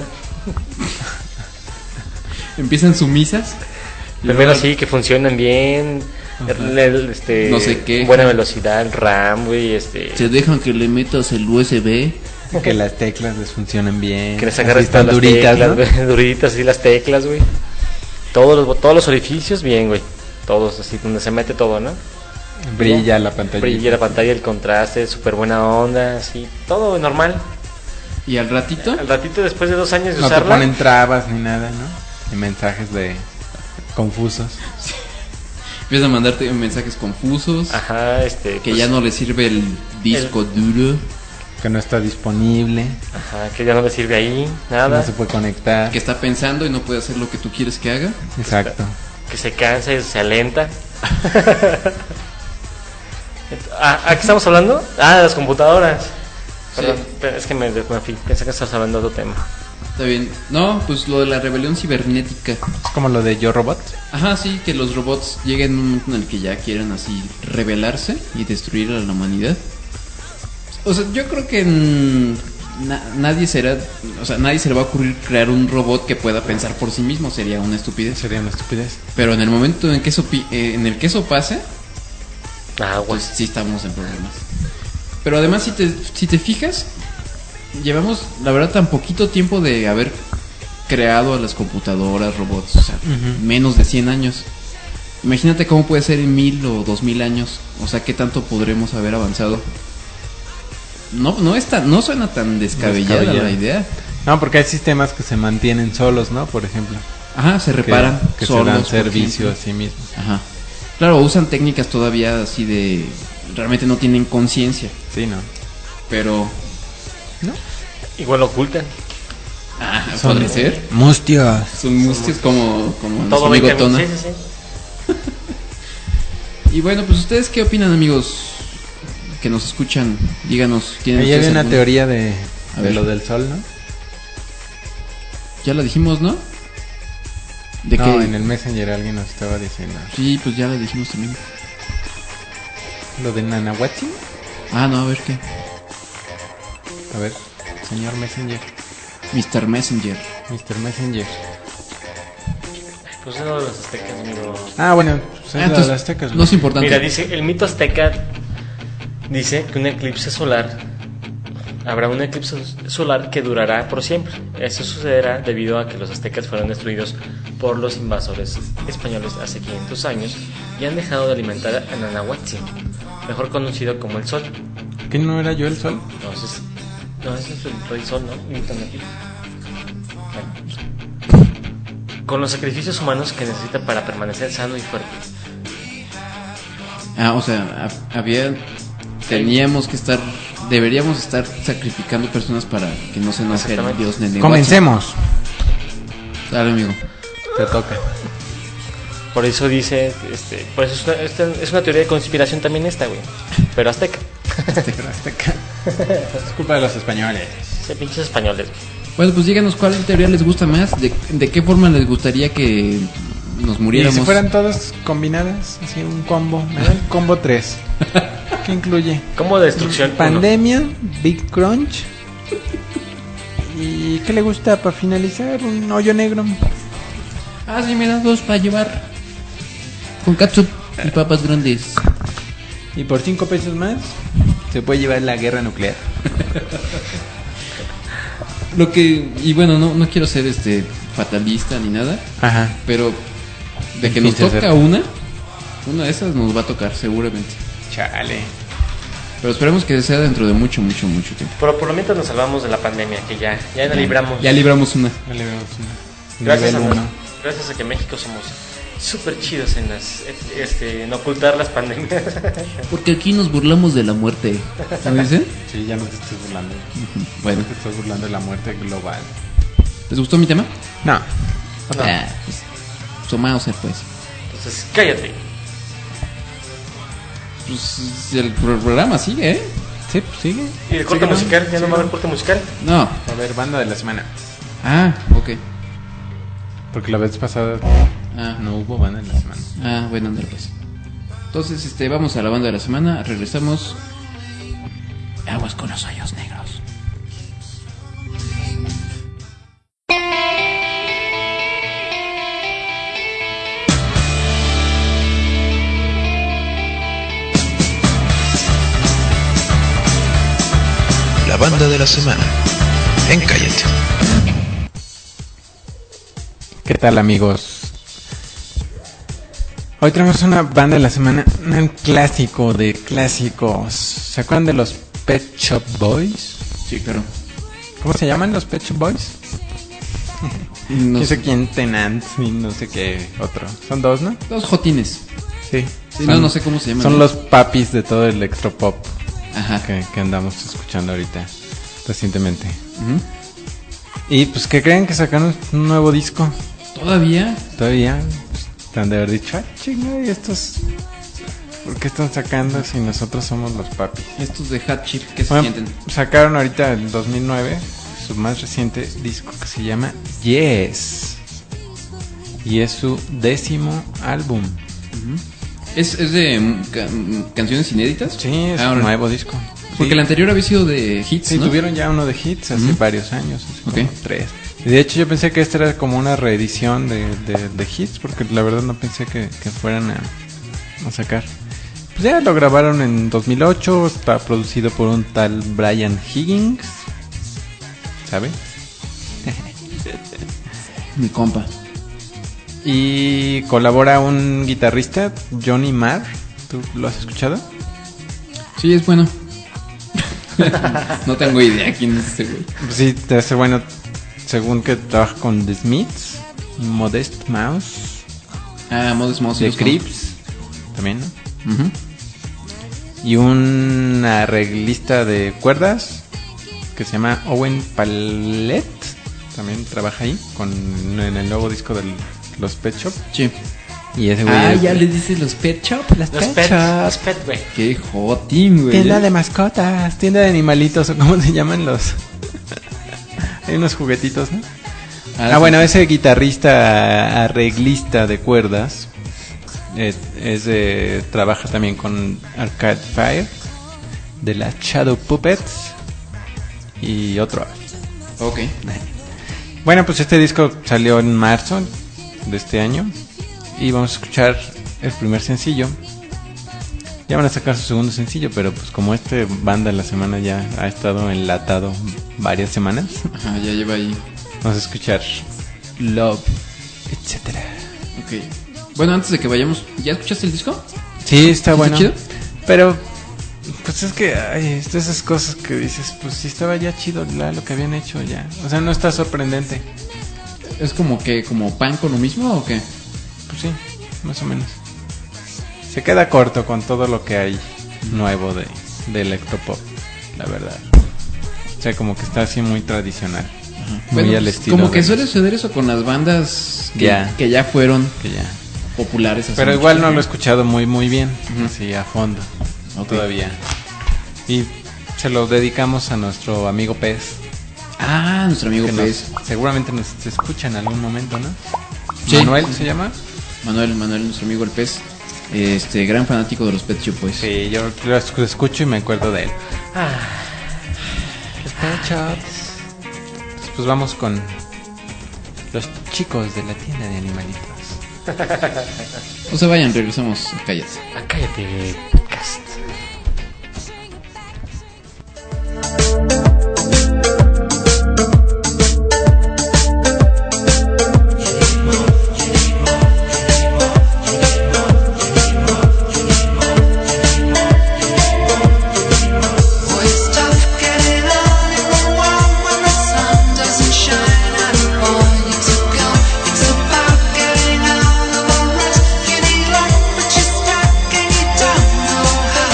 Empiezan sumisas. y Primero luego- sí, que funcionan bien. el- el, este, No sé qué. Buena velocidad, RAM, güey, este... Se dejan que le metas el U S B. Que las teclas les funcionan bien. Que les Así agarres están todas las duritas, teclas, ¿no? güey, duritas, así las teclas, güey. Todos los, todos los orificios, bien, güey. Todos, así, donde se mete todo, ¿no? Brilla la pantalla. Brilla la pantalla, el contraste, súper buena onda, así, todo normal. Y al ratito. Al ratito, después de dos años de No te usarla, ponen trabas ni nada, ¿no? Ni mensajes de confusos. Empiezan a mandarte mensajes confusos. ajá, este... Que pues, ya no le sirve el disco duro. Que no está disponible. Ajá, que ya no le sirve ahí, Que nada. no se puede conectar. Que está pensando y no puede hacer lo que tú quieres que haga. Exacto. Que se cansa y se alenta. ¿A, ¿A qué estamos hablando? Ah, de las computadoras. Perdón, Sí. pero es que me, me fui, pensé que estabas hablando de otro tema. Está bien. No, pues lo de la rebelión cibernética. Es como lo de Yo Robot. Ajá, sí, que los robots lleguen a un momento en el que ya quieran así rebelarse y destruir a la humanidad. O sea, yo creo que en na- nadie será, o sea, nadie se le va a ocurrir crear un robot que pueda pensar por sí mismo, sería una estupidez. Sería una estupidez. Pero en el momento en que eso pi- eh, en el que eso pase, Ah, pues pues sí estamos en problemas. Pero además si te si te fijas, llevamos la verdad tan poquito tiempo de haber creado a las computadoras, robots, o sea, Ujú. menos de cien años. Imagínate cómo puede ser en mil o dos mil años, o sea, qué tanto podremos haber avanzado. No, no está, no suena tan descabellada Descabellado. la idea. No, porque hay sistemas que se mantienen solos, ¿no? Por ejemplo. Ajá, se reparan Que, que solos, se dan por servicio ejemplo. a sí mismos. Ajá. Claro, usan técnicas todavía así de realmente no tienen conciencia, Sí, ¿no? pero igual lo ocultan. ah, Son- podría ser. Mustias. Son mustios como como nuestro Todo amigo veinte Tona. Sí, sí, sí. Y bueno, pues ustedes qué opinan, amigos que nos escuchan, díganos, ¿tienen Ahí había ustedes una algún- teoría de, A de ver. lo del sol, ¿no? Ya la dijimos, ¿no? De No, que en el Messenger alguien nos estaba diciendo. sí, pues ya la dijimos también. Lo de Nanahuatl. Ah, no, a ver qué. A ver, señor Messenger. mister Messenger. mister Messenger. Pues es lo de los aztecas, amigo. Ah, bueno, pues es Ah, la entonces, de las aztecas, no es importante. Mira, dice, el mito azteca dice que un eclipse solar, habrá un eclipse solar que durará por siempre. Eso sucederá debido a que los aztecas fueron destruidos por los invasores españoles hace quinientos años y han dejado de alimentar a Nanahuatl, mejor conocido como el Sol. ¿Que no era yo el sol? No, ese es, no, ese es el Rey Sol, ¿no? Imitan aquí. Bueno. Con los sacrificios humanos que necesita para permanecer sano y fuerte. Ah, o sea, ha- había teníamos que estar deberíamos estar sacrificando personas para que no se nos haga el Exactamente. dios Nenehuatl. Comencemos. Dale, amigo. Te toca. Por eso dice, este, por eso es una, esta- es una teoría de conspiración también esta, güey. Pero azteca. Pero azteca. Es culpa de los españoles. Ese pinches españoles, güey. Bueno, pues díganos cuál teoría les gusta más, de, de qué forma les gustaría que nos Y muriéramos. si fueran todas combinadas, así un combo. Me da el combo tres. ¿Qué incluye? Como destrucción. Pandemia, Big Crunch. ¿Y qué le gusta para finalizar? Un hoyo negro. Ah, sí, me dan dos para llevar. Con catsup y papas grandes. Y por cinco pesos más, se puede llevar la guerra nuclear. Lo que, y bueno, no, no quiero ser este fatalista ni nada, Ajá. pero de En que fin, nos se toca acerca. una, una de esas nos va a tocar seguramente. Chale. Pero esperemos que sea dentro de mucho, mucho, mucho tiempo. Pero por lo menos nos salvamos de la pandemia, que ya, ya la libramos. Ya libramos una. Dale, vemos una. Gracias a, Nivel nos- uno. gracias a que México somos súper chidos en las, este, en ocultar las pandemias. Porque aquí nos burlamos de la muerte. ¿Sabes? dice? Sí, ya no te estoy burlando. Bueno, Te estás burlando de la muerte global. ¿les gustó mi tema? No. No. Ah, pues, Somause, pues. Entonces, cállate. Pues el programa sigue, ¿eh? Sí, pues sigue. ¿Y el corte Síguelo. musical? ¿Ya no va a Síguelo. haber corte musical? No. A ver, banda de la semana. Ah, ok. Porque la vez pasada Ah, no hubo banda de la semana. Ah, bueno, andale pues. Entonces, este, vamos a la banda de la semana. Regresamos. Aguas con los hoyos negros. La banda de la semana en Cállate. ¿Qué tal, amigos? Hoy tenemos una banda de la semana, un clásico de clásicos. ¿Se acuerdan de los Pet Shop Boys? Sí, claro. ¿Cómo se llaman los Pet Shop Boys? No No sé. sé quién, Tenant y no sé qué otro. Son dos, ¿no? Dos jotines. Sí. Sí, no, no sé cómo se llaman. Son los papis de todo el electropop Ajá. que, que andamos escuchando ahorita recientemente. Ujú. Y pues que creen que sacaron un nuevo disco. Todavía. Todavía están de haber dicho, ah, chinga, ¿y estos por qué están sacando si nosotros somos los papis? Estos de Hot Chip, ¿qué se Bueno, sienten? sacaron ahorita en dos mil nueve su más reciente disco que se llama Yes. Y es su décimo álbum. ¿Es, es de mm, ca- mm, canciones inéditas? Sí, es Ah, un órale. nuevo disco. Porque el anterior había sido de hits, Sí, ¿no? tuvieron ya uno de hits hace Ujú. varios años, hace como Ok. tres. Y de hecho yo pensé que esta era como una reedición de, de, de hits, porque la verdad no pensé que, que fueran a, a sacar. Pues ya lo grabaron en dos mil ocho, está producido por un tal Brian Higgins, ¿sabe? Mi compa. Y colabora un guitarrista, Johnny Marr. ¿Tú lo has escuchado? Sí, es bueno. No tengo idea quién es ese güey. Pues sí, te hace bueno, según que trabaja con The Smiths, Modest Mouse, Ah, Modest Mouse. sí The los conozco. Creeps, también, ¿no? Ujú. Y un arreglista de cuerdas que se llama Owen Pallet, también trabaja ahí con, en el nuevo disco de los Pet Shop. Sí. Y ese güey Ah, es- ya le dices los Pet Shop. Las Los Pet pet, Shop. los pet, güey. Qué jotín, güey. Tienda de mascotas, tienda de animalitos, o cómo se llaman los... Hay unos juguetitos, ¿no? Ah, bueno, ese guitarrista arreglista de cuerdas eh, es de- trabaja también con Arcade Fire, de la Shadow Puppets y otro. Ok. Bueno, pues este disco salió en marzo de este año y vamos a escuchar el primer sencillo. Ya van a sacar su segundo sencillo, pero pues como este banda en la semana ya ha estado enlatado varias semanas, Ajá, ya lleva ahí. vamos a escuchar Love, etcétera. Ok. Bueno, antes de que vayamos, ¿ya escuchaste el disco? Sí, está ¿Está bueno. chido? Pero pues es que ay, es de esas cosas que dices, pues si estaba ya chido la, lo que habían hecho ya. O sea, no está sorprendente. ¿Es como que como pan con lo mismo o qué? Pues sí, más o menos. Se queda corto con todo lo que hay nuevo de, de electropop, la verdad. O sea, como que está así muy tradicional. Muy Bueno, al pues, estilo. como que de- suele suceder eso con las bandas que Ya. que ya fueron que ya. populares. hace Pero mucho igual no tiempo. lo he escuchado muy muy bien, Ujú. así a fondo, Ok. todavía. Y se lo dedicamos a nuestro amigo Pez. Ah, nuestro amigo que nos- Pez. seguramente nos escucha en algún momento, ¿no? Sí. Manuel se llama. Manuel, Manuel, nuestro amigo el Pez. Este, gran fanático de los Pet Shop Boys. Sí, yo lo esc- escucho y me acuerdo de él. Ah, Pues vamos con los chicos de la tienda de animalitos. No se vayan, regresamos. Cállate. ah, cállate, podcast. It's tough getting out in the world when the sun doesn't shine at all. You took go. It's about getting out of a mess. You need light, but you're stuck and you don't know how.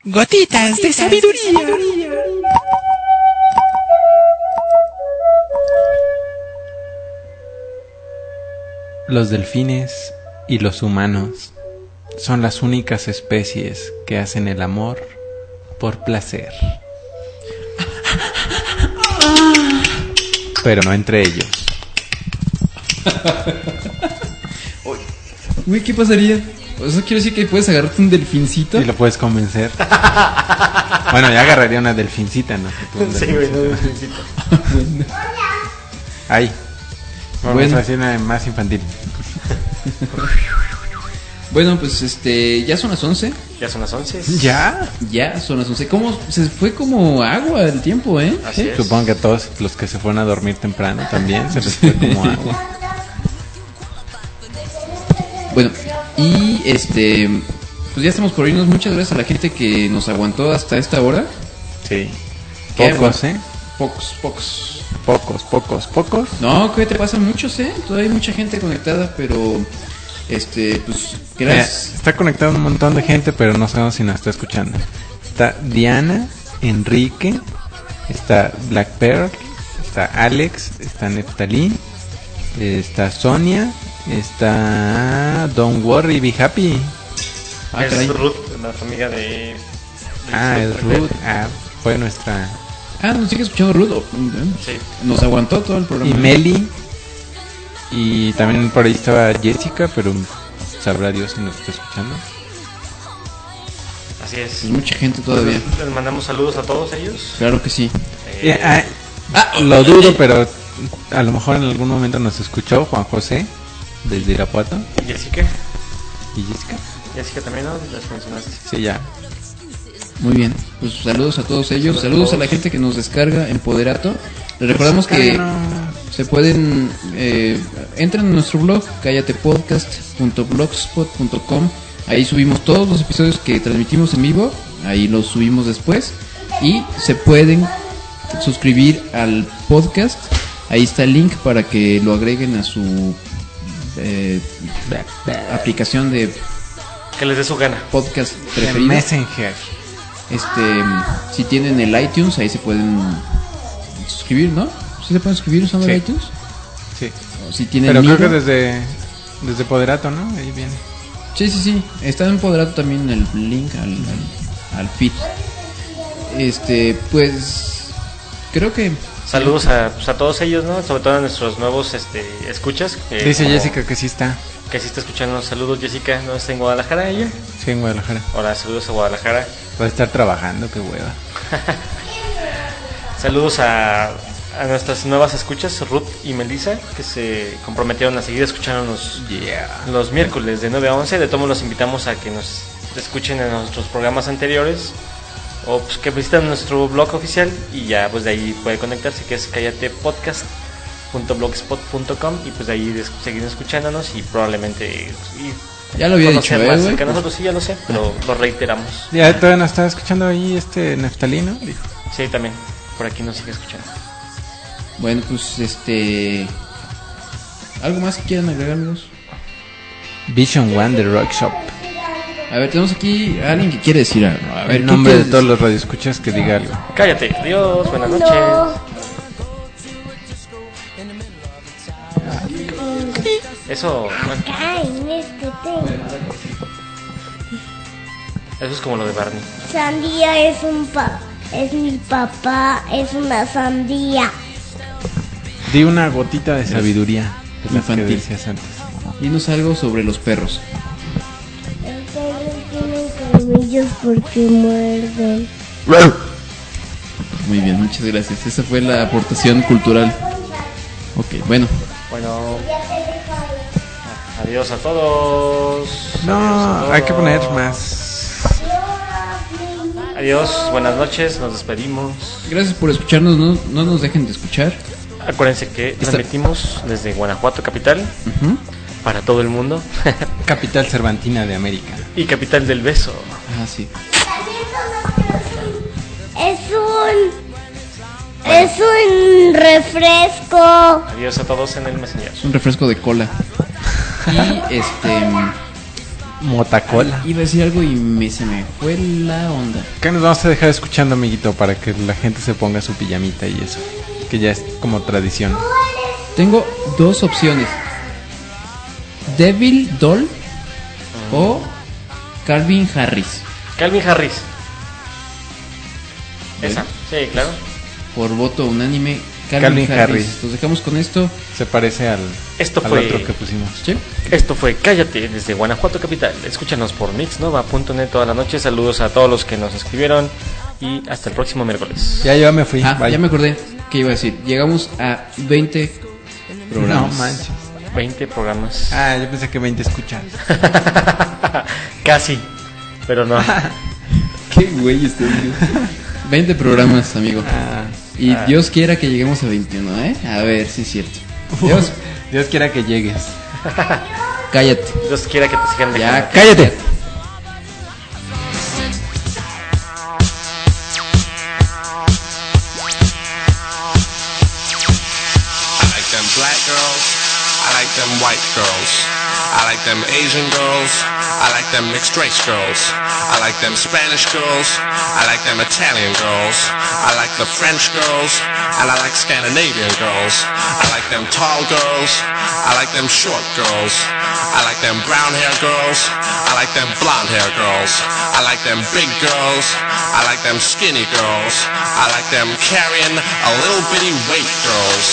Gotitas de sabiduría. Los delfines y los humanos son las únicas especies que hacen el amor por placer. Pero no entre ellos. Güey, ¿qué pasaría? ¿Eso quiere decir que puedes agarrarte un delfincito? Y lo puedes convencer. Bueno, ya agarraría una delfincita, no sé tú. un Sí, güey, no, delfincito. delfincito. Ahí. Vamos Bueno. a hacer una más infantil. Bueno, pues este, ya son las once. Ya son las once. ¿Ya? Ya son las once. ¿Cómo? Se fue como agua el tiempo, ¿eh? Así es. Supongo que a todos los que se fueron a dormir temprano también se les fue como agua. Bueno, y este, pues ya estamos por irnos. Muchas gracias a la gente que nos aguantó hasta esta hora. Sí. Qué Pocos, ¿eh? Pocos, pocos. Pocos, pocos, pocos. No, que te pasa muchos, ¿eh? Todavía hay mucha gente conectada, pero este, pues Mira, gracias. está conectado un montón de gente, pero no sabemos si nos está escuchando. Está Diana, Enrique, está Black Pearl, está Alex, está Neftalí, está Sonia, está Don't Worry, Be Happy. Ah, es caray. Ruth, la familia de... de Ah, es Ruth. Ruth. Ah, fue nuestra. Ah, nos sigue escuchando Ruth. Oh, Sí. Nos aguantó todo el programa. Y Meli. Y también por ahí estaba Jessica, pero sabrá Dios si nos está escuchando. Así es. Pues mucha gente todavía. Les mandamos saludos a todos ellos. Claro que sí. Eh, Eh, ah, Ah, lo dudo, pero a lo mejor en algún momento nos escuchó Juan José desde Irapuato. Jessica. ¿Y Jessica? Jessica también, ¿no? Las mencionaste. Sí, ya. Muy bien. Pues saludos a todos ellos. Saludos a la gente que nos descarga en Poderato. Les recordamos que se pueden eh, entren en nuestro blog callatepodcast punto blogspot punto com. Ahí subimos todos los episodios que transmitimos en vivo. Ahí los subimos después. Y se pueden suscribir al podcast. Ahí está el link para que lo agreguen a su eh, aplicación de Que les dé su gana. podcast El preferida. Messenger. Este, si tienen el iTunes, ahí se pueden suscribir, ¿no? ¿Sí se pueden suscribir usando Sí. el iTunes? Sí. O si tienen Pero creo Miro. que desde, desde Poderato, ¿no? Ahí viene. Sí, sí, sí. Está en Poderato también el link al, al, al feed. Este, pues creo que Saludos a, pues, a todos ellos, ¿no? Sobre todo a nuestros nuevos este, escuchas. que Dice como- Jessica que sí está. Que sí está escuchando. Saludos, Jessica. ¿No está en Guadalajara ella? Sí, en Guadalajara. Hola, saludos a Guadalajara. Va a estar trabajando, qué hueva. Saludos a, a nuestras nuevas escuchas, Ruth y Melissa, que se comprometieron a seguir escuchándonos Yeah. los miércoles de nueve a once. De todos modos los invitamos a que nos escuchen en nuestros programas anteriores o pues, que visiten nuestro blog oficial y ya pues de ahí puede conectarse, que es callatepodcast punto blogspot punto com, y pues de ahí des- seguir escuchándonos y probablemente y ya lo había dicho, conocer ¿eh, más güey? cerca de nosotros. Sí, ya lo sé, pero lo reiteramos. Ya todavía nos está escuchando ahí este Neftalino. Dijo. Sí, también por aquí nos sigue escuchando. Bueno, pues este, ¿algo más que quieran agregar, amigos? Vision One The Rock Shop. A ver, tenemos aquí a alguien que quiere decir algo. A ver, El ¿qué nombre de quieres todos decir? los radioescuchas que diga algo. Cállate, adiós, buenas noches. No. Eso, bueno, Ay, este tengo. eso es como lo de Barney. Sandía es un pa, es mi papá, es una sandía. Di una gotita de sabiduría. De las que Infantil. decías antes. Dinos algo sobre los perros. Los perros tienen colmillos porque muerden. Muy bien, muchas gracias. Esa fue la aportación cultural. Ok, bueno. Bueno, adiós a todos. Adiós a No, todos. hay que poner más. Adiós, buenas noches, nos despedimos. Gracias por escucharnos. No, no nos dejen de escuchar. Acuérdense que transmitimos desde Guanajuato capital Ujú. para todo el mundo Capital Cervantina de América. y capital del beso. Ah, sí. Es un, es un refresco. Adiós a todos en el Messenger. Es un refresco de cola. Y este, Motacola. Iba a decir algo y me, se me fue la onda. ¿Qué nos vamos a dejar escuchando, amiguito? Para que la gente se ponga su pijamita y eso. Que ya es como tradición. Tengo dos opciones. Devil Doll o Calvin Harris. Calvin Harris. ¿Ven? ¿Esa? Sí, claro. Por voto unánime, Calvin, Calvin Harris. Harris. Nos dejamos con esto. Se parece al, Esto al fue- otro que pusimos. ¿Sí? Esto fue Cállate desde Guanajuato Capital. Escúchanos por mixnova punto net toda la noche. Saludos a todos los que nos escribieron y hasta el próximo miércoles. Ya yo me fui. Ah, Bye. ya me acordé que iba a decir. Llegamos a veinte No programas. manches. veinte programas. Ah, yo pensé que veinte escuchas. Casi, pero no. Qué güey este Dios. veinte programas, amigo. Ah, Y ah. Dios quiera que lleguemos a veintiuno, ¿eh? A ver si es cierto. Dios, Dios quiera que llegues. cállate. Dios quiera que te sigan dejando. Ya, cállate. I like them black girls. I like them white girls. I like them Asian girls. I like them mixed race girls. I like them Spanish girls. I like them Italian girls. I like the French girls. And I like Scandinavian girls. I like them tall girls. I like them short girls. I like them brown hair girls. I like them blonde hair girls. I like them big girls. I like them skinny girls. I like them carrying a little bitty weight girls.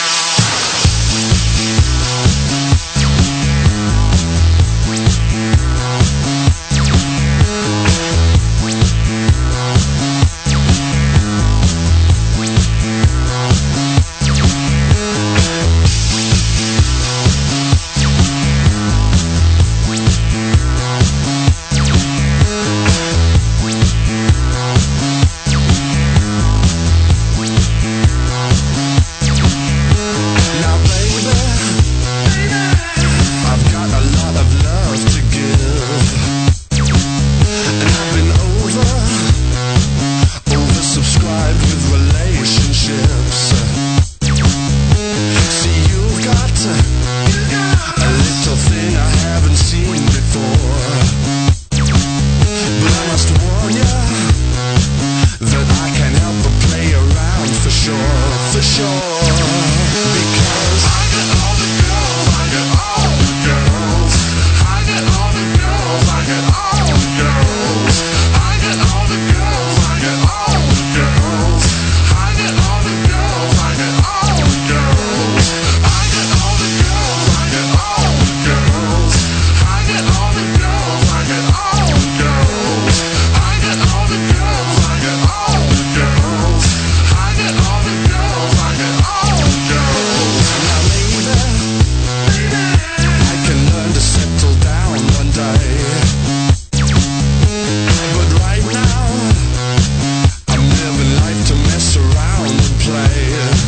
Now baby, I've got a lot of love to give, and I've been over, oversubscribed with relationships. See, you've got a little thing I haven't seen before, but I must warn ya that I can help but play around for sure, for sure. Because I get all the girls, I get all the girls. I get all the girls, I get all the girls. I get all the girls, I get all the girls. I get all the girls, I get all the girls. I get all the girls, I get all the girls. I get all the girls, I get all the girls. I get all the girls, I get all the girls. I get all the girls, I get all the girls. Now maybe I can learn to settle down one day, but right now I'm living life to mess around and play.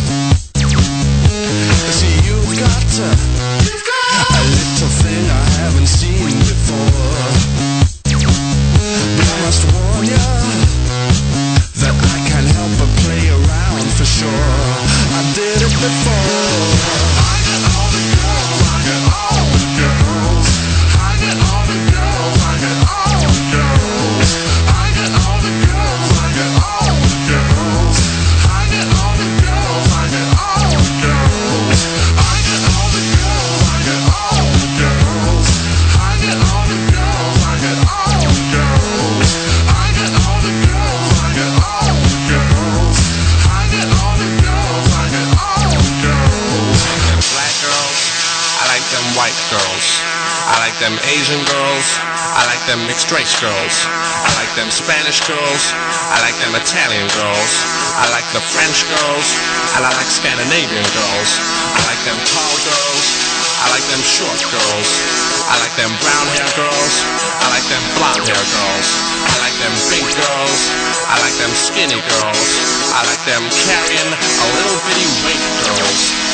See, you've got a little thing I haven't seen before, but I must warn ya that I can help but play around for sure. I did it before. I get all the girls, I get all the girls. I get all the girls, I get all the girls. I get all the girls, I get all the girls. I get all the girls, I get all the girls. I get all the girls, I get all the girls. I get all the girls, I get all the girls. I get all the girls, I get all the girls. I get all the girls, I get all the girls. I like them black girls. I like them white girls. I like them Asian girls. I like them mixed race girls. I like them Spanish girls. I like them Italian girls. I like the French girls. And I like Scandinavian girls. I like them tall girls. I like them short girls. I like them brown hair girls. I like them blonde hair girls. I like them big girls. I like them skinny girls. I like them carrying a little bitty weight girls.